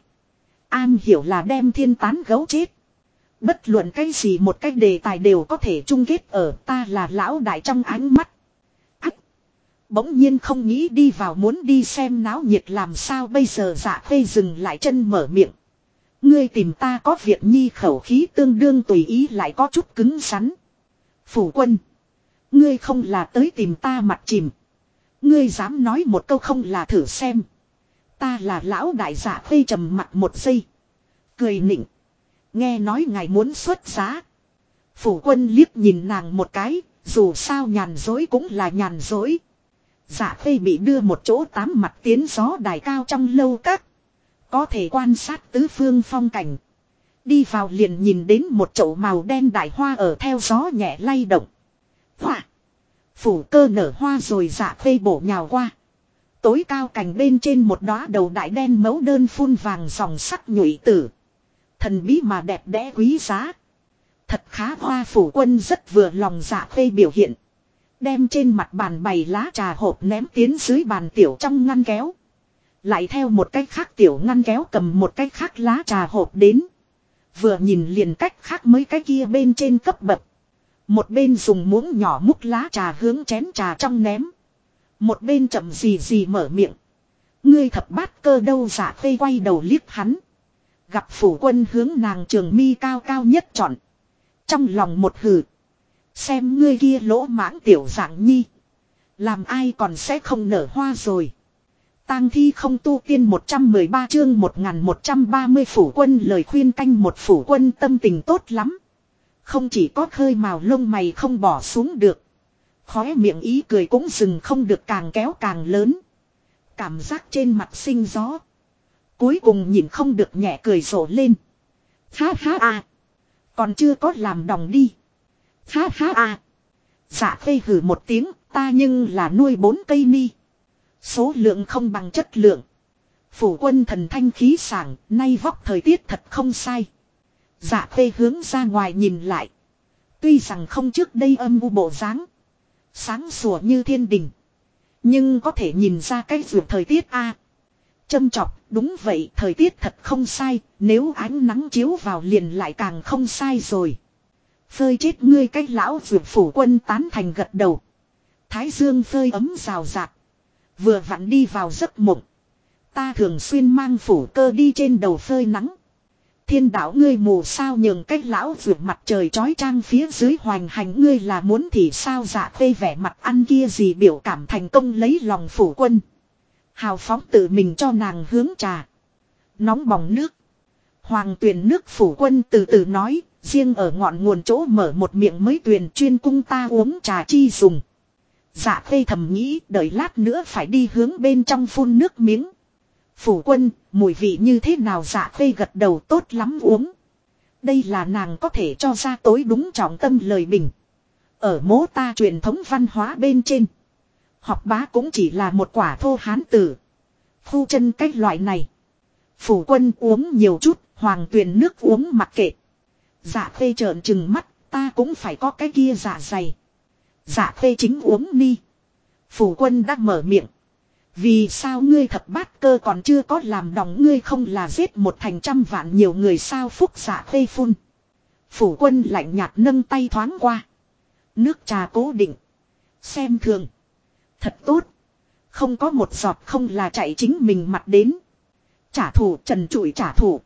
An hiểu là đem thiên tán gấu chết. Bất luận cái gì một cái đề tài đều có thể chung kết ở ta là lão đại trong ánh mắt. Ách! Bỗng nhiên không nghĩ đi vào muốn đi xem náo nhiệt làm sao bây giờ Dạ Khê dừng lại chân mở miệng. Ngươi tìm ta có việc nhi khẩu khí tương đương tùy ý lại có chút cứng rắn. Phủ quân! Ngươi không là tới tìm ta mặt chìm. Ngươi dám nói một câu không là thử xem. Ta là lão đại Dạ Khê trầm mặt một giây. Cười nịnh. Nghe nói ngài muốn xuất giá. Phủ quân liếc nhìn nàng một cái. Dù sao nhàn dối cũng là nhàn dối. Dạ Khê bị đưa một chỗ tám mặt tiến gió đài cao trong lâu các. Có thể quan sát tứ phương phong cảnh. Đi vào liền nhìn đến một chậu màu đen đại hoa ở theo gió nhẹ lay động. Hoa! Phủ cơ nở hoa rồi Dạ Khê bổ nhào qua. Tối cao cành bên trên một đóa đầu đại đen mấu đơn phun vàng dòng sắc nhụy tử. Thần bí mà đẹp đẽ quý giá. Thật khá hoa phủ quân rất vừa lòng Dạ Khê biểu hiện. Đem trên mặt bàn bày lá trà hộp ném tiến dưới bàn tiểu trong ngăn kéo. Lại theo một cách khác tiểu ngăn kéo cầm một cách khác lá trà hộp đến. Vừa nhìn liền cách khác mấy cái kia bên trên cấp bậc. Một bên dùng muỗng nhỏ múc lá trà hướng chén trà trong ném. Một bên chậm gì mở miệng. Ngươi thập bát cơ đâu Dạ Khê quay đầu liếc hắn. Gặp phủ quân hướng nàng trường mi cao cao nhất chọn. Trong lòng một hừ. Xem ngươi kia lỗ mãng tiểu dạng nhi. Làm ai còn sẽ không nở hoa rồi. Tang thi không tu tiên 113 chương 1130 phủ quân lời khuyên canh một phủ quân tâm tình tốt lắm. Không chỉ có khơi màu lông mày không bỏ xuống được. Khóe miệng ý cười cũng dừng không được càng kéo càng lớn. Cảm giác trên mặt sinh gió. Cuối cùng nhìn không được nhẹ cười rộ lên. Ha ha à. Còn chưa có làm đòng đi. Ha ha à. Dạ Khê hử một tiếng ta nhưng là nuôi 4 cây ni. Số lượng không bằng chất lượng. Phủ quân thần thanh khí sảng, nay vóc thời tiết thật không sai. Dạ Khê hướng ra ngoài nhìn lại. Tuy rằng không trước đây âm u bộ dáng, sáng sủa như thiên đình. Nhưng có thể nhìn ra cái vượt thời tiết a. Châm chọc, đúng vậy thời tiết thật không sai, nếu ánh nắng chiếu vào liền lại càng không sai rồi. Phơi chết ngươi cái lão vượt phủ quân tán thành gật đầu. Thái dương phơi ấm rào rạc. Vừa vặn đi vào giấc mộng. Ta thường xuyên mang phủ cơ đi trên đầu phơi nắng. Thiên đạo ngươi mù sao nhường cách lão vượt mặt trời chói chang phía dưới hoành hành ngươi là muốn thì sao Dạ Khê vẻ mặt ăn kia gì biểu cảm thành công lấy lòng phủ quân. Hào phóng tự mình cho nàng hướng trà. Nóng bỏng nước. Hoàng tuyền nước phủ quân từ từ nói, riêng ở ngọn nguồn chỗ mở một miệng mới tuyền chuyên cung ta uống trà chi dùng. Dạ Khê thầm nghĩ đợi lát nữa phải đi hướng bên trong phun nước miếng. Phủ quân, mùi vị như thế nào Dạ Khê gật đầu tốt lắm uống. Đây là nàng có thể cho ra tối đúng trọng tâm lời bình. Ở mố ta truyền thống văn hóa bên trên. Học bá cũng chỉ là một quả thô hán tử. Phu chân cách loại này. Phủ quân uống nhiều chút, hoàng tuyền nước uống mặc kệ. Dạ Khê trợn trừng mắt, ta cũng phải có cái kia dạ dày. Dạ Khê chính uống ni. Phủ quân đã mở miệng. Vì sao ngươi thập bát cơ còn chưa có làm đòng ngươi không là giết 100 vạn nhiều người sao phúc Dạ Khê phun. Phủ quân lạnh nhạt nâng tay thoáng qua. Nước trà cố định. Xem thường. Thật tốt. Không có một giọt không là chạy chính mình mặt đến. Trả thù trần trụi trả thù.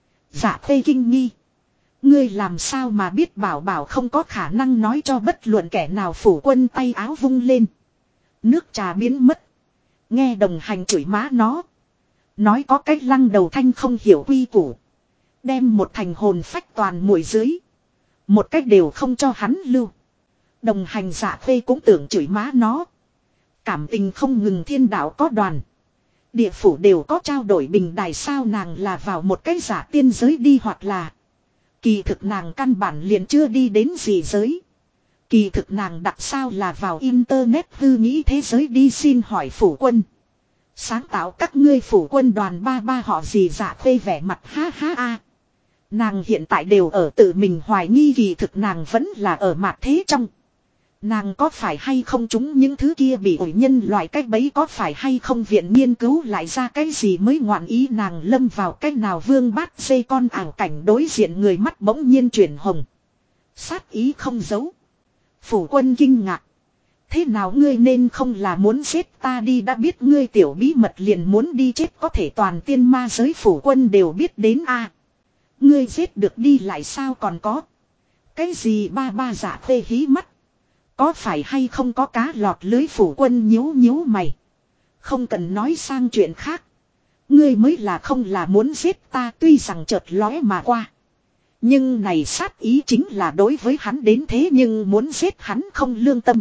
Dạ Khê kinh nghi. Ngươi làm sao mà biết bảo bảo không có khả năng nói cho bất luận kẻ nào phủ quân tay áo vung lên. Nước trà biến mất. Nghe đồng hành chửi má nó. Nói có cách lăng đầu thanh không hiểu quy củ. Đem một thành hồn phách toàn muội dưới. Một cách đều không cho hắn lưu. Đồng hành Dạ Khê cũng tưởng chửi má nó. Cảm tình không ngừng thiên đạo có đoàn. Địa phủ đều có trao đổi bình đài sao nàng là vào một cái giả tiên giới đi hoặc là. Kỳ thực nàng căn bản liền chưa đi đến gì giới. Kỳ thực nàng đặt sao là vào internet hư nghĩ thế giới đi xin hỏi phủ quân. Sáng tạo các ngươi phủ quân đoàn ba ba họ gì Dạ Khê vẻ mặt ha ha a. Nàng hiện tại đều ở tự mình hoài nghi kỳ thực nàng vẫn là ở mạt thế trong. Nàng có phải hay không chúng những thứ kia bị ổi nhân loại cách bấy có phải hay không viện nghiên cứu lại ra cái gì mới ngoạn ý nàng lâm vào cách nào vương bát dây con ảo cảnh đối diện người mắt bỗng nhiên chuyển hồng. Sát ý không giấu. Phủ quân kinh ngạc. Thế nào ngươi nên không là muốn giết ta đi đã biết ngươi tiểu bí mật liền muốn đi chết có thể toàn tiên ma giới phủ quân đều biết đến a. Ngươi giết được đi lại sao còn có. Cái gì ba ba giả phê hí mắt. Có phải hay không có cá lọt lưới phủ quân nhíu nhíu mày. Không cần nói sang chuyện khác. Ngươi mới là không là muốn giết ta tuy rằng chợt lóe mà qua. Nhưng này sát ý chính là đối với hắn đến thế nhưng muốn giết hắn không lương tâm.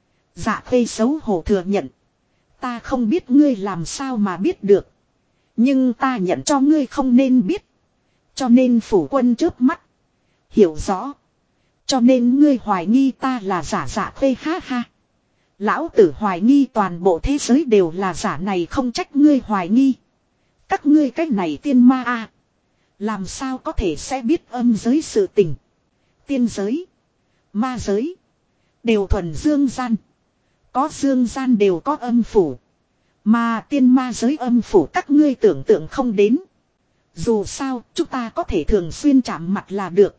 Dạ phê xấu hổ thừa nhận. Ta không biết ngươi làm sao mà biết được. Nhưng ta nhận cho ngươi không nên biết. Cho nên phủ quân chớp mắt. Hiểu rõ. Cho nên ngươi hoài nghi ta là giả dạ phê ha ha. Lão tử hoài nghi toàn bộ thế giới đều là giả này không trách ngươi hoài nghi. Các ngươi cái này tiên ma a làm sao có thể sẽ biết âm giới sự tình. Tiên giới. Ma giới. Đều thuần dương gian. Có dương gian đều có âm phủ. Mà tiên ma giới âm phủ các ngươi tưởng tượng không đến. Dù sao chúng ta có thể thường xuyên chạm mặt là được.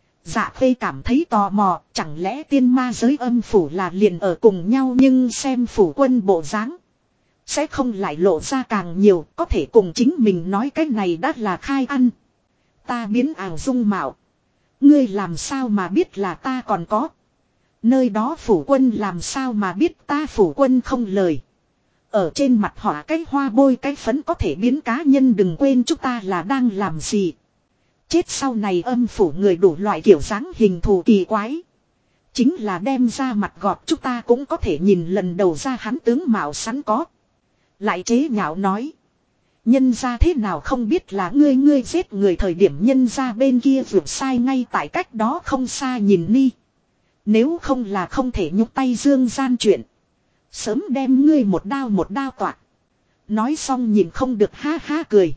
Dạ phê cảm thấy tò mò. Chẳng lẽ tiên ma giới âm phủ là liền ở cùng nhau. Nhưng xem phủ quân bộ dáng sẽ không lại lộ ra càng nhiều. Có thể cùng chính mình nói cái này đã là khai ăn. Ta biến ảo dung mạo. Ngươi làm sao mà biết là ta còn có. Nơi đó phủ quân làm sao mà biết ta phủ quân không lời. Ở trên mặt họ cái hoa bôi cái phấn có thể biến cá nhân đừng quên chúng ta là đang làm gì. Chết sau này âm phủ người đủ loại kiểu dáng hình thù kỳ quái. Chính là đem ra mặt gọt chúng ta cũng có thể nhìn lần đầu ra hắn tướng mạo sẵn có. Lại chế nhạo nói. Nhân ra thế nào không biết là ngươi giết người thời điểm nhân ra bên kia vượt sai ngay tại cách đó không xa nhìn ni. Nếu không là không thể nhúc tay dương gian chuyện. Sớm đem ngươi một đao toạc. Nói xong nhìn không được ha ha cười.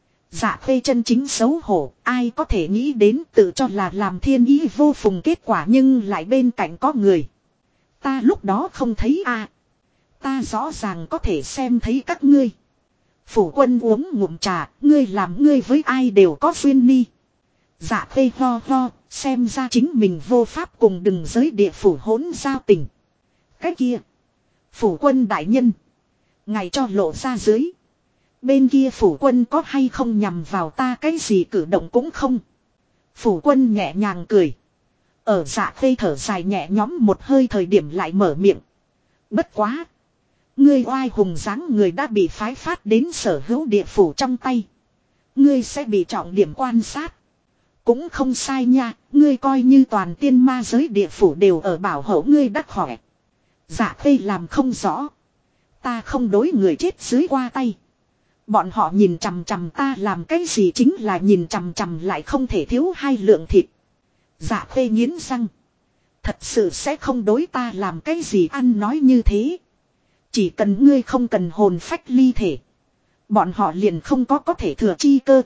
Dạ phê chân chính xấu hổ. Ai có thể nghĩ đến tự cho là làm thiên ý vô phùng kết quả nhưng lại bên cạnh có người. Ta lúc đó không thấy a. Ta rõ ràng có thể xem thấy các ngươi. Phủ quân uống ngụm trà. Ngươi làm ngươi với ai đều có duyên ni. Dạ phê ho ho. Xem ra chính mình vô pháp cùng đừng giới địa phủ hỗn giao tình. Cái kia. Phủ quân đại nhân. Ngài cho lộ ra dưới. Bên kia phủ quân có hay không nhằm vào ta cái gì cử động cũng không. Phủ quân nhẹ nhàng cười. Ở dạ phê thở dài nhẹ nhõm một hơi thời điểm lại mở miệng. Bất quá. Ngươi oai hùng dáng người đã bị phái phát đến sở hữu địa phủ trong tay. Ngươi sẽ bị trọng điểm quan sát. Cũng không sai nha, ngươi coi như toàn tiên ma giới địa phủ đều ở bảo hộ ngươi đắc khỏe. Dạ phê làm không rõ. Ta không đối người chết dưới qua tay. Bọn họ nhìn chằm chằm ta làm cái gì chính là nhìn chằm chằm lại không thể thiếu hai lượng thịt. Dạ phê nghiến răng. Thật sự sẽ không đối ta làm cái gì ăn nói như thế. Chỉ cần ngươi không cần hồn phách ly thể. Bọn họ liền không có thể thừa chi cơ.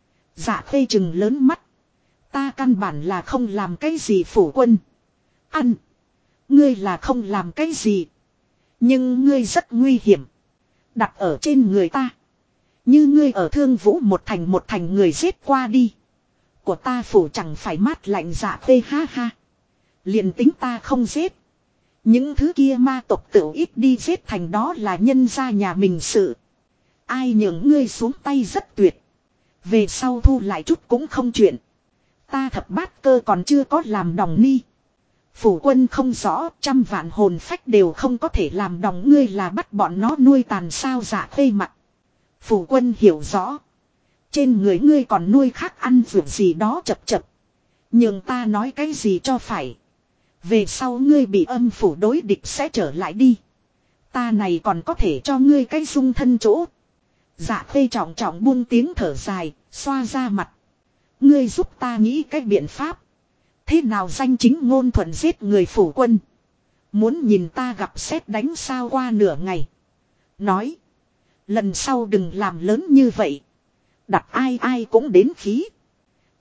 Dạ phê chừng lớn mắt. Ta căn bản là không làm cái gì phủ quân. Ăn. Ngươi là không làm cái gì. Nhưng ngươi rất nguy hiểm. Đặt ở trên người ta. Như ngươi ở Thương Vũ một thành người giết qua đi. Của ta phủ chẳng phải mát lạnh dạ phê ha ha. Liền tính ta không giết. Những thứ kia ma tộc tự ít đi giết thành đó là nhân gia nhà mình sự. Ai nhường ngươi xuống tay rất tuyệt. Về sau thu lại chút cũng không chuyện. Ta thập bát cơ còn chưa có làm đòng ni. Phủ quân không rõ 100 vạn hồn phách đều không có thể làm đòng ngươi là bắt bọn nó nuôi tàn sao dạ phê mặt. Phủ quân hiểu rõ. Trên người ngươi còn nuôi khác ăn vượt gì đó chập chập. Nhưng ta nói cái gì cho phải. Về sau ngươi bị âm phủ đối địch sẽ trở lại đi. Ta này còn có thể cho ngươi cái dung thân chỗ. Dạ phê trọng trọng buông tiếng thở dài, xoa ra mặt. Ngươi giúp ta nghĩ cái biện pháp. Thế nào danh chính ngôn thuận giết người phủ quân. Muốn nhìn ta gặp sét đánh sao qua nửa ngày. Nói. Lần sau đừng làm lớn như vậy. Đặt ai ai cũng đến khí.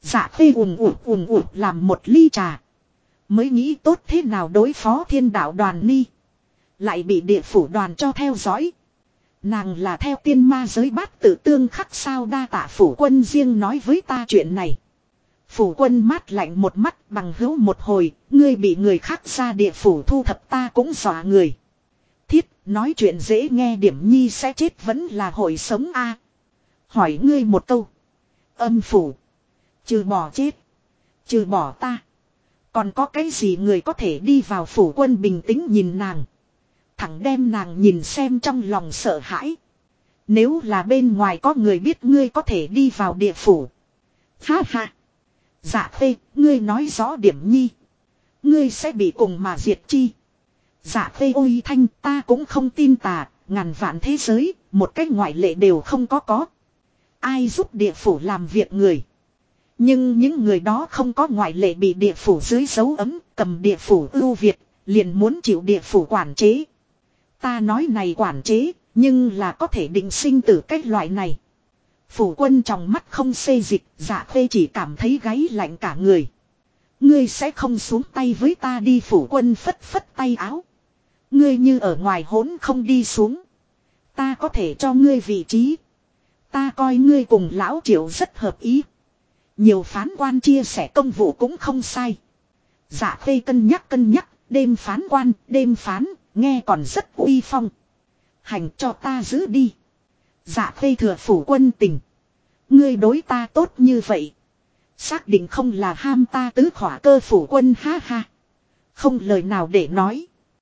Dạ Khê ùm ụt làm một ly trà. Mới nghĩ tốt thế nào đối phó thiên đạo đoàn ni. Lại bị địa phủ đoàn cho theo dõi. Nàng là theo tiên ma giới bát tự tương khắc sao đa tạ phủ quân riêng nói với ta chuyện này. Phủ quân mát lạnh một mắt bằng hữu một hồi, ngươi bị người khác ra địa phủ thu thập ta cũng dọa người. Thiết, nói chuyện dễ nghe điểm nhi sẽ chết vẫn là hồi sống a. Hỏi ngươi một câu. Âm phủ. Trừ bỏ chết. Trừ bỏ ta. Còn có cái gì người có thể đi vào phủ quân bình tĩnh nhìn nàng. Thẳng đem nàng nhìn xem trong lòng sợ hãi. Nếu là bên ngoài có người biết ngươi có thể đi vào địa phủ. Ha ha. Dạ Khê, ngươi nói rõ điểm nhi. Ngươi sẽ bị cùng mà diệt chi. Dạ Khê ôi thanh ta cũng không tin tà, ngàn vạn thế giới, một cách ngoại lệ đều không có. Ai giúp địa phủ làm việc người. Nhưng những người đó không có ngoại lệ bị địa phủ dưới dấu ấm, cầm địa phủ ưu việt, liền muốn chịu địa phủ quản chế. Ta nói này quản chế, nhưng là có thể định sinh tử cách loại này. Phủ quân trong mắt không xê dịch, Dạ Khê chỉ cảm thấy gáy lạnh cả người. Ngươi sẽ không xuống tay với ta đi phủ quân phất phất tay áo. Ngươi như ở ngoài hỗn không đi xuống. Ta có thể cho ngươi vị trí. Ta coi ngươi cùng lão Triệu rất hợp ý. Nhiều phán quan chia sẻ công vụ cũng không sai. Dạ Khê cân nhắc, đêm phán quan, đêm phán, nghe còn rất uy phong. Hành cho ta giữ đi. Dạ Khê thừa phủ quân tình. Ngươi đối ta tốt như vậy. Xác định không là ham ta tứ khỏa cơ phủ quân ha ha. Không lời nào để nói.